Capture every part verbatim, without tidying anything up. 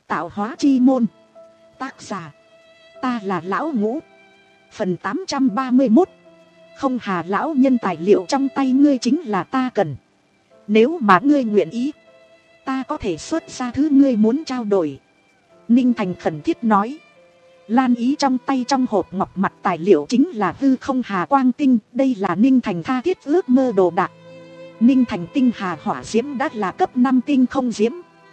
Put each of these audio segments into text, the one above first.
Tạo hóa chi môn. Tác giả, ta là Lão Ngũ. Phần tám trăm ba mươi mốt. Không hà lão nhân, tài liệu trong tay ngươi chính là ta cần. Nếu mà ngươi nguyện ý, ta có thể xuất ra thứ ngươi muốn trao đổi. Ninh Thành khẩn thiết nói. Lan ý trong tay trong hộp ngọc mặt tài liệu chính là hư không hà quang tinh. Đây là Ninh Thành tha thiết ước mơ đồ đạc. Ninh Thành tinh hà hỏa diễm đã là cấp năm tinh không diễm.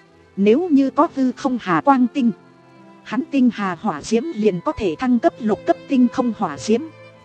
Nếu như có hư không hà quang tinh, hắn tinh hà hỏa diễm liền có thể thăng cấp lục cấp tinh không hỏa diễm.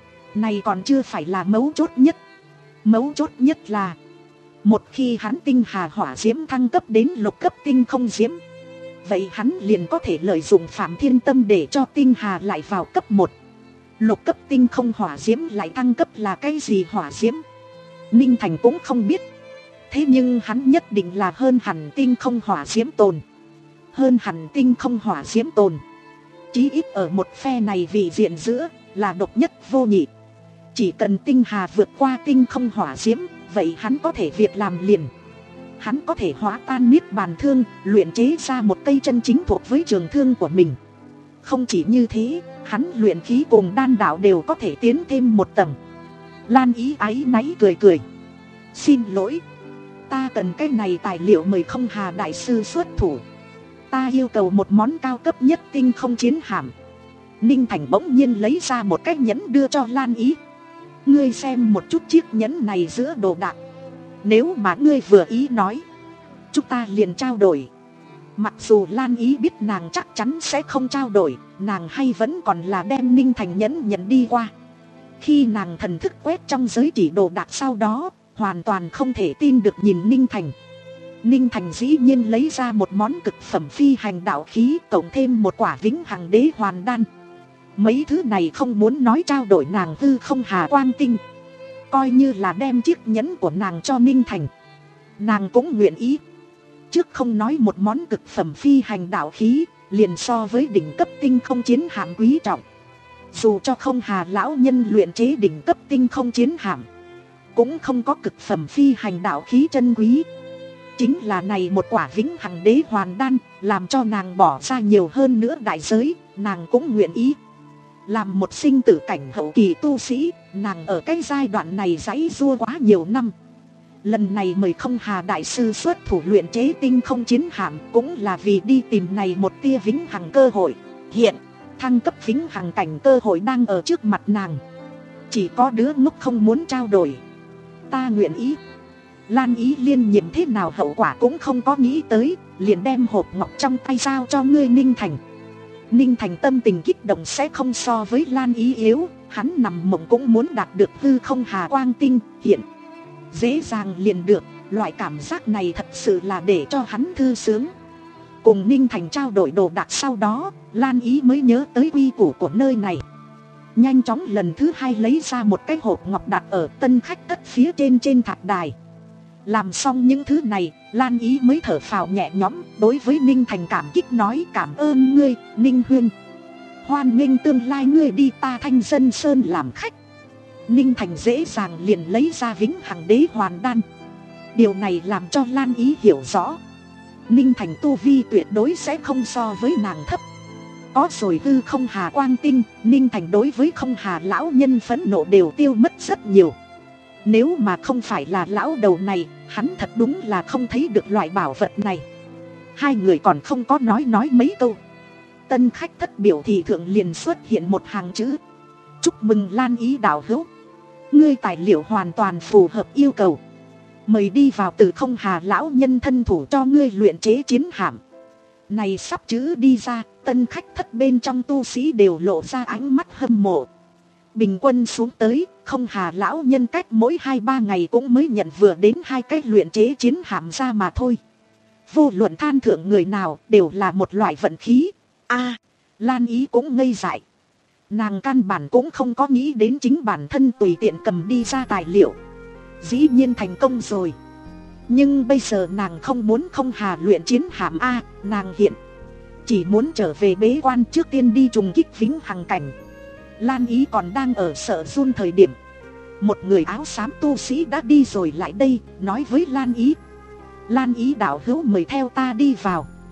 Này còn chưa phải là mấu chốt nhất. Mấu chốt nhất là một khi hắn tinh hà hỏa diễm thăng cấp đến lục cấp tinh không diễm, vậy hắn liền có thể lợi dụng Phạm Thiên Tâm để cho tinh hà lại vào cấp một. Lục cấp tinh không hỏa diễm lại thăng cấp là cái gì hỏa diễm, Ninh Thành cũng không biết. Thế nhưng hắn nhất định là hơn hẳn tinh không hỏa diễm tồn. Hơn hẳn tinh không hỏa diễm tồn, chí ít ở một phe này vị diện giữa là độc nhất vô nhị. Chỉ cần tinh hà vượt qua tinh không hỏa diễm, vậy hắn có thể việc làm liền. Hắn có thể hóa tan niết bàn thương, luyện chế ra một cây chân chính thuộc với trường thương của mình. Không chỉ như thế, hắn luyện khí cùng đan đạo đều có thể tiến thêm một tầng. Lan ý áy náy cười cười. Xin lỗi, ta cần cái này tài liệu, mời không hà đại sư xuất thủ. Ta yêu cầu một món cao cấp nhất tinh không chiến hạm. Ninh Thành bỗng nhiên lấy ra một cái nhẫn đưa cho Lan ý. Ngươi xem một chút chiếc nhẫn này giữa đồ đạc. Nếu mà ngươi vừa ý nói, chúng ta liền trao đổi. Mặc dù Lan ý biết nàng chắc chắn sẽ không trao đổi, nàng hay vẫn còn là đem Ninh Thành nhẫn nhận đi qua. Khi nàng thần thức quét trong giới chỉ đồ đạc sau đó, hoàn toàn không thể tin được nhìn Ninh Thành. Ninh Thành dĩ nhiên lấy ra một món cực phẩm phi hành đạo khí, cộng thêm một quả vĩnh hằng đế hoàn đan. Mấy thứ này không muốn nói trao đổi nàng hư không hà quang tinh, coi như là đem chiếc nhẫn của nàng cho Ninh Thành, nàng cũng nguyện ý. Trước không nói một món cực phẩm phi hành đạo khí, liền so với đỉnh cấp tinh không chiến hạm quý trọng. Dù cho không hà lão nhân luyện chế đỉnh cấp tinh không chiến hạm, cũng không có cực phẩm phi hành đạo khí chân quý. Chính là này một quả vĩnh hằng đế hoàn đan, làm cho nàng bỏ ra nhiều hơn nữa đại giới, nàng cũng nguyện ý. Làm một sinh tử cảnh hậu kỳ tu sĩ, nàng ở cái giai đoạn này giãy giụa quá nhiều năm. Lần này mời không hà đại sư xuất thủ luyện chế tinh không chiến hạm, cũng là vì đi tìm này một tia vĩnh hằng cơ hội. Hiện thăng cấp vĩnh hằng cảnh cơ hội đang ở trước mặt nàng, chỉ có đứa ngốc không muốn trao đổi. Ta nguyện ý. Lan ý liên nhiệm thế nào hậu quả cũng không có nghĩ tới, liền đem hộp ngọc trong tay giao cho ngươi Ninh Thành. Ninh Thành tâm tình kích động sẽ không so với Lan ý yếu, hắn nằm mộng cũng muốn đạt được hư không hà quang tinh, hiện dễ dàng liền được. Loại cảm giác này thật sự là để cho hắn thư sướng. Cùng Ninh Thành trao đổi đồ đạc sau đó, Lan ý mới nhớ tới quy củ của nơi này. Nhanh chóng lần thứ hai lấy ra một cái hộp ngọc đặt ở tân khách thất phía trên trên thạch đài. Làm xong những thứ này, Lan ý mới thở phào nhẹ nhõm, đối với Ninh Thành cảm kích nói cảm ơn ngươi, Ninh huynh. Hoan nghênh tương lai ngươi đi ta Thanh Dân Sơn làm khách. Ninh Thành dễ dàng liền lấy ra vĩnh hằng đế hoàn đan. Điều này làm cho Lan ý hiểu rõ, Ninh Thành tu vi tuyệt đối sẽ không so với nàng thấp. Có rồi hư không hà quang tinh, Ninh Thành đối với không hà lão nhân phẫn nộ đều tiêu mất rất nhiều. Nếu mà không phải là lão đầu này, hắn thật đúng là không thấy được loại bảo vật này. Hai người còn không có nói nói mấy câu, tân khách thất biểu thị thượng liền xuất hiện một hàng chữ: chúc mừng Lan ý đạo hữu, ngươi tài liệu hoàn toàn phù hợp yêu cầu, mời đi vào từ không hà lão nhân thân thủ cho ngươi luyện chế chiến hạm. Này sắp chữ đi ra, tân khách thất bên trong tu sĩ đều lộ ra ánh mắt hâm mộ. Bình quân xuống tới, không hà lão nhân cách mỗi hai ba ngày cũng mới nhận vừa đến hai cái luyện chế chiến hạm ra mà thôi. Vô luận than thượng người nào đều là một loại vận khí. A, Lan ý cũng ngây dại. Nàng căn bản cũng không có nghĩ đến chính bản thân tùy tiện cầm đi ra tài liệu, dĩ nhiên thành công rồi. Nhưng bây giờ nàng không muốn không hà luyện chiến hạm A, nàng hiện chỉ muốn trở về bế quan, trước tiên đi trùng kích vĩnh hằng cảnh. Lan ý còn đang ở sợ run thời điểm, một người áo xám tu sĩ đã đi rồi lại đây, nói với Lan ý: Lan ý đạo hữu mời theo ta đi vào.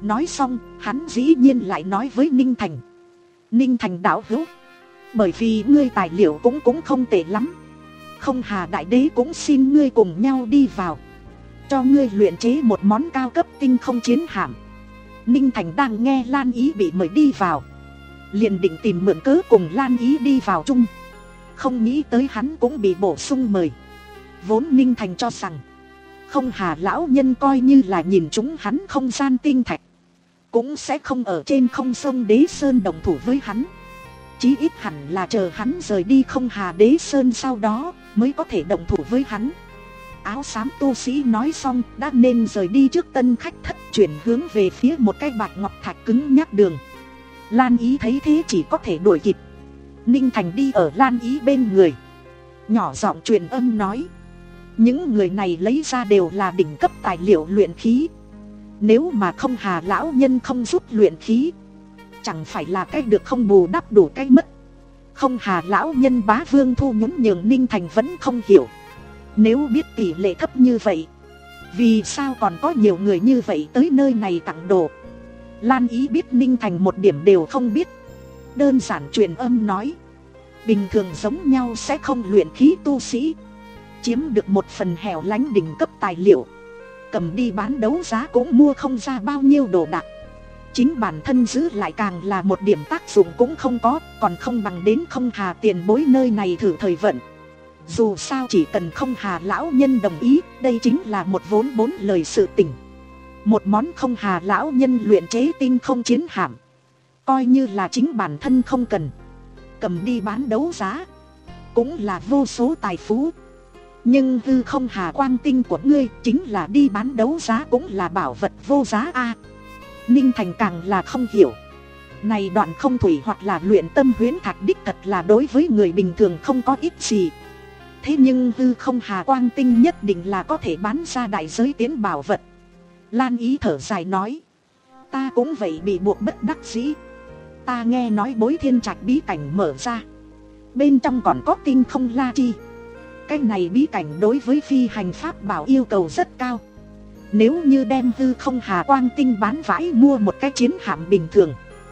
Nói xong, hắn dĩ nhiên lại nói với Ninh Thành. Ninh Thành đạo hữu, bởi vì ngươi tài liệu cũng cũng không tệ lắm, Không Hà Đại Đế cũng xin ngươi cùng nhau đi vào, cho ngươi luyện chế một món cao cấp tinh không chiến hạm. Ninh Thành đang nghe Lan Ý bị mời đi vào, liền định tìm mượn cớ cùng Lan Ý đi vào chung. Không nghĩ tới hắn cũng bị bổ sung mời. Vốn Ninh Thành cho rằng Không Hà lão nhân coi như là nhìn chúng hắn không gian tinh thạch, cũng sẽ không ở trên không sông Đế Sơn đồng thủ với hắn. Chí ít hẳn là chờ hắn rời đi Không Hà Đế Sơn sau đó mới có thể đồng thủ với hắn. Áo xám tu sĩ nói xong đã nên rời đi trước tân khách thất, chuyển hướng về phía một cái bạch ngọc thạch cứng nhắc đường. Lan Ý thấy thế chỉ có thể đuổi kịp. Ninh Thành đi ở Lan Ý bên người, nhỏ giọng truyền âm nói. Những người này lấy ra đều là đỉnh cấp tài liệu luyện khí. Nếu mà Không Hà lão nhân không giúp luyện khí, chẳng phải là cái được không bù đắp đủ cái mất. Không Hà lão nhân bá vương thu nhún nhường Ninh Thành vẫn không hiểu. Nếu biết tỷ lệ thấp như vậy, vì sao còn có nhiều người như vậy tới nơi này tặng đồ? Lan Ý biết Ninh Thành một điểm đều không biết, đơn giản truyền âm nói. Bình thường giống nhau sẽ không luyện khí tu sĩ, chiếm được một phần hẻo lánh đỉnh cấp tài liệu, cầm đi bán đấu giá cũng mua không ra bao nhiêu đồ đạc. Chính bản thân giữ lại càng là một điểm tác dụng cũng không có, còn không bằng đến Không Hà tiền bối nơi này thử thời vận. Dù sao chỉ cần Không Hà lão nhân đồng ý, đây chính là một vốn bốn lời sự tình. Một món Không Hà lão nhân luyện chế tinh không chiến hạm, coi như là chính bản thân không cần, cầm đi bán đấu giá cũng là vô số tài phú. Nhưng hư không hà quang tinh của ngươi chính là đi bán đấu giá cũng là bảo vật vô giá a. Ninh Thành càng là không hiểu. Này đoạn không thủy hoặc là luyện tâm huyễn thạch đích thật là đối với người bình thường không có ích gì. Thế nhưng hư không hà quang tinh nhất định là có thể bán ra đại giới tiến bảo vật. Lan Ý thở dài nói. Ta cũng vậy bị buộc bất đắc dĩ. Ta nghe nói Bối Thiên Trạch bí cảnh mở ra, bên trong còn có tinh không la chi. Cái này bí cảnh đối với phi hành pháp bảo yêu cầu rất cao. Nếu như đem hư không hà quang tinh bán vãi mua một cái chiến hạm bình thường,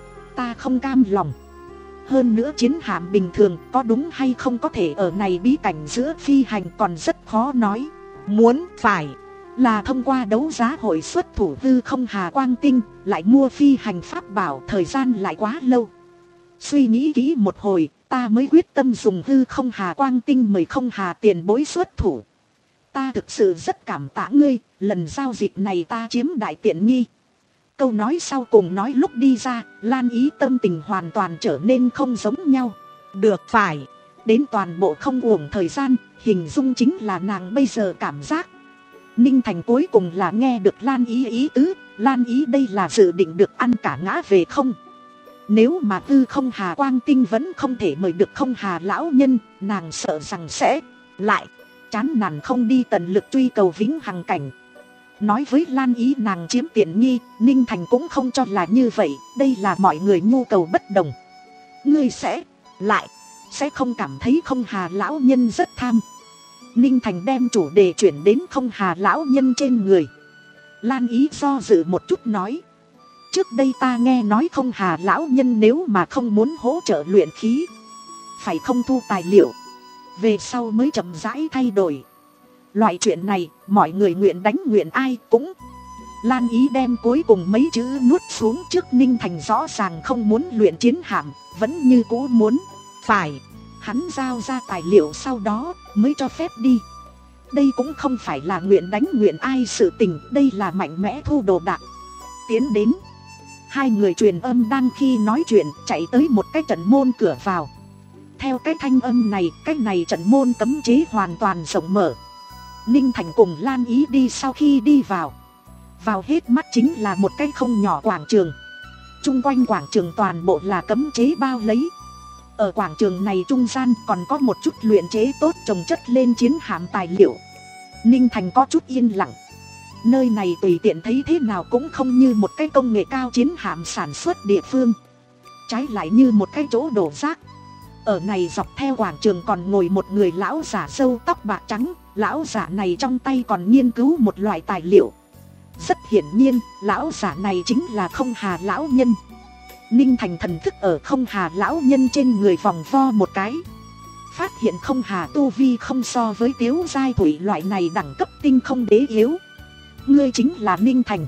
ta không cam lòng. Hơn nữa chiến hạm bình thường có đúng hay không có thể ở này bí cảnh giữa phi hành còn rất khó nói. Muốn phải là thông qua đấu giá hội xuất thủ hư không hà quang tinh, lại mua phi hành pháp bảo thời gian lại quá lâu. Suy nghĩ kỹ một hồi, ta mới quyết tâm dùng hư không hà quang tinh mời Không Hà tiền bối xuất thủ. Ta thực sự rất cảm tạ ngươi, lần giao dịch này ta chiếm đại tiện nghi. Câu nói sau cùng nói lúc đi ra, Lan Ý tâm tình hoàn toàn trở nên không giống nhau. Được phải, đến toàn bộ không uổng thời gian, hình dung chính là nàng bây giờ cảm giác. Ninh Thành cuối cùng là nghe được Lan Ý ý tứ, Lan Ý đây là dự định được ăn cả ngã về không. Nếu mà hư không hà quang tinh vẫn không thể mời được Không Hà lão nhân, nàng sợ rằng sẽ lại chán nản không đi tận lực truy cầu vĩnh hằng cảnh. Nói với Lan Ý nàng chiếm tiện nghi, Ninh Thành cũng không cho là như vậy, đây là mọi người nhu cầu bất đồng. Ngươi sẽ lại sẽ không cảm thấy Không Hà lão nhân rất tham. Ninh Thành đem chủ đề chuyển đến Không Hà lão nhân trên người. Lan Ý do dự một chút nói. Trước đây ta nghe nói Không Hà lão nhân nếu mà không muốn hỗ trợ luyện khí, phải không thu tài liệu, về sau mới chậm rãi thay đổi. Loại chuyện này mọi người nguyện đánh nguyện ai cũng. Lan Ý đem cuối cùng mấy chữ nuốt xuống trước. Ninh Thành rõ ràng không muốn luyện chiến hạm, vẫn như cũ muốn phải hắn giao ra tài liệu sau đó mới cho phép đi. Đây cũng không phải là nguyện đánh nguyện ai sự tình, đây là mạnh mẽ thu đồ đạc. Tiến đến, hai người truyền âm đang khi nói chuyện chạy tới một cái trận môn cửa vào. Theo cái thanh âm này, cái này trận môn cấm chế hoàn toàn rộng mở. Ninh Thành cùng Lan Ý đi sau khi đi vào, vào hết mắt chính là một cái không nhỏ quảng trường. Trung quanh quảng trường toàn bộ là cấm chế bao lấy. Ở quảng trường này trung gian còn có một chút luyện chế tốt trồng chất lên chiến hạm tài liệu. Ninh Thành có chút yên lặng. Nơi này tùy tiện thấy thế nào cũng không như một cái công nghệ cao chiến hạm sản xuất địa phương, trái lại như một cái chỗ đổ rác. Ở này dọc theo quảng trường còn ngồi một người lão giả râu tóc bạc trắng. Lão giả này trong tay còn nghiên cứu một loại tài liệu. Rất hiển nhiên, lão giả này chính là Không Hà lão nhân. Ninh Thành thần thức ở Không Hà lão nhân trên người vòng vo một cái, phát hiện Không Hà tu vi không so với Tiếu giai thủy loại này đẳng cấp tinh không đế yếu. Ngươi chính là Ninh Thành,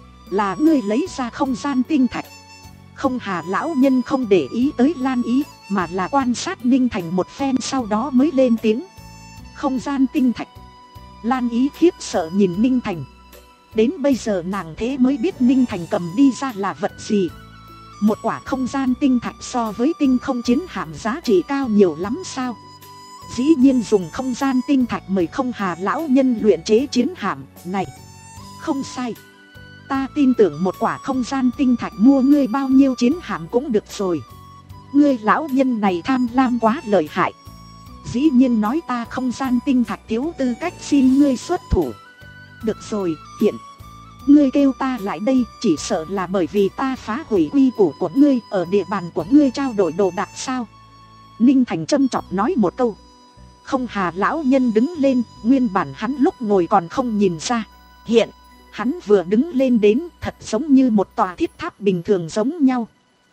là ngươi lấy ra không gian tinh thạch. Không Hà lão nhân không để ý tới Lan Ý, mà là quan sát Ninh Thành một phen, sau đó mới lên tiếng. Không gian tinh thạch. Lan Ý khiếp sợ nhìn Ninh Thành. Đến bây giờ nàng thế mới biết Ninh Thành cầm đi ra là vật gì. Một quả không gian tinh thạch so với tinh không chiến hạm giá trị cao nhiều lắm sao? Dĩ nhiên dùng không gian tinh thạch mời Không Hà lão nhân luyện chế chiến hạm này. Không sai, ta tin tưởng một quả không gian tinh thạch mua ngươi bao nhiêu chiến hạm cũng được rồi. Ngươi lão nhân này tham lam quá lợi hại. Dĩ nhiên nói ta không gian tinh thạch thiếu tư cách xin ngươi xuất thủ. Được rồi, hiện ngươi kêu ta lại đây chỉ sợ là bởi vì ta phá hủy quy củ của ngươi, ở địa bàn của ngươi trao đổi đồ đạc sao? Ninh Thành châm chọc nói một câu. Không Hà lão nhân đứng lên, nguyên bản hắn lúc ngồi còn không nhìn ra, hiện hắn vừa đứng lên đến thật giống như một tòa thiết tháp bình thường giống nhau.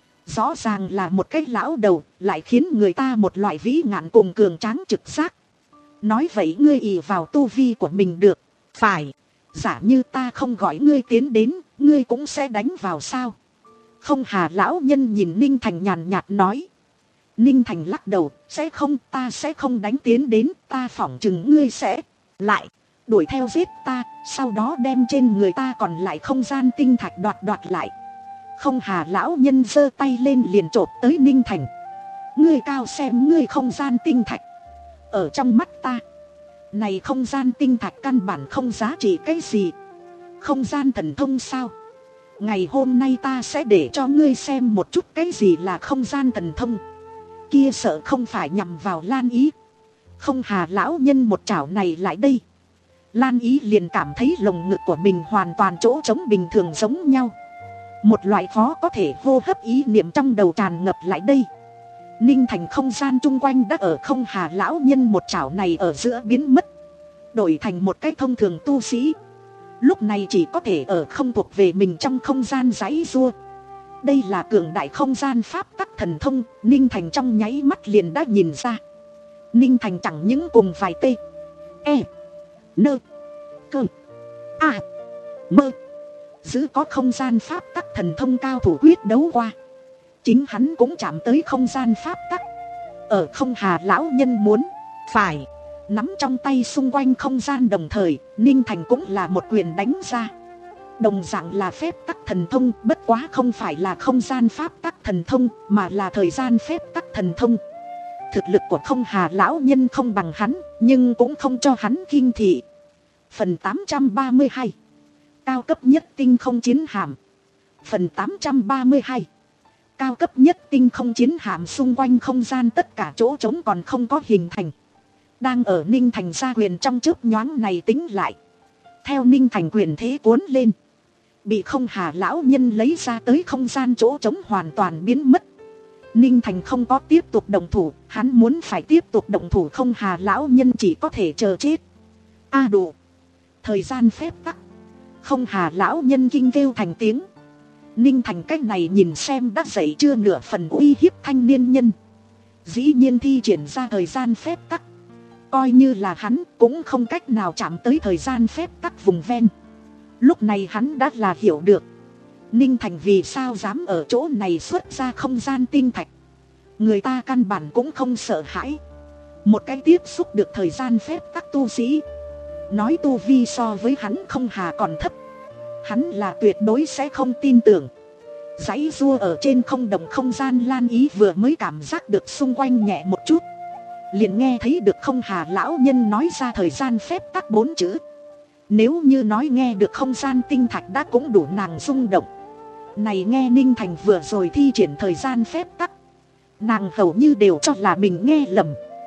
Rõ ràng là một cái lão đầu, lại khiến người ta một loại vĩ ngạn cùng cường tráng trực giác. Nói vậy ngươi ỷ vào tu vi của mình được, phải. Giả như ta không gọi ngươi tiến đến, ngươi cũng sẽ đánh vào sao? Không Hà lão nhân nhìn Ninh Thành nhàn nhạt nói. Ninh Thành lắc đầu, sẽ không, ta sẽ không đánh tiến đến, ta phỏng chừng ngươi sẽ lại đuổi theo giết ta, sau đó đem trên người ta còn lại không gian tinh thạch đoạt đoạt lại. Không Hà lão nhân giơ tay lên liền chộp tới Ninh Thành. Ngươi cao xem ngươi không gian tinh thạch. Ở trong mắt ta, này không gian tinh thạch căn bản không giá trị cái gì. Không gian thần thông sao? Ngày hôm nay ta sẽ để cho ngươi xem một chút cái gì là không gian thần thông. Kia sợ không phải nhằm vào Lan Ý. Không Hà lão nhân một chảo này lại đây, Lan Ý liền cảm thấy lồng ngực của mình hoàn toàn chỗ trống bình thường giống nhau. Một loại khó có thể hô hấp ý niệm trong đầu tràn ngập lại đây. Ninh Thành không gian chung quanh đã ở Không Hà lão nhân một chảo này ở giữa biến mất, đổi thành một cái thông thường tu sĩ. Lúc này chỉ có thể ở không thuộc về mình trong không gian giãy giụa. Đây là cường đại không gian pháp tắc thần thông, Ninh Thành trong nháy mắt liền đã nhìn ra. Ninh Thành chẳng những cùng vài tê, e, nơ, cơ, a, mơ giữ có không gian pháp tắc thần thông cao thủ quyết đấu qua. Chính hắn cũng chạm tới không gian pháp tắc. Ở Không Hà lão nhân muốn phải nắm trong tay xung quanh không gian đồng thời, Ninh Thành cũng là một quyền đánh ra. Đồng dạng là phép tắc thần thông, bất quá không phải là không gian pháp tắc thần thông, mà là thời gian phép tắc thần thông. Thực lực của Không Hà lão nhân không bằng hắn, nhưng cũng không cho hắn kinh thị. Phần tám trăm ba mươi hai, cao cấp nhất tinh không chiến hạm. Phần tám trăm ba mươi hai, cao cấp nhất tinh không chiến hạm. Xung quanh không gian tất cả chỗ trống còn không có hình thành, đang ở Ninh Thành ra quyền trong chớp nhoáng này tính lại. Theo Ninh Thành quyền thế cuốn lên, bị Không Hà lão nhân lấy ra tới không gian chỗ trống hoàn toàn biến mất. Ninh Thành không có tiếp tục động thủ, hắn muốn phải tiếp tục động thủ Không Hà lão nhân chỉ có thể chờ chết. A đủ, thời gian phép tắc. Không Hà lão nhân kinh kêu thành tiếng. Ninh Thành cách này nhìn xem đã dậy chưa nửa phần uy hiếp thanh niên nhân, dĩ nhiên thi triển ra thời gian phép tắc. Coi như là hắn cũng không cách nào chạm tới thời gian phép tắc vùng ven. Lúc này hắn đã là hiểu được Ninh Thành vì sao dám ở chỗ này xuất ra không gian tinh thạch. Người ta căn bản cũng không sợ hãi. Một cái tiếp xúc được thời gian phép tắc tu sĩ, nói tu vi so với hắn Không Hà còn thấp, hắn là tuyệt đối sẽ không tin tưởng. Giãy giụa ở trên không đồng không gian, Lan Ý vừa mới cảm giác được xung quanh nhẹ một chút, liền nghe thấy được Không Hà lão nhân nói ra thời gian phép tắc bốn chữ. Nếu như nói nghe được không gian tinh thạch đã cũng đủ nàng rung động. Này nghe Ninh Thành vừa rồi thi triển thời gian phép tắc, nàng hầu như đều cho là mình nghe lầm.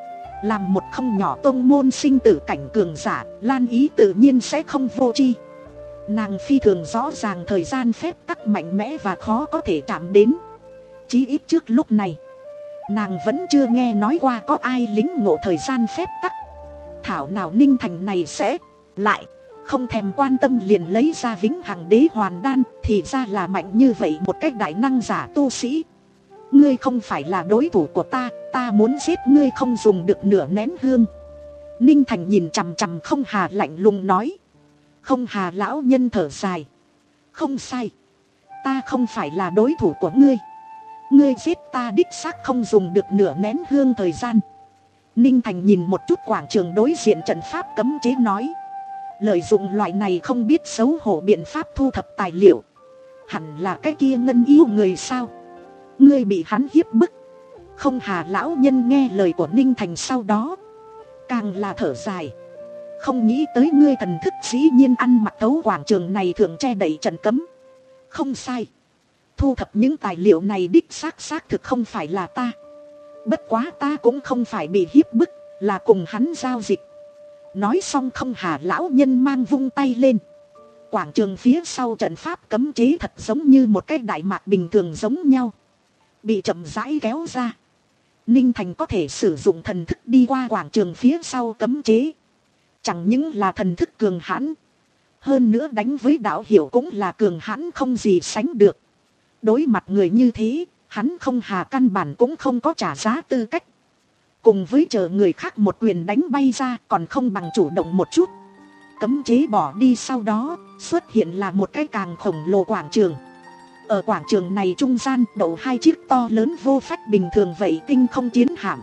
Làm một không nhỏ tông môn sinh tử cảnh cường giả, Lan Ý tự nhiên sẽ không vô tri. Nàng phi thường rõ ràng thời gian phép tắc mạnh mẽ và khó có thể chạm đến. Chí ít trước lúc này, nàng vẫn chưa nghe nói qua có ai lính ngộ thời gian phép tắc. Thảo nào Ninh Thành này sẽ lại Không thèm quan tâm liền lấy ra vĩnh hằng đế hoàn đan. Thì ra là mạnh như vậy một cách đại năng giả tu sĩ. Ngươi không phải là đối thủ của ta. Ta muốn giết ngươi không dùng được nửa nén hương. Ninh Thành nhìn chằm chằm Không Hà lạnh lùng nói. Không Hà lão nhân thở dài. Không sai. Ta không phải là đối thủ của ngươi. Ngươi giết ta đích xác không dùng được nửa nén hương thời gian. Ninh Thành nhìn một chút quảng trường đối diện trận pháp cấm chế nói. Lợi dụng loại này không biết xấu hổ biện pháp thu thập tài liệu. Hẳn là cái kia ngân yêu người sao. Ngươi bị hắn hiếp bức. Không Hà lão nhân nghe lời của Ninh Thành sau đó càng là thở dài. Không nghĩ tới ngươi thần thức dĩ nhiên ăn mặc thấu quảng trường này thường che đậy trận cấm. Không sai. Thu thập những tài liệu này đích xác xác thực không phải là ta. Bất quá ta cũng không phải bị hiếp bức, là cùng hắn giao dịch. Nói xong Không Hà lão nhân mang vung tay lên. Quảng trường phía sau trận pháp cấm chế thật giống như một cái đại mạc bình thường giống nhau. Bị chậm rãi kéo ra. Ninh Thành có thể sử dụng thần thức đi qua quảng trường phía sau cấm chế. Chẳng những là thần thức cường hãn. Hơn nữa đánh với đạo hiểu cũng là cường hãn không gì sánh được. Đối mặt người như thế, hắn Không Hà căn bản cũng không có trả giá tư cách. Cùng với chờ người khác một quyền đánh bay ra còn không bằng chủ động một chút. Cấm chế bỏ đi sau đó, xuất hiện là một cái càng khổng lồ quảng trường. Ở quảng trường này trung gian đậu hai chiếc to lớn vô phách bình thường vậy tinh không chiến hạm.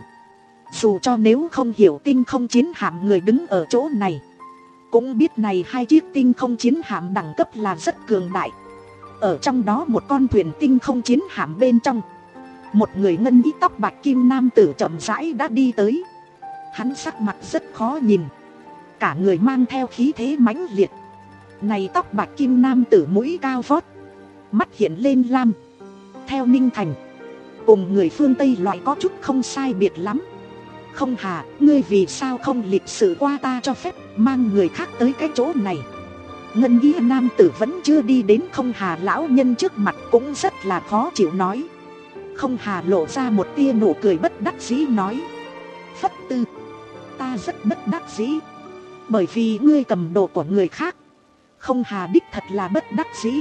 Dù cho nếu không hiểu tinh không chiến hạm người đứng ở chỗ này cũng biết này hai chiếc tinh không chiến hạm đẳng cấp là rất cường đại. Ở trong đó một con thuyền tinh không chiến hạm bên trong, một người ngân y tóc bạch kim nam tử chậm rãi đã đi tới. Hắn sắc mặt rất khó nhìn, cả người mang theo khí thế mãnh liệt. Này tóc bạch kim nam tử mũi cao vót, mắt hiện lên lam. Theo Ninh Thành, cùng người phương Tây loại có chút không sai biệt lắm. Không Hà, ngươi vì sao không lịch sự qua ta cho phép mang người khác tới cái chỗ này. Ngân y nam tử vẫn chưa đi đến Không Hà lão nhân trước mặt cũng rất là khó chịu nói. Không Hà lộ ra một tia nụ cười bất đắc dĩ nói. Phất Tư, ta rất bất đắc dĩ. Bởi vì ngươi cầm đồ của người khác. Không Hà đích thật là bất đắc dĩ.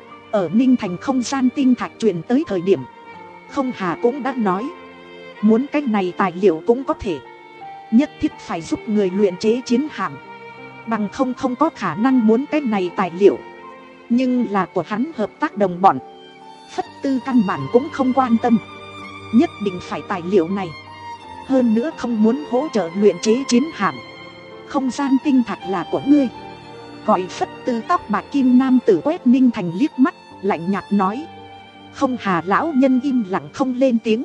Ở Ninh Thành không gian tinh thạch truyền tới thời điểm, Không Hà cũng đã nói. Muốn cái này tài liệu cũng có thể. Nhất thiết phải giúp người luyện chế chiến hạm. Bằng không không có khả năng muốn cái này tài liệu. Nhưng là của hắn hợp tác đồng bọn. Phất Tư căn bản cũng không quan tâm. Nhất định phải tài liệu này. Hơn nữa không muốn hỗ trợ luyện chế chiến hạm. Không gian tinh thạch là của ngươi. Gọi Phất Tư tóc bạc kim nam tử quét Ninh Thành liếc mắt, lạnh nhạt nói. Không Hà lão nhân im lặng không lên tiếng.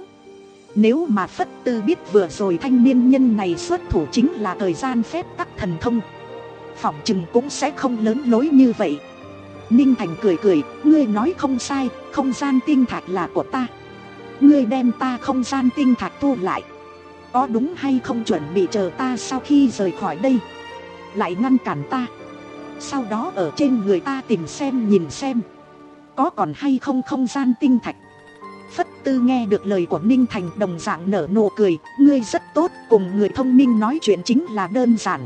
Nếu mà Phất Tư biết vừa rồi thanh niên nhân này xuất thủ chính là thời gian phép tắc thần thông, phỏng chừng cũng sẽ không lớn lối như vậy. Ninh Thành cười cười, ngươi nói không sai, không gian tinh thạch là của ta. Ngươi đem ta không gian tinh thạch thu lại, có đúng hay không chuẩn bị chờ ta sau khi rời khỏi đây lại ngăn cản ta. Sau đó ở trên người ta tìm xem nhìn xem có còn hay không không gian tinh thạch. Phất Tư nghe được lời của Ninh Thành đồng dạng nở nụ cười. Ngươi rất tốt, cùng người thông minh nói chuyện chính là đơn giản.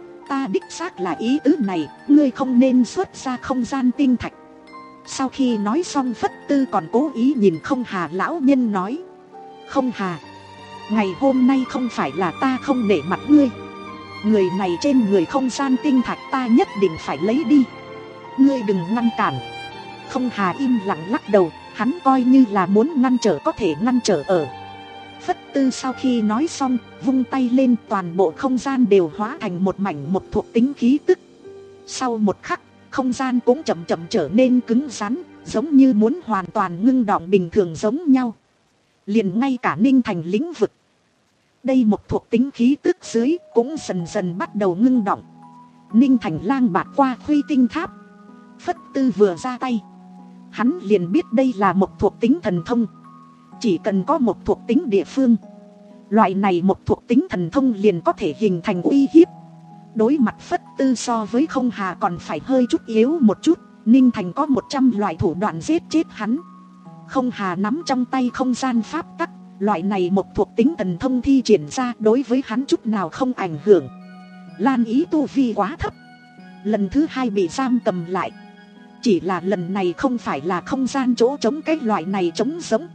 Ta đích xác là ý tứ này, ngươi không nên xuất ra không gian tinh thạch. Sau khi nói xong Phất Tư còn cố ý nhìn Không Hà lão nhân nói. Không Hà, ngày hôm nay không phải là ta không nể mặt ngươi. Người này trên người không gian tinh thạch ta nhất định phải lấy đi. Ngươi đừng ngăn cản. Không Hà im lặng lắc đầu. Hắn coi như là muốn ngăn trở có thể ngăn trở ở. Phất Tư sau khi nói xong, vung tay lên toàn bộ không gian đều hóa thành một mảnh một thuộc tính khí tức. Sau một khắc, không gian cũng chậm chậm trở nên cứng rắn, giống như muốn hoàn toàn ngưng đọng bình thường giống nhau. Liền ngay cả Ninh Thành lĩnh vực. Đây một thuộc tính khí tức dưới cũng dần dần bắt đầu ngưng đọng. Ninh Thành lang bạt qua Khuy Tinh Tháp. Phất Tư vừa ra tay, hắn liền biết đây là một thuộc tính thần thông. Chỉ cần có một thuộc tính địa phương, loại này một thuộc tính thần thông liền có thể hình thành uy hiếp. Đối mặt Phất Tư so với Không Hà còn phải hơi chút yếu một chút. Ninh Thành có một trăm loại thủ đoạn giết chết hắn. Không Hà nắm trong tay không gian pháp tắc. Loại này một thuộc tính thần thông thi triển ra đối với hắn chút nào không ảnh hưởng. Lan ý tu vi quá thấp, lần thứ hai bị giam cầm lại. Chỉ là lần này không phải là không gian chỗ trống cái loại này trống giống,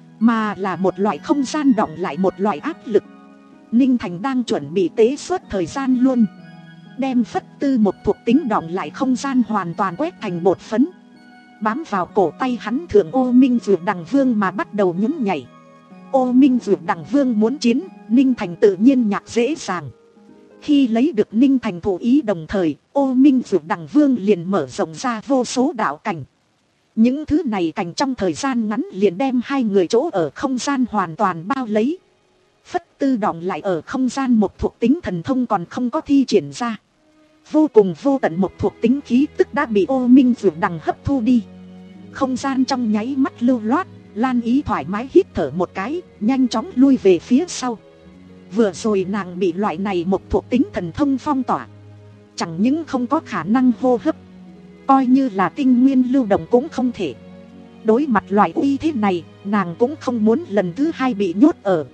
mà là một loại không gian đọng lại, một loại áp lực. Ninh Thành đang chuẩn bị tế xuất thời gian luôn, đem phất tư một thuộc tính đọng lại không gian hoàn toàn quét thành bột phấn, bám vào cổ tay hắn thượng Ô Minh Dược Đằng Vương mà bắt đầu nhún nhảy. Ô Minh Dược Đằng Vương muốn chiến, Ninh Thành tự nhiên nhạc dễ dàng. Khi lấy được Ninh Thành thủ ý đồng thời, Ô Minh Dược Đằng Vương liền mở rộng ra vô số đạo cảnh. Những thứ này cảnh trong thời gian ngắn liền đem hai người chỗ ở không gian hoàn toàn bao lấy. Phất tư đọng lại ở không gian một thuộc tính thần thông còn không có thi triển ra. Vô cùng vô tận một thuộc tính khí tức đã bị Ô Minh Dược Đằng hấp thu đi. Không gian trong nháy mắt lưu loát, Lan Ý thoải mái hít thở một cái, nhanh chóng lui về phía sau. Vừa rồi nàng bị loại này một thuộc tính thần thông phong tỏa, chẳng những không có khả năng hô hấp, coi như là tinh nguyên lưu động cũng không thể. Đối mặt loại uy thế này, nàng cũng không muốn lần thứ hai bị nhốt ở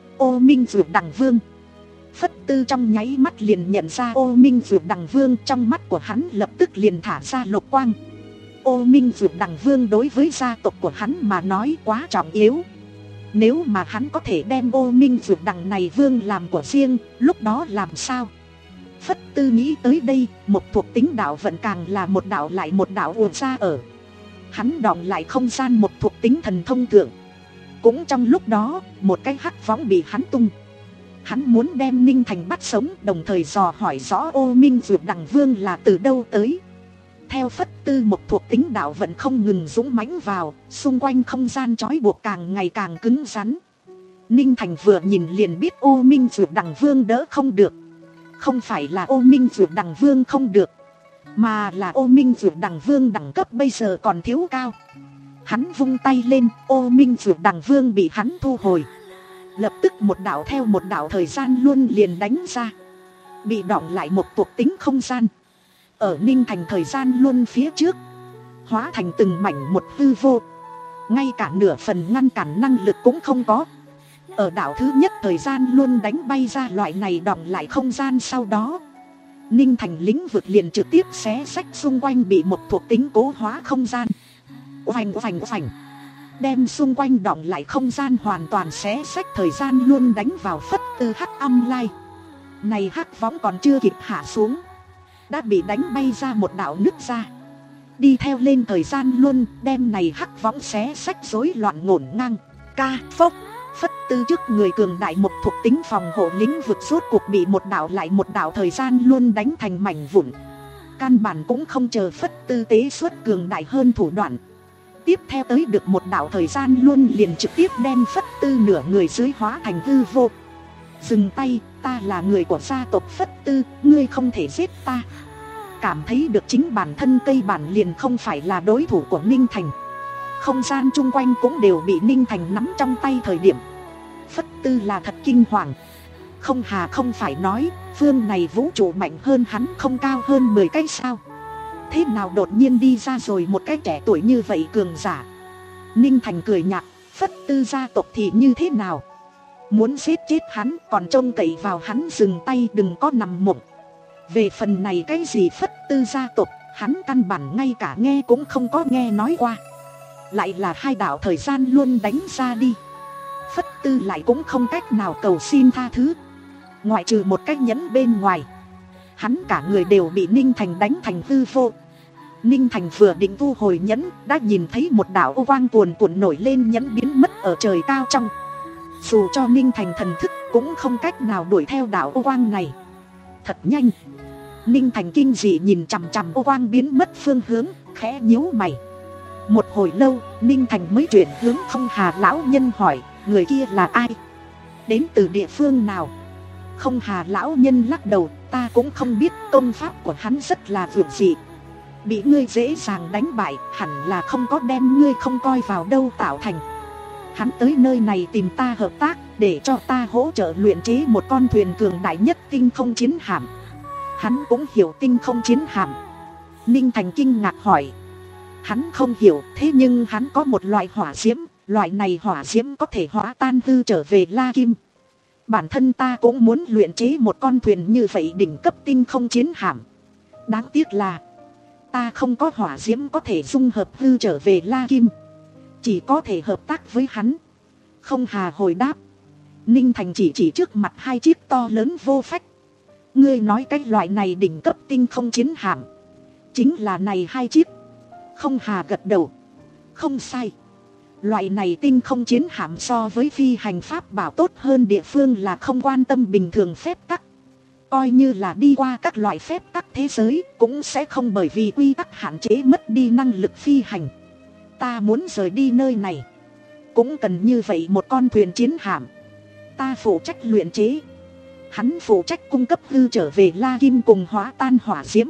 Ô Minh Dược Đằng Vương. Phất tư trong nháy mắt liền nhận ra Ô Minh Dược Đằng Vương, trong mắt của hắn lập tức liền thả ra lục quang. Ô Minh Dược Đằng Vương đối với gia tộc của hắn mà nói quá trọng yếu. Nếu mà hắn có thể đem Ô Minh Dược Đằng này vương làm của riêng, lúc đó làm sao? Phất tư nghĩ tới đây, một thuộc tính đạo vận càng là một đạo lại một đạo ùa ra ở. Hắn đọng lại không gian một thuộc tính thần thông thượng. Cũng trong lúc đó, một cái hắc võng bị hắn tung. Hắn muốn đem Ninh Thành bắt sống, đồng thời dò hỏi rõ Ô Minh Dược Đằng Vương là từ đâu tới. Theo phất tư một thuộc tính đạo vận không ngừng dũng mãnh vào, xung quanh không gian trói buộc càng ngày càng cứng rắn. Ninh Thành vừa nhìn liền biết Ô Minh Dược Đằng Vương đỡ không được. Không phải là Ô Minh Dược Đằng Vương không được, mà là Ô Minh Dược Đằng Vương đẳng cấp bây giờ còn thiếu cao. Hắn vung tay lên, Ô Minh Dược Đằng Vương bị hắn thu hồi. Lập tức một đạo theo một đạo thời gian luôn liền đánh ra, bị đọng lại một thuộc tính không gian. Ở Ninh Thành thời gian luôn phía trước, hóa thành từng mảnh một hư vô, ngay cả nửa phần ngăn cản năng lực cũng không có. Ở đảo thứ nhất thời gian luôn đánh bay ra loại này đọng lại không gian, sau đó Ninh Thành lĩnh vực liền trực tiếp xé rách xung quanh bị một thuộc tính cố hóa không gian. Oành oành oành, đem xung quanh đọng lại không gian hoàn toàn xé rách thời gian luôn đánh vào phất tư hắc âm lai. Này hắc võng còn chưa kịp hạ xuống, đã bị đánh bay ra một đạo nứt ra. Đi theo lên thời gian luôn, đem này hắc võng xé rách rối loạn ngổn ngang. Ca phốc, phất tư trước người cường đại một thuộc tính phòng hộ lĩnh vực rốt cuộc bị một đạo lại một đạo thời gian luôn đánh thành mảnh vụn. Căn bản cũng không chờ phất tư tế xuất cường đại hơn thủ đoạn. Tiếp theo tới được một đạo thời gian luôn liền trực tiếp đem phất tư nửa người dưới hóa thành hư vô. Dừng tay, ta là người của gia tộc Phất tư, ngươi không thể giết ta. Cảm thấy được chính bản thân cây bản liền không phải là đối thủ của Ninh Thành. Không gian chung quanh cũng đều bị Ninh Thành nắm trong tay thời điểm, Phất tư là thật kinh hoàng. Không hà không phải nói, phương này vũ trụ mạnh hơn hắn không cao hơn mười cái sao? Thế nào đột nhiên đi ra rồi một cái trẻ tuổi như vậy cường giả? Ninh Thành cười nhạt, Phất tư gia tộc thì như thế nào? Muốn giết chết hắn còn trông cậy vào hắn dừng tay, đừng có nằm mộng. Về phần này cái gì Phất tư gia tộc, hắn căn bản ngay cả nghe cũng không có nghe nói qua. Lại là hai đạo thời gian luôn đánh ra đi, Phất tư lại cũng không cách nào cầu xin tha thứ. Ngoại trừ một cái nhẫn bên ngoài, hắn cả người đều bị Ninh Thành đánh thành hư vô. Ninh Thành vừa định thu hồi nhẫn, đã nhìn thấy một đạo ô quang cuồn cuộn nổi lên, nhẫn biến mất ở trời cao trong. Dù cho Ninh Thành thần thức cũng không cách nào đuổi theo đạo ô quang này. Thật nhanh. Ninh Thành kinh dị nhìn chằm chằm ô quang biến mất phương hướng, khẽ nhíu mày. Một hồi lâu, Ninh Thành mới chuyển hướng Không Hà lão nhân hỏi, người kia là ai? Đến từ địa phương nào? Không Hà lão nhân lắc đầu, ta cũng không biết, công pháp của hắn rất là vượt dị. Bị ngươi dễ dàng đánh bại, hẳn là không có đem ngươi không coi vào đâu tạo thành. Hắn tới nơi này tìm ta hợp tác, để cho ta hỗ trợ luyện chế một con thuyền cường đại nhất tinh không chiến hạm. Hắn cũng hiểu tinh không chiến hạm. Ninh Thành kinh ngạc hỏi. Hắn không hiểu, thế nhưng hắn có một loại hỏa diễm, loại này hỏa diễm có thể hóa tan hư trở về La Kim. Bản thân ta cũng muốn luyện chế một con thuyền như vậy đỉnh cấp tinh không chiến hạm. Đáng tiếc là ta không có hỏa diễm có thể dung hợp hư trở về La Kim, chỉ có thể hợp tác với hắn. Không Hà hồi đáp. Ninh Thành chỉ chỉ trước mặt hai chiếc to lớn vô phách. Ngươi nói cái loại này đỉnh cấp tinh không chiến hạm chính là này hai chiếc. Không Hà gật đầu. Không sai. Loại này tinh không chiến hạm so với phi hành pháp bảo tốt hơn địa phương là không quan tâm bình thường phép tắc. Coi như là đi qua các loại phép tắc thế giới cũng sẽ không bởi vì quy tắc hạn chế mất đi năng lực phi hành. Ta muốn rời đi nơi này cũng cần như vậy một con thuyền chiến hạm. Ta phụ trách luyện chế, hắn phụ trách cung cấp hư trở về La Kim cùng hóa tan hỏa diễm.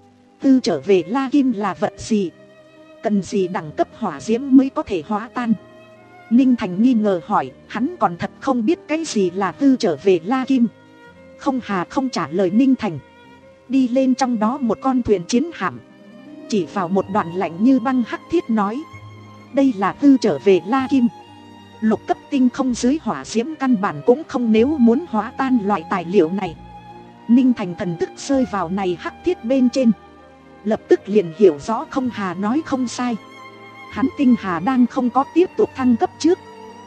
Hư trở về La Kim là vật gì? Cần gì đẳng cấp hỏa diễm mới có thể hóa tan? Ninh Thành nghi ngờ hỏi. Hắn còn thật không biết cái gì là hư trở về La Kim. Không Hà không trả lời Ninh Thành, đi lên trong đó một con thuyền chiến hạm, chỉ vào một đoạn lạnh như băng hắc thiết nói. Đây là hư trở về La Kim. Lục cấp tinh không dưới hỏa diễm căn bản cũng không nếu muốn hóa tan loại tài liệu này. Ninh Thành thần thức rơi vào này hắc thiết bên trên, lập tức liền hiểu rõ Không Hà nói không sai. Hắn tinh hà đang không có tiếp tục thăng cấp trước,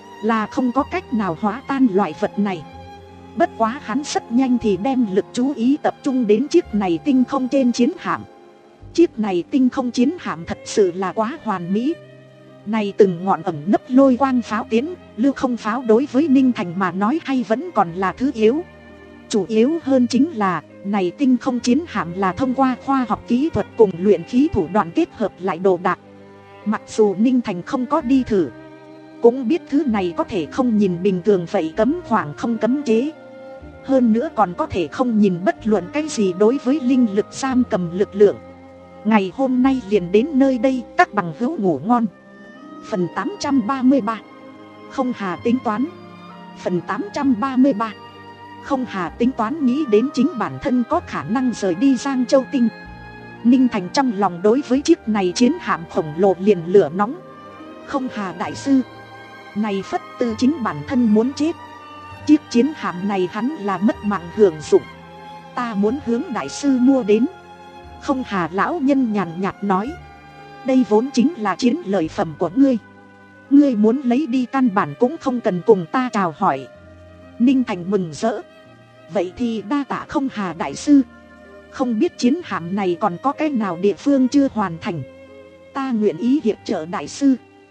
là không có cách nào hóa tan loại vật này. Bất quá hắn rất nhanh thì đem lực chú ý tập trung đến chiếc này tinh không trên chiến hạm. Chiếc này tinh không chiến hạm thật sự là quá hoàn mỹ. Này từng ngọn ẩm nấp lôi quang pháo tiến, lưu không pháo đối với Ninh Thành mà nói hay vẫn còn là thứ yếu. Chủ yếu hơn chính là, này tinh không chiến hạm là thông qua khoa học kỹ thuật cùng luyện khí thủ đoạn kết hợp lại đồ đạc. Mặc dù Ninh Thành không có đi thử, cũng biết thứ này có thể không nhìn bình thường vậy cấm khoảng không cấm chế. Hơn nữa còn có thể không nhìn bất luận cái gì đối với linh lực giam cầm lực lượng. Ngày hôm nay liền đến nơi đây, các bằng hữu ngủ ngon. Phần tám trăm ba mươi ba. Không Hà tính toán. Phần tám trăm ba mươi ba. Không Hà tính toán nghĩ đến chính bản thân có khả năng rời đi Giang Châu Tinh. Ninh Thành trong lòng đối với chiếc này chiến hạm khổng lồ liền lửa nóng. Không Hà đại sư, này Phất Tư chính bản thân muốn chết. Chiếc chiến hạm này hắn là mất mạng hưởng dụng, ta muốn hướng đại sư mua đến. Không Hà lão nhân nhàn nhạt nói. Đây vốn chính là chiến lợi phẩm của ngươi, ngươi muốn lấy đi căn bản cũng không cần cùng ta chào hỏi. Ninh Thành mừng rỡ. Vậy thì đa tạ Không Hà đại sư. Không biết chiến hạm này còn có cái nào địa phương chưa hoàn thành, ta nguyện ý hiệp trợ đại sư.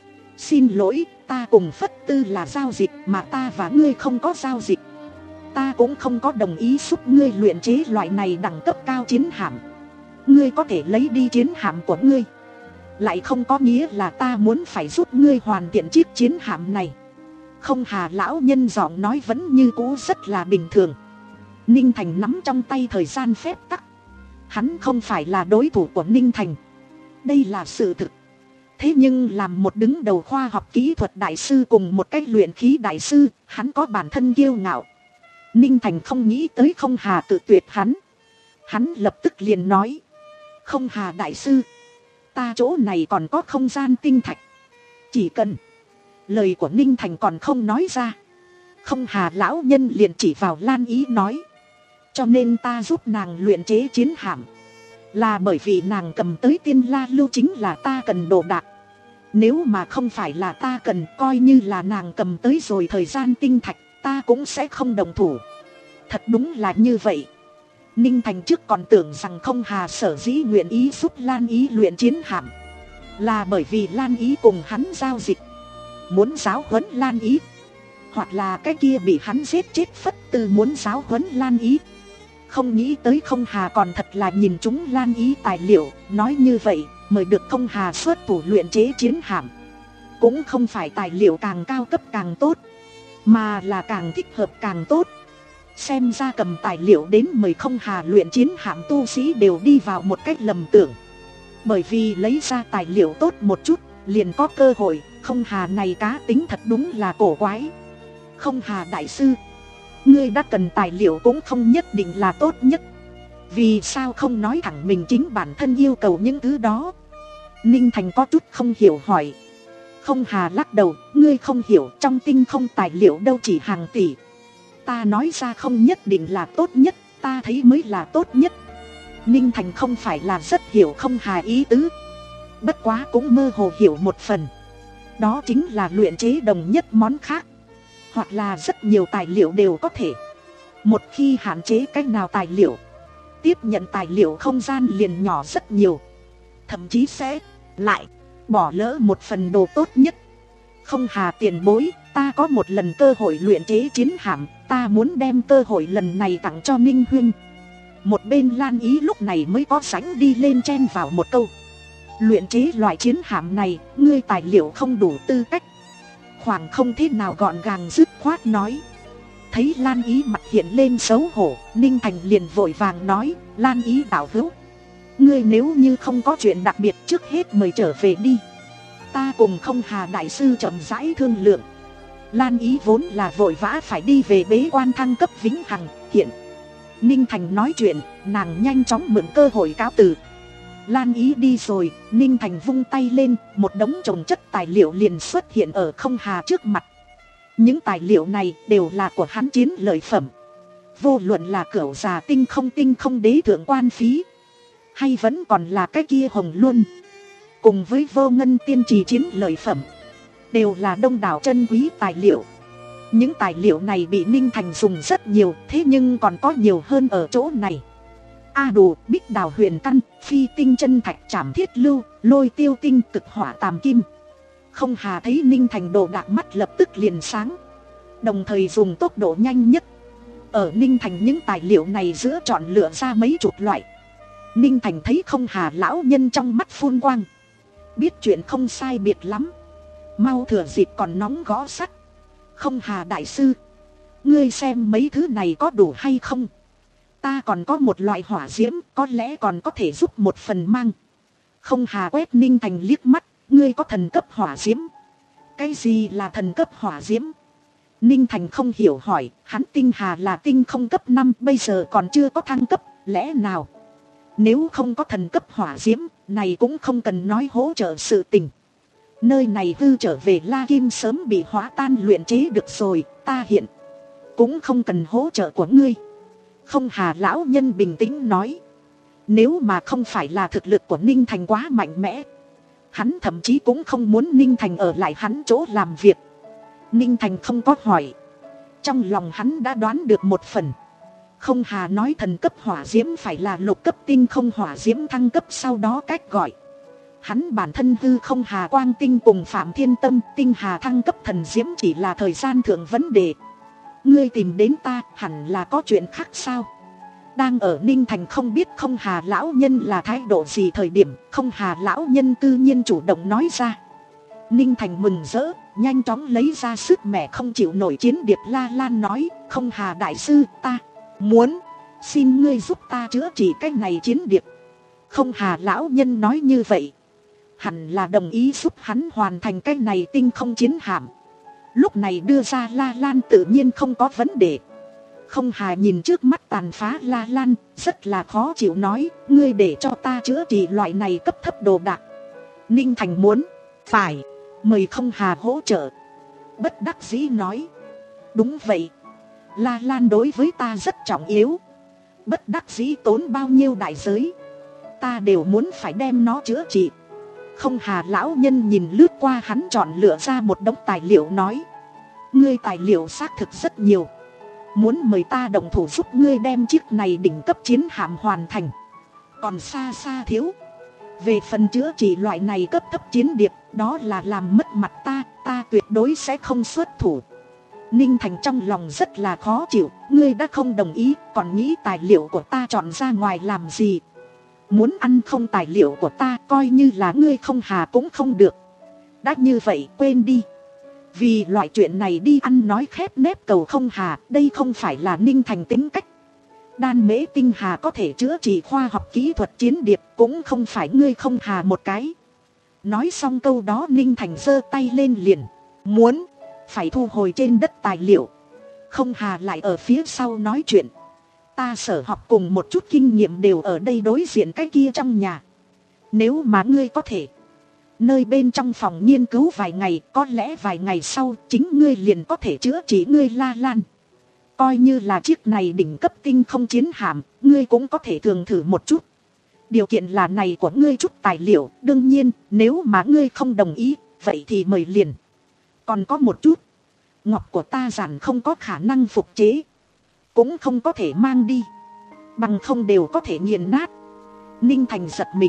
Xin lỗi, ta cùng Phất Tư là giao dịch mà ta và ngươi không có giao dịch. Ta cũng không có đồng ý giúp ngươi luyện chế loại này đẳng cấp cao chiến hạm. Ngươi có thể lấy đi chiến hạm của ngươi, lại không có nghĩa là ta muốn phải giúp ngươi hoàn thiện chiếc chiến hạm này. Không Hà lão nhân giọng nói vẫn như cũ rất là bình thường. Ninh Thành nắm trong tay thời gian phép tắc. Hắn không phải là đối thủ của Ninh Thành, đây là sự thực. Thế nhưng làm một đứng đầu khoa học kỹ thuật đại sư cùng một cách luyện khí đại sư, hắn có bản thân kiêu ngạo. Ninh Thành không nghĩ tới Không Hà tự tuyệt hắn. Hắn lập tức liền nói. Không Hà đại sư, ta chỗ này còn có không gian tinh thạch, chỉ cần. Lời của Ninh Thành còn không nói ra, Không Hà lão nhân liền chỉ vào Lan Ý nói. Cho nên ta giúp nàng luyện chế chiến hạm, là bởi vì nàng cầm tới tiên la lưu chính là ta cần đồ đạc. Nếu mà không phải là ta cần, coi như là nàng cầm tới rồi thời gian tinh thạch, ta cũng sẽ không đồng thủ. Thật đúng là như vậy. Ninh Thành trước còn tưởng rằng Không Hà sở dĩ nguyện ý giúp Lan Ý luyện chiến hạm, là bởi vì Lan Ý cùng hắn giao dịch, muốn giáo huấn Lan Ý, hoặc là cái kia bị hắn giết chết Phất Tư muốn giáo huấn Lan Ý. Không nghĩ tới Không Hà còn thật là nhìn chúng Lan Ý tài liệu. Nói như vậy, mời được Không Hà xuất thủ luyện chế chiến hạm, cũng không phải tài liệu càng cao cấp càng tốt, mà là càng thích hợp càng tốt. Xem ra cầm tài liệu đến mời Không Hà luyện chiến hạm tu sĩ đều đi vào một cách lầm tưởng. Bởi vì lấy ra tài liệu tốt một chút, liền có cơ hội. Không Hà này cá tính thật đúng là cổ quái. Không Hà đại sư, ngươi đã cần tài liệu cũng không nhất định là tốt nhất. Vì sao không nói thẳng mình chính bản thân yêu cầu những thứ đó? Ninh Thành có chút không hiểu hỏi. Không Hà lắc đầu. Ngươi không hiểu, trong tinh không tài liệu đâu chỉ hàng tỷ. Ta nói ra không nhất định là tốt nhất, ta thấy mới là tốt nhất. Ninh Thành không phải là rất hiểu không Hà ý tứ, bất quá cũng mơ hồ hiểu một phần. Đó chính là luyện chế đồng nhất món khác, hoặc là rất nhiều tài liệu đều có thể. Một khi hạn chế cách nào tài liệu, tiếp nhận tài liệu không gian liền nhỏ rất nhiều, thậm chí sẽ lại bỏ lỡ một phần đồ tốt nhất. Không Hà tiền bối, ta có một lần cơ hội luyện chế chiến hạm, ta muốn đem cơ hội lần này tặng cho Ninh huynh. Một bên Lan Ý lúc này mới có sánh đi lên chen vào một câu. Luyện chế loại chiến hạm này, ngươi tài liệu không đủ tư cách. Khoảng không thế nào gọn gàng dứt khoát nói. Thấy Lan Ý mặt hiện lên xấu hổ, Ninh Thành liền vội vàng nói, Lan Ý đạo hữu, ngươi nếu như không có chuyện đặc biệt trước hết mời trở về đi. Ta cùng Không Hà đại sư chậm rãi thương lượng. Lan Ý vốn là vội vã phải đi về bế quan thăng cấp vĩnh hằng, hiện Ninh Thành nói chuyện, nàng nhanh chóng mượn cơ hội cáo từ. Lan Ý đi rồi, Ninh Thành vung tay lên, một đống chồng chất tài liệu liền xuất hiện ở Không Hà trước mặt. Những tài liệu này đều là của hắn chiến lợi phẩm. Vô luận là cửu già tinh không tinh không đế thượng quan phí, hay vẫn còn là cái kia hồng luân, cùng với vô ngân tiên trì chiến lợi phẩm, đều là đông đảo chân quý tài liệu. Những tài liệu này bị Ninh Thành dùng rất nhiều, thế nhưng còn có nhiều hơn ở chỗ này. A Đồ, Bích Đào huyền căn, Phi tinh chân thạch, Trảm thiết lưu, Lôi tiêu tinh, Cực hỏa tàm kim. Không Hà thấy Ninh Thành đồ đạc mắt lập tức liền sáng, đồng thời dùng tốc độ nhanh nhất ở Ninh Thành những tài liệu này giữa chọn lựa ra mấy chục loại. Ninh Thành thấy Không Hà lão nhân trong mắt phun quang, biết chuyện không sai biệt lắm, mau thừa dịp còn nóng gõ sắt. Không Hà đại sư, ngươi xem mấy thứ này có đủ hay không? Ta còn có một loại hỏa diễm, có lẽ còn có thể giúp một phần mang. Không Hà quét Ninh Thành liếc mắt, ngươi có thần cấp hỏa diễm? Cái gì là thần cấp hỏa diễm? Ninh Thành không hiểu hỏi, hắn tinh hà là tinh không cấp năm, bây giờ còn chưa có thăng cấp, lẽ nào? Nếu không có thần cấp hỏa diễm, này cũng không cần nói hỗ trợ sự tình. Nơi này hư trở về La Kim sớm bị hóa tan luyện chế được rồi, ta hiện cũng không cần hỗ trợ của ngươi. Không Hà lão nhân bình tĩnh nói. Nếu mà không phải là thực lực của Ninh Thành quá mạnh mẽ, hắn thậm chí cũng không muốn Ninh Thành ở lại hắn chỗ làm việc. Ninh Thành không có hỏi, trong lòng hắn đã đoán được một phần. Không Hà nói thần cấp hỏa diễm phải là lục cấp tinh không hỏa diễm thăng cấp sau đó cách gọi. Hắn bản thân hư không hà quang tinh cùng Phạm Thiên Tâm tinh hà thăng cấp thần diễm chỉ là thời gian thượng vấn đề. Ngươi tìm đến ta hẳn là có chuyện khác sao? Đang ở Ninh Thành không biết Không Hà lão nhân là thái độ gì thời điểm, Không Hà lão nhân cư nhiên chủ động nói ra. Ninh Thành mừng rỡ, nhanh chóng lấy ra sức mẹ không chịu nổi chiến điệp La Lan nói, Không Hà đại sư, ta muốn xin ngươi giúp ta chữa trị cái này chiến điệp. Không Hà lão nhân nói như vậy, hẳn là đồng ý giúp hắn hoàn thành cái này tinh không chiến hạm. Lúc này đưa ra La Lan tự nhiên không có vấn đề. Không Hà nhìn trước mắt tàn phá La Lan, rất là khó chịu nói, ngươi để cho ta chữa trị loại này cấp thấp đồ đạc. Ninh Thành muốn, phải, mời Không Hà hỗ trợ. Bất đắc dĩ nói, đúng vậy, La Lan đối với ta rất trọng yếu. Bất đắc dĩ tốn bao nhiêu đại giới, ta đều muốn phải đem nó chữa trị. Không Hà lão nhân nhìn lướt qua hắn chọn lựa ra một đống tài liệu nói, ngươi tài liệu xác thực rất nhiều, muốn mời ta đồng thủ giúp ngươi đem chiếc này đỉnh cấp chiến hạm hoàn thành, còn xa xa thiếu. Về phần chữa trị loại này cấp thấp chiến điệp, đó là làm mất mặt ta, ta tuyệt đối sẽ không xuất thủ. Ninh Thành trong lòng rất là khó chịu, ngươi đã không đồng ý, còn nghĩ tài liệu của ta chọn ra ngoài làm gì? Muốn ăn không tài liệu của ta, coi như là ngươi Không Hà cũng không được. Đã như vậy quên đi. Vì loại chuyện này đi ăn nói khép nép cầu Không Hà, đây không phải là Ninh Thành tính cách. Đan mễ tinh hà có thể chữa trị khoa học kỹ thuật chiến điệp, cũng không phải ngươi Không Hà một cái. Nói xong câu đó Ninh Thành giơ tay lên liền, muốn phải thu hồi trên đất tài liệu. Không Hà lại ở phía sau nói chuyện, ta sở học cùng một chút kinh nghiệm đều ở đây đối diện cái kia trong nhà. Nếu mà ngươi có thể nơi bên trong phòng nghiên cứu vài ngày, có lẽ vài ngày sau chính ngươi liền có thể chữa trị ngươi La Lan. Coi như là chiếc này đỉnh cấp tinh không chiến hạm, ngươi cũng có thể thường thử một chút. Điều kiện là này của ngươi chút tài liệu, đương nhiên nếu mà ngươi không đồng ý, vậy thì mời liền. Còn có một chút, ngọc của ta giản không có khả năng phục chế, cũng không có thể mang đi, bằng không đều có thể nghiền nát. Ninh Thành giật mình.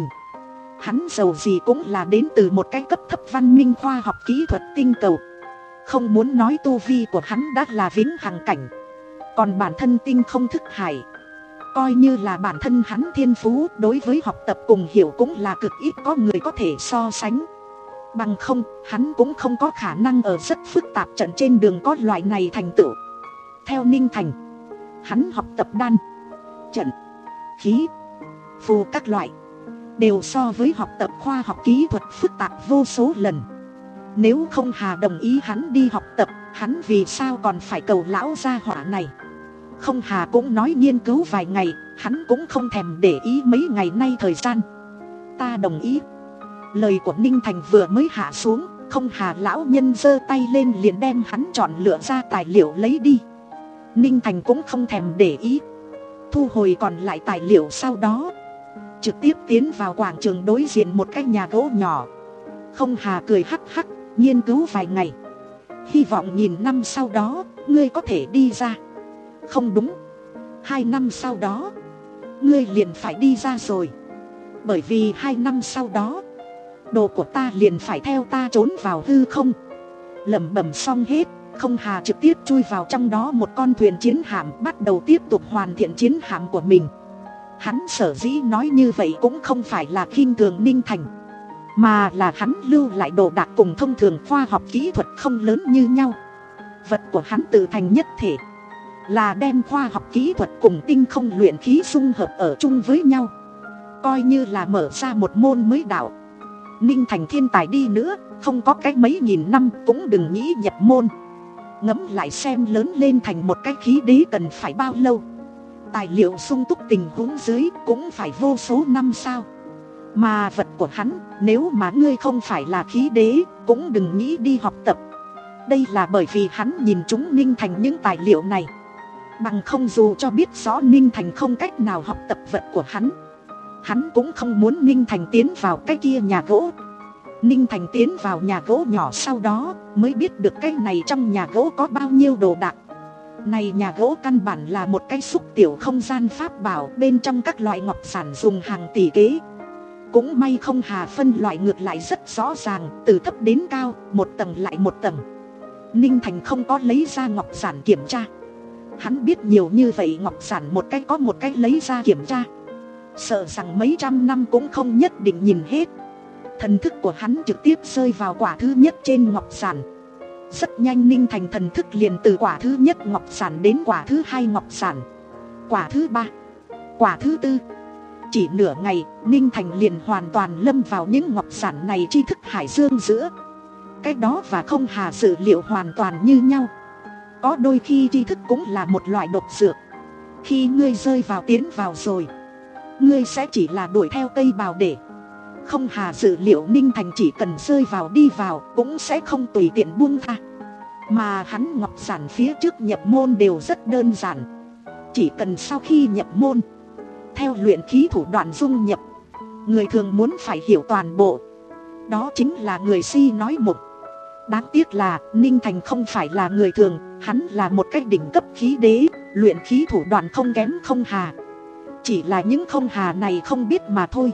Hắn giàu gì cũng là đến từ một cái cấp thấp văn minh khoa học kỹ thuật tinh cầu. Không muốn nói tu vi của hắn đã là vĩnh hằng cảnh, còn bản thân tinh không thức hải, coi như là bản thân hắn thiên phú, đối với học tập cùng hiểu cũng là cực ít có người có thể so sánh. Bằng không, hắn cũng không có khả năng ở rất phức tạp trận trên đường có loại này thành tựu. Theo Ninh Thành, hắn học tập đan, trận, khí, phù các loại, đều so với học tập khoa học kỹ thuật phức tạp vô số lần. Nếu không Hà đồng ý hắn đi học tập, hắn vì sao còn phải cầu lão gia hỏa này. Không Hà cũng nói nghiên cứu vài ngày, hắn cũng không thèm để ý mấy ngày nay thời gian. Ta đồng ý. Lời của Ninh Thành vừa mới hạ xuống, Không Hà lão nhân giơ tay lên liền đem hắn chọn lựa ra tài liệu lấy đi. Ninh Thành cũng không thèm để ý, thu hồi còn lại tài liệu, sau đó trực tiếp tiến vào quảng trường đối diện một cái nhà gỗ nhỏ. Không Hà cười hắc hắc, nghiên cứu vài ngày, hy vọng nghìn năm sau đó ngươi có thể đi ra. Không đúng, hai năm sau đó ngươi liền phải đi ra rồi, bởi vì hai năm sau đó đồ của ta liền phải theo ta trốn vào hư không. Lẩm bẩm xong hết, Không Hà trực tiếp chui vào trong đó một con thuyền chiến hạm, bắt đầu tiếp tục hoàn thiện chiến hạm của mình. Hắn sở dĩ nói như vậy cũng không phải là khinh thường Ninh Thành, mà là hắn lưu lại đồ đạc cùng thông thường khoa học kỹ thuật không lớn như nhau. Vật của hắn tự thành nhất thể, là đem khoa học kỹ thuật cùng tinh không luyện khí dung hợp ở chung với nhau, coi như là mở ra một môn mới đạo. Ninh Thành thiên tài đi nữa, không có cái mấy nghìn năm cũng đừng nghĩ nhập môn. Ngẫm lại xem, lớn lên thành một cái khí đế cần phải bao lâu? Tài liệu sung túc tình huống dưới cũng phải vô số năm sao. Mà vật của hắn, nếu mà ngươi không phải là khí đế, cũng đừng nghĩ đi học tập. Đây là bởi vì hắn nhìn chúng Ninh Thành những tài liệu này. Bằng không, dù cho biết rõ Ninh Thành không cách nào học tập vật của hắn, hắn cũng không muốn Ninh Thành tiến vào cái kia nhà gỗ. Ninh Thành tiến vào nhà gỗ nhỏ sau đó mới biết được cái này trong nhà gỗ có bao nhiêu đồ đạc. Này nhà gỗ căn bản là một cái xúc tiểu không gian pháp bảo, bên trong các loại ngọc sản dùng hàng tỷ kế. Cũng may Không Hà phân loại ngược lại rất rõ ràng, từ thấp đến cao, một tầng lại một tầng. Ninh Thành không có lấy ra ngọc sản kiểm tra. Hắn biết nhiều như vậy ngọc sản một cái có một cái lấy ra kiểm tra, sợ rằng mấy trăm năm cũng không nhất định nhìn hết. Thần thức của hắn trực tiếp rơi vào quả thứ nhất trên ngọc sản. Rất nhanh Ninh Thành thần thức liền từ quả thứ nhất ngọc sản đến quả thứ hai ngọc sản, quả thứ ba, quả thứ tư. Chỉ nửa ngày, Ninh Thành liền hoàn toàn lâm vào những ngọc sản này tri thức hải dương giữa. Cái đó và Không Hà dự liệu hoàn toàn như nhau. Có đôi khi tri thức cũng là một loại độc dược. Khi ngươi rơi vào tiến vào rồi, ngươi sẽ chỉ là đuổi theo cây bào để. Không Hà dự liệu Ninh Thành chỉ cần rơi vào đi vào cũng sẽ không tùy tiện buông tha. Mà hắn ngọc sản phía trước nhập môn đều rất đơn giản. Chỉ cần sau khi nhập môn, theo luyện khí thủ đoạn dung nhập, người thường muốn phải hiểu toàn bộ, đó chính là người si nói mộng. Đáng tiếc là Ninh Thành không phải là người thường, hắn là một cái đỉnh cấp khí đế, luyện khí thủ đoạn không kém Không Hà. Chỉ là những Không Hà này không biết mà thôi.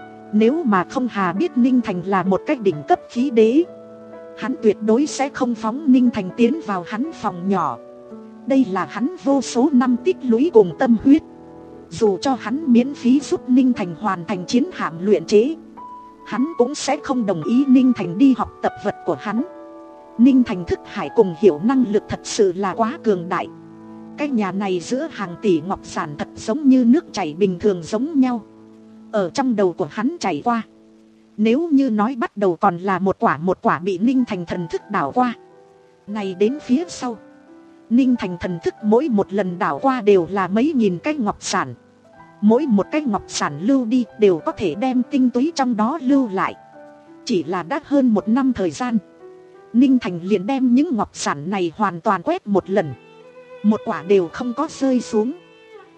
Nếu mà Không Hà biết Ninh Thành là một cái đỉnh cấp khí đế, hắn tuyệt đối sẽ không phóng Ninh Thành tiến vào hắn phòng nhỏ. Đây là hắn vô số năm tích lũy cùng tâm huyết. Dù cho hắn miễn phí giúp Ninh Thành hoàn thành chiến hạm luyện chế, hắn cũng sẽ không đồng ý Ninh Thành đi học tập vật của hắn. Ninh Thành thức hải cùng hiểu năng lực thật sự là quá cường đại. Cái nhà này giữa hàng tỷ ngọc sản thật giống như nước chảy bình thường giống nhau, ở trong đầu của hắn chảy qua. Nếu như nói bắt đầu còn là một quả một quả bị Ninh Thành thần thức đảo qua, này đến phía sau, Ninh Thành thần thức mỗi một lần đảo qua đều là mấy nghìn cái ngọc sản. Mỗi một cái ngọc sản lưu đi đều có thể đem tinh túy trong đó lưu lại. Chỉ là đã hơn một năm thời gian, Ninh Thành liền đem những ngọc sản này hoàn toàn quét một lần, một quả đều không có rơi xuống.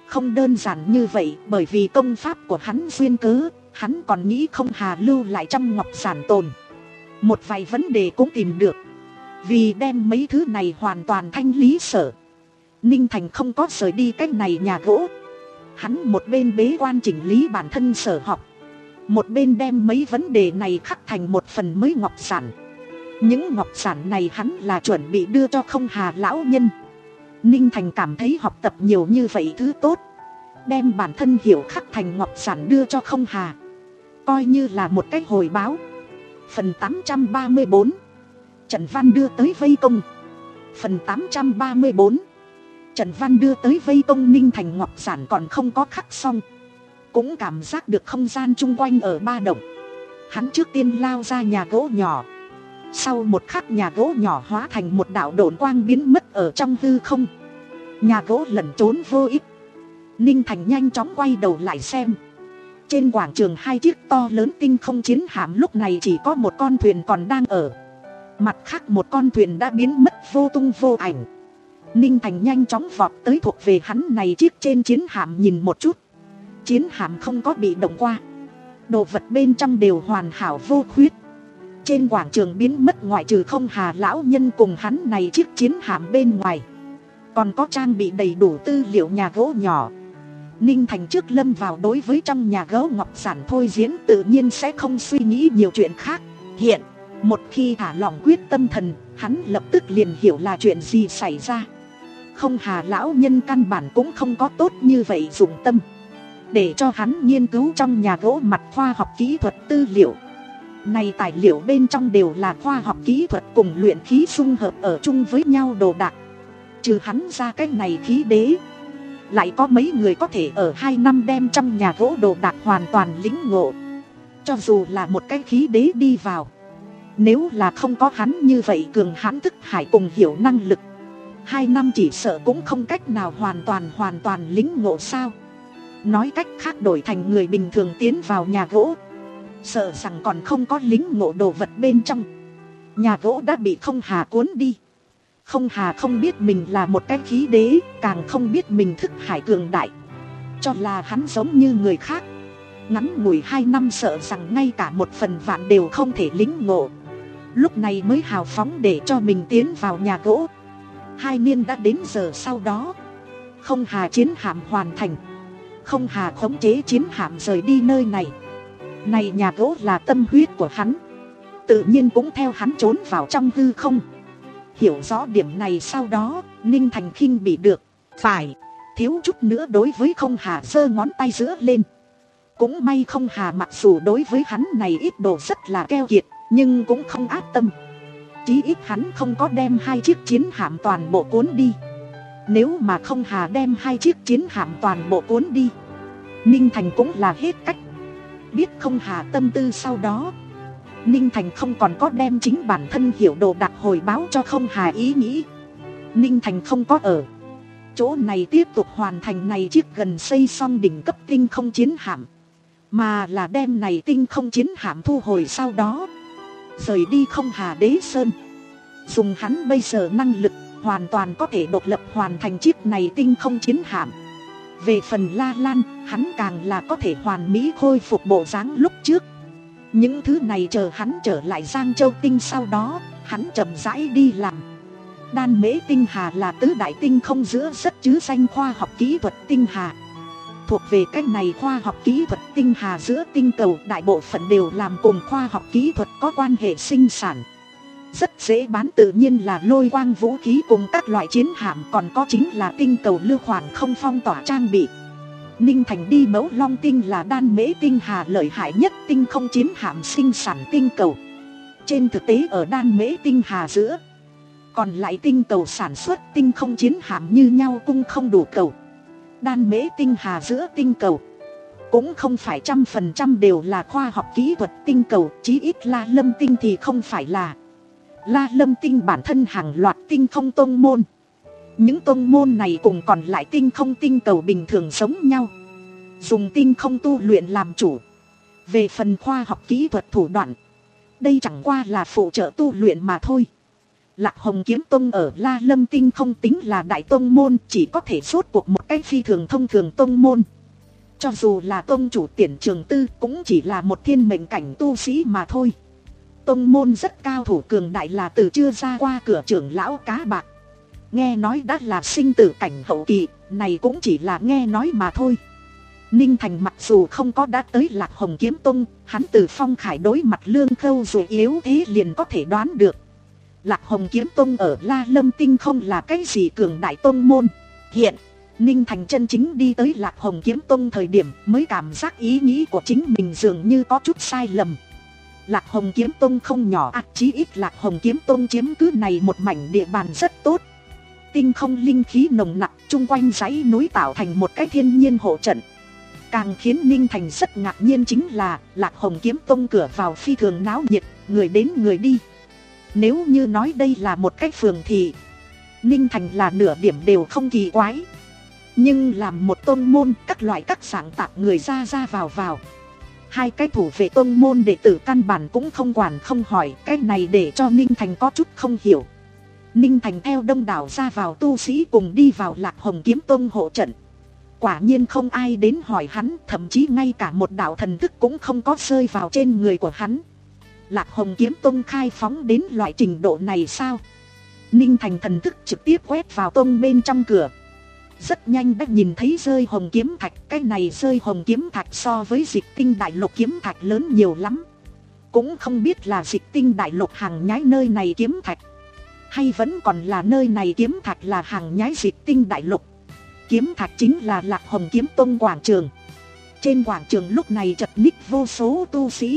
Không đơn giản như vậy, bởi vì công pháp của hắn duyên cớ, hắn còn nghĩ không hà lưu lại trong ngọc giản tồn. Một vài vấn đề cũng tìm được. Vì đem mấy thứ này hoàn toàn thanh lý sở, Ninh Thành không có rời đi cái này nhà gỗ. Hắn một bên bế quan chỉnh lý bản thân sở học, một bên đem mấy vấn đề này khắc thành một phần mới ngọc giản. Những ngọc giản này hắn là chuẩn bị đưa cho không hà lão nhân. Ninh Thành cảm thấy học tập nhiều như vậy thứ tốt, đem bản thân hiểu khắc thành ngọc giản đưa cho không hà, coi như là một cách hồi báo. Phần tám trăm ba mươi bốn, Trần Văn đưa tới vây công. Phần tám trăm ba mươi bốn, Trần Văn đưa tới vây công. Ninh Thành ngọc giản còn không có khắc xong, cũng cảm giác được không gian chung quanh ở ba động. Hắn trước tiên lao ra nhà gỗ nhỏ. Sau một khắc nhà gỗ nhỏ hóa thành một đạo độn quang biến mất ở trong hư không. Nhà gỗ lẩn trốn vô ích. Ninh Thành nhanh chóng quay đầu lại xem. Trên quảng trường hai chiếc to lớn tinh không chiến hạm lúc này chỉ có một con thuyền còn đang ở. Mặt khác một con thuyền đã biến mất vô tung vô ảnh. Ninh Thành nhanh chóng vọt tới thuộc về hắn này chiếc trên chiến hạm nhìn một chút. Chiến hạm không có bị động qua, đồ vật bên trong đều hoàn hảo vô khuyết. Trên quảng trường biến mất ngoại trừ không hà lão nhân cùng hắn này chiếc chiến hạm bên ngoài, còn có trang bị đầy đủ tư liệu nhà gỗ nhỏ. Ninh Thành trước lâm vào đối với trong nhà gỗ ngọc giản thôi diễn, tự nhiên sẽ không suy nghĩ nhiều chuyện khác. Hiện, một khi thả lỏng quyết tâm thần, hắn lập tức liền hiểu là chuyện gì xảy ra. Không hà lão nhân căn bản cũng không có tốt như vậy dụng tâm để cho hắn nghiên cứu trong nhà gỗ mặt khoa học kỹ thuật tư liệu. Này tài liệu bên trong đều là khoa học kỹ thuật cùng luyện khí dung hợp ở chung với nhau đồ đạc. Trừ hắn ra cái này khí đế, lại có mấy người có thể ở hai năm đem trong nhà gỗ đồ đạc hoàn toàn lĩnh ngộ. Cho dù là một cái khí đế đi vào, nếu là không có hắn như vậy cường hãn thức hải cùng hiểu năng lực, hai năm chỉ sợ cũng không cách nào hoàn toàn hoàn toàn lĩnh ngộ sao. Nói cách khác, đổi thành người bình thường tiến vào nhà gỗ, sợ rằng còn không có lĩnh ngộ đồ vật bên trong. Nhà gỗ đã bị không hà cuốn đi. Không hà không biết mình là một cái khí đế, càng không biết mình thức hải cường đại, cho là hắn giống như người khác. Ngắn ngủi hai năm sợ rằng ngay cả một phần vạn đều không thể lĩnh ngộ, lúc này mới hào phóng để cho mình tiến vào nhà gỗ. Hai niên đã đến giờ sau đó, không hà chiến hạm hoàn thành. Không hà khống chế chiến hạm rời đi nơi này. Này nhà gỗ là tâm huyết của hắn, tự nhiên cũng theo hắn trốn vào trong hư không. Hiểu rõ điểm này sau đó, Ninh Thành khinh bị được. Phải, thiếu chút nữa đối với không hà giơ ngón tay giữa lên. Cũng may không hà mặc dù đối với hắn này ít đồ rất là keo kiệt, nhưng cũng không ác tâm. Chí ít hắn không có đem hai chiếc chiến hạm toàn bộ cuốn đi. Nếu mà không hà đem hai chiếc chiến hạm toàn bộ cuốn đi, Ninh Thành cũng là hết cách. Biết không hà tâm tư sau đó, Ninh Thành không còn có đem chính bản thân hiểu đồ đạc hồi báo cho không hà ý nghĩ. Ninh Thành không có ở chỗ này tiếp tục hoàn thành này chiếc gần xây xong đỉnh cấp tinh không chiến hạm, mà là đem này tinh không chiến hạm thu hồi sau đó rời đi không hà đế sơn. Dùng hắn bây giờ năng lực, hoàn toàn có thể độc lập hoàn thành chiếc này tinh không chiến hạm. Về phần La Lan, hắn càng là có thể hoàn mỹ khôi phục bộ dáng lúc trước. Những thứ này chờ hắn trở lại Giang Châu Tinh sau đó, hắn chậm rãi đi làm. Đan Mễ Tinh Hà là tứ đại tinh không giữa rất chứ danh khoa học kỹ thuật tinh hà. Thuộc về cách này khoa học kỹ thuật tinh hà giữa tinh cầu, đại bộ phận đều làm cùng khoa học kỹ thuật có quan hệ sinh sản. Rất dễ bán, tự nhiên là lôi quang vũ khí cùng các loại chiến hạm, còn có chính là tinh cầu lưu khoản không phong tỏa trang bị. Ninh Thành đi Mẫu Long Tinh là Đan Mễ Tinh Hà lợi hại nhất tinh không chiến hạm sinh sản tinh cầu. Trên thực tế ở Đan Mễ Tinh Hà giữa, còn lại tinh cầu sản xuất tinh không chiến hạm như nhau cung không đủ cầu. Đan Mễ Tinh Hà giữa tinh cầu cũng không phải trăm phần trăm đều là khoa học kỹ thuật tinh cầu, chí ít La Lâm Tinh thì không phải là. La Lâm Tinh bản thân hàng loạt tinh không tông môn. Những tông môn này cùng còn lại tinh không tinh cầu bình thường giống nhau, dùng tinh không tu luyện làm chủ. Về phần khoa học kỹ thuật thủ đoạn, đây chẳng qua là phụ trợ tu luyện mà thôi. Lạc Hồng Kiếm Tông ở La Lâm Tinh không tính là đại tông môn, chỉ có thể rốt cuộc một cách phi thường thông thường tông môn. Cho dù là tông chủ Tiễn Trường Tư cũng chỉ là một thiên mệnh cảnh tu sĩ mà thôi. Tông môn rất cao thủ cường đại là từ chưa ra qua cửa trưởng lão Cá Bạc. Nghe nói đã là sinh tử cảnh hậu kỳ, này cũng chỉ là nghe nói mà thôi. Ninh Thành mặc dù không có đã tới Lạc Hồng Kiếm Tông, hắn từ Phong Khải đối mặt Lương Khâu rồi yếu thế liền có thể đoán được. Lạc Hồng Kiếm Tông ở La Lâm Tinh không là cái gì cường đại tông môn. Hiện, Ninh Thành chân chính đi tới Lạc Hồng Kiếm Tông thời điểm mới cảm giác ý nghĩ của chính mình dường như có chút sai lầm. Lạc Hồng Kiếm Tông không nhỏ, à, chí ít Lạc Hồng Kiếm Tông chiếm cứ này một mảnh địa bàn rất tốt. Tinh không linh khí nồng nặc, chung quanh dãy núi tạo thành một cái thiên nhiên hộ trận. Càng khiến Ninh Thành rất ngạc nhiên chính là Lạc Hồng Kiếm Tông cửa vào phi thường náo nhiệt, người đến người đi. Nếu như nói đây là một cái phường thì Ninh Thành là nửa điểm đều không kỳ quái. Nhưng làm một tôn môn, các loại các dạng tạp người ra ra vào vào. Hai cái thủ vệ tôn môn đệ tử căn bản cũng không quản không hỏi, cái này để cho Ninh Thành có chút không hiểu. Ninh Thành theo đông đảo ra vào tu sĩ cùng đi vào Lạc Hồng Kiếm Tông hộ trận. Quả nhiên không ai đến hỏi hắn, thậm chí ngay cả một đạo thần thức cũng không có rơi vào trên người của hắn. Lạc Hồng Kiếm Tông khai phóng đến loại trình độ này sao? Ninh Thành thần thức trực tiếp quét vào tông bên trong cửa. Rất nhanh đã nhìn thấy rơi hồng kiếm thạch. Cái này rơi hồng kiếm thạch so với Dịch Tinh Đại Lục kiếm thạch lớn nhiều lắm. Cũng không biết là Dịch Tinh Đại Lục hàng nhái nơi này kiếm thạch, hay vẫn còn là nơi này kiếm thạch là hàng nhái Dịch Tinh Đại Lục. Kiếm thạch chính là Lạc Hồng Kiếm Tông quảng trường. Trên quảng trường lúc này chật ních vô số tu sĩ.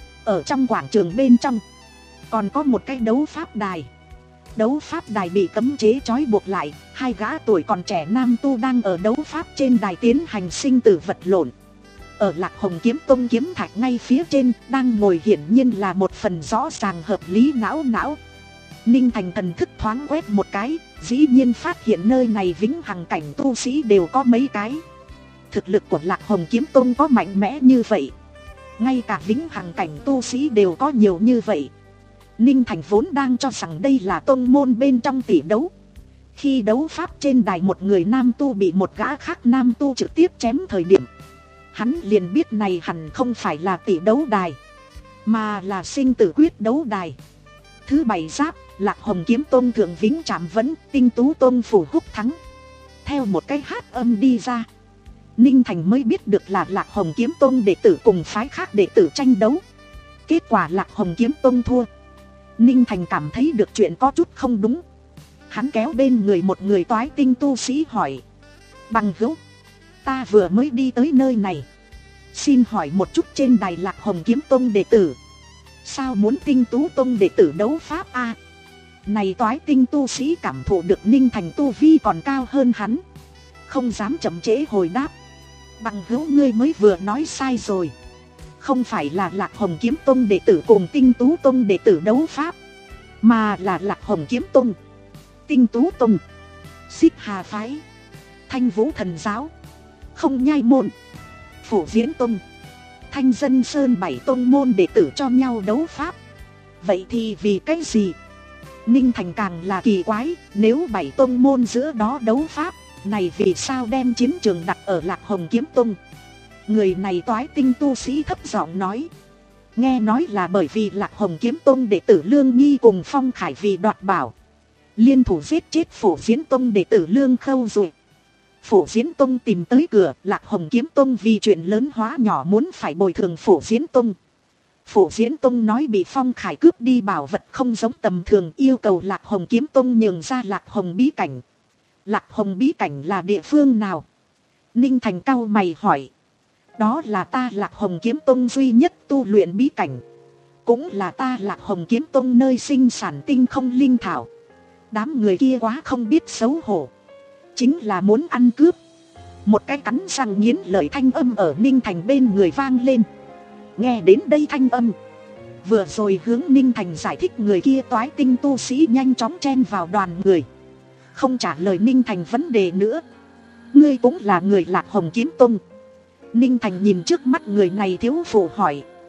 Ở trong quảng trường bên trong còn có một cái đấu pháp đài. Đấu pháp đài bị cấm chế trói buộc lại. Hai gã tuổi còn trẻ nam tu đang ở đấu pháp trên đài tiến hành sinh tử vật lộn. Ở Lạc Hồng Kiếm Tông kiếm thạch ngay phía trên đang ngồi hiển nhiên là một phần rõ ràng hợp lý não não. Ninh Thành thần thức thoáng quét một cái, dĩ nhiên phát hiện nơi này vĩnh hằng cảnh tu sĩ đều có mấy cái. Thực lực của Lạc Hồng Kiếm Tông có mạnh mẽ như vậy, ngay cả vĩnh hằng cảnh tu sĩ đều có nhiều như vậy. Ninh Thành vốn đang cho rằng đây là tông môn bên trong tỷ đấu. Khi đấu pháp trên đài một người nam tu bị một gã khác nam tu trực tiếp chém thời điểm, hắn liền biết này hẳn không phải là tỷ đấu đài, mà là sinh tử quyết đấu đài. Thứ bảy giáp, Lạc Hồng Kiếm Tông thượng vĩnh trạm vẫn, Tinh Tú Tông phủ húc thắng. Theo một cái hát âm đi ra, Ninh Thành mới biết được là Lạc Hồng Kiếm Tông đệ tử cùng phái khác đệ tử tranh đấu. Kết quả Lạc Hồng Kiếm Tông thua. Ninh Thành cảm thấy được chuyện có chút không đúng. Hắn kéo bên người một người toái tinh tu sĩ hỏi: bằng hữu, ta vừa mới đi tới nơi này, xin hỏi một chút trên đài Lạc Hồng Kiếm Tông đệ tử sao muốn Tinh Tú Tông đệ tử đấu pháp a? À, này toái tinh tu sĩ cảm thụ được Ninh Thành tu vi còn cao hơn hắn, không dám chậm trễ hồi đáp: bằng hữu, ngươi mới vừa nói sai rồi. Không phải là Lạc Hồng Kiếm Tông đệ tử cùng Tinh Tú Tông đệ tử đấu pháp, mà là Lạc Hồng Kiếm Tông, Tinh Tú Tông, Xích Hà Phái, Thanh Vũ Thần Giáo, Không Nhai Môn, Phổ Diễn Tông, Thanh Dân Sơn bảy tông môn đệ tử cho nhau đấu pháp. Vậy thì vì cái gì? Ninh Thành càng là kỳ quái, nếu bảy tông môn giữa đó đấu pháp, này vì sao đem chiến trường đặt ở Lạc Hồng Kiếm Tông? Người này toái tinh tu sĩ thấp giọng nói: nghe nói là bởi vì Lạc Hồng Kiếm Tông đệ tử Lương Nghi cùng Phong Khải vì đoạt bảo, liên thủ giết chết Phổ Diễn Tông đệ tử Lương Khâu rồi. Phổ Diễn Tông tìm tới cửa, Lạc Hồng Kiếm Tông vì chuyện lớn hóa nhỏ muốn phải bồi thường Phổ Diễn Tông. Phổ Diễn Tông nói bị Phong Khải cướp đi bảo vật không giống tầm thường, yêu cầu Lạc Hồng Kiếm Tông nhường ra Lạc Hồng Bí Cảnh. Lạc Hồng Bí Cảnh là địa phương nào? Ninh Thành cau mày hỏi. Đó là ta Lạc Hồng Kiếm Tông duy nhất tu luyện bí cảnh, cũng là ta Lạc Hồng Kiếm Tông nơi sinh sản tinh không linh thảo. Đám người kia quá không biết xấu hổ, chính là muốn ăn cướp. Một cái cắn răng nghiến lợi thanh âm ở Ninh Thành bên người vang lên. Nghe đến đây thanh âm, vừa rồi hướng Ninh Thành giải thích người kia toái tinh tu sĩ nhanh chóng chen vào đoàn người, không trả lời Ninh Thành vấn đề nữa. Ngươi cũng là người Lạc Hồng Kiếm Tông? Ninh Thành nhìn trước mắt người này thiếu phụ hỏi.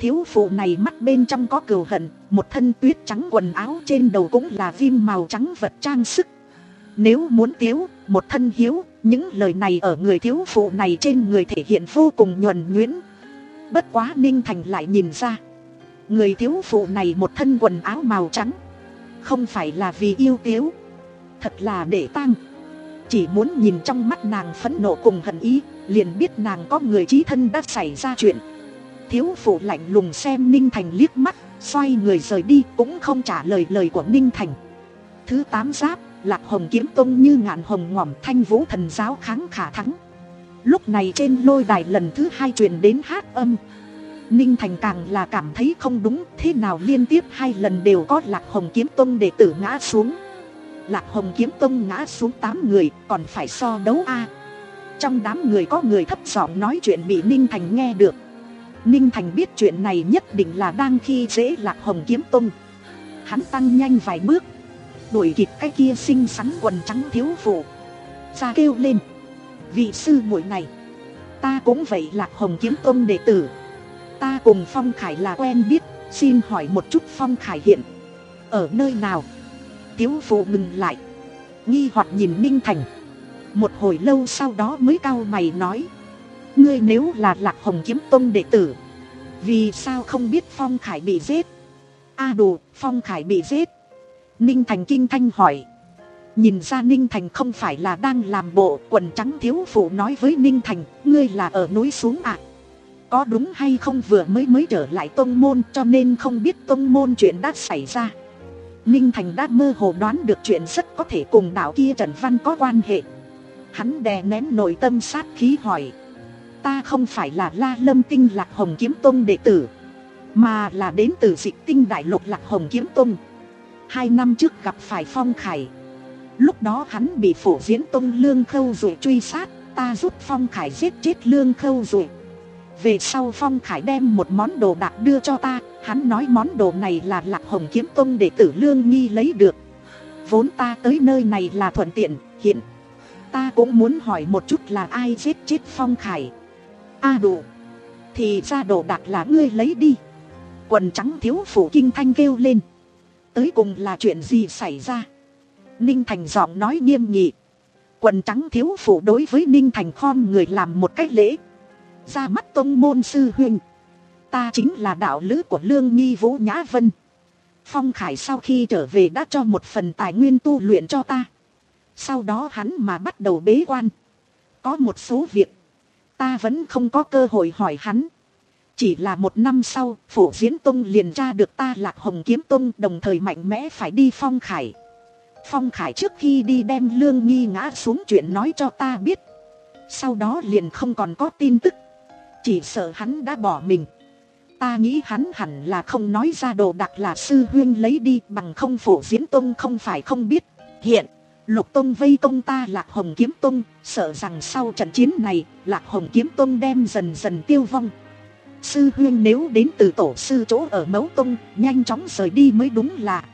thiếu phụ này mắt bên trong có cừu hận, một thân tuyết trắng quần áo trên đầu cũng là viêm màu trắng vật trang sức. Nếu muốn tiếu, một thân hiếu, những lời này ở người thiếu phụ này trên người thể hiện vô cùng nhuần nhuyễn. Bất quá Ninh Thành lại nhìn ra, người thiếu phụ này một thân quần áo màu trắng, không phải là vì yêu tiếu, thật là để tang. Chỉ muốn nhìn trong mắt nàng phẫn nộ cùng hận ý, liền biết nàng có người chí thân đã xảy ra chuyện. Thiếu phụ lạnh lùng xem Ninh Thành liếc mắt, xoay người rời đi, cũng không trả lời lời của Ninh Thành. Thứ tám giáp, Lạc Hồng kiếm tông như ngạn hồng ngỏm, Thanh Vũ thần giáo kháng khả thắng. Lúc này trên lôi đài lần thứ hai truyền đến hát âm. Ninh Thành càng là cảm thấy không đúng, thế nào liên tiếp hai lần đều có Lạc Hồng kiếm tông đệ tử ngã xuống. Lạc Hồng kiếm tông ngã xuống tám người, còn phải so đấu a? Trong đám người có người thấp giọng nói chuyện bị Ninh Thành nghe được. Ninh Thành biết chuyện này nhất định là đang khi dễ Lạc Hồng kiếm tông. Hắn tăng nhanh vài bước, đuổi kịp cái kia xinh xắn quần trắng thiếu phụ, ra kêu lên: vị sư muội này, ta cũng vậy Lạc Hồng kiếm tông đệ tử, ta cùng Phong Khải là quen biết, xin hỏi một chút Phong Khải hiện ở nơi nào? Thiếu phụ ngừng lại, nghi hoặc nhìn Ninh Thành. Một hồi lâu sau đó mới cau mày nói: ngươi nếu là Lạc Hồng kiếm tông đệ tử, vì sao không biết Phong Khải bị giết? A à đủ, Phong Khải bị giết? Ninh Thành kinh thanh hỏi. Nhìn ra Ninh Thành không phải là đang làm bộ, quần trắng thiếu phụ nói với Ninh Thành: ngươi là ở núi xuống ạ? À? Có đúng hay không vừa mới mới trở lại tông môn cho nên không biết tông môn chuyện đã xảy ra? Ninh Thành đã mơ hồ đoán được chuyện rất có thể cùng đạo kia Trần Văn có quan hệ. Hắn đè nén nội tâm sát khí hỏi: ta không phải là La Lâm Tinh Lạc Hồng kiếm tông đệ tử, mà là đến từ Dịch Tinh Đại Lục Lạc Hồng kiếm tông. Hai năm trước gặp phải Phong Khải, lúc đó hắn bị Phổ Diễn tông Lương Khâu Duệ truy sát, ta giúp Phong Khải giết chết Lương Khâu Duệ. Về sau Phong Khải đem một món đồ đạc đưa cho ta, hắn nói món đồ này là Lạc Hồng kiếm tông đệ tử Lương Nghi lấy được. Vốn ta tới nơi này là thuận tiện, hiện ta cũng muốn hỏi một chút là ai giết chết Phong Khải. A à đủ, thì ra đồ đạc là ngươi lấy đi. Quần trắng thiếu phụ kinh thanh kêu lên. Tới cùng là chuyện gì xảy ra? Ninh Thành giọng nói nghiêm nghị. Quần trắng thiếu phụ đối với Ninh Thành khom người làm một cách lễ. Ra mắt tông môn sư huynh, ta chính là đạo lữ của Lương Nghi Vũ Nhã Vân. Phong Khải sau khi trở về đã cho một phần tài nguyên tu luyện cho ta. Sau đó hắn mà bắt đầu bế quan. Có một số việc ta vẫn không có cơ hội hỏi hắn. Chỉ là một năm sau, Phổ Diễn tông liền tra được ta Lạc Hồng kiếm tông, đồng thời mạnh mẽ phải đi Phong Khải. Phong Khải trước khi đi đem Lương Nghi ngã xuống chuyện nói cho ta biết. Sau đó liền không còn có tin tức. Chỉ sợ hắn đã bỏ mình. Ta nghĩ hắn hẳn là không nói ra đồ đạc là sư huynh lấy đi, bằng không Phổ Diễn tông không phải không biết. Hiện Lục tông vây công ta Lạc Hồng kiếm tông, sợ rằng sau trận chiến này Lạc Hồng kiếm tông đem dần dần tiêu vong. Sư huynh nếu đến từ tổ sư chỗ ở Mấu Tông, nhanh chóng rời đi mới đúng là.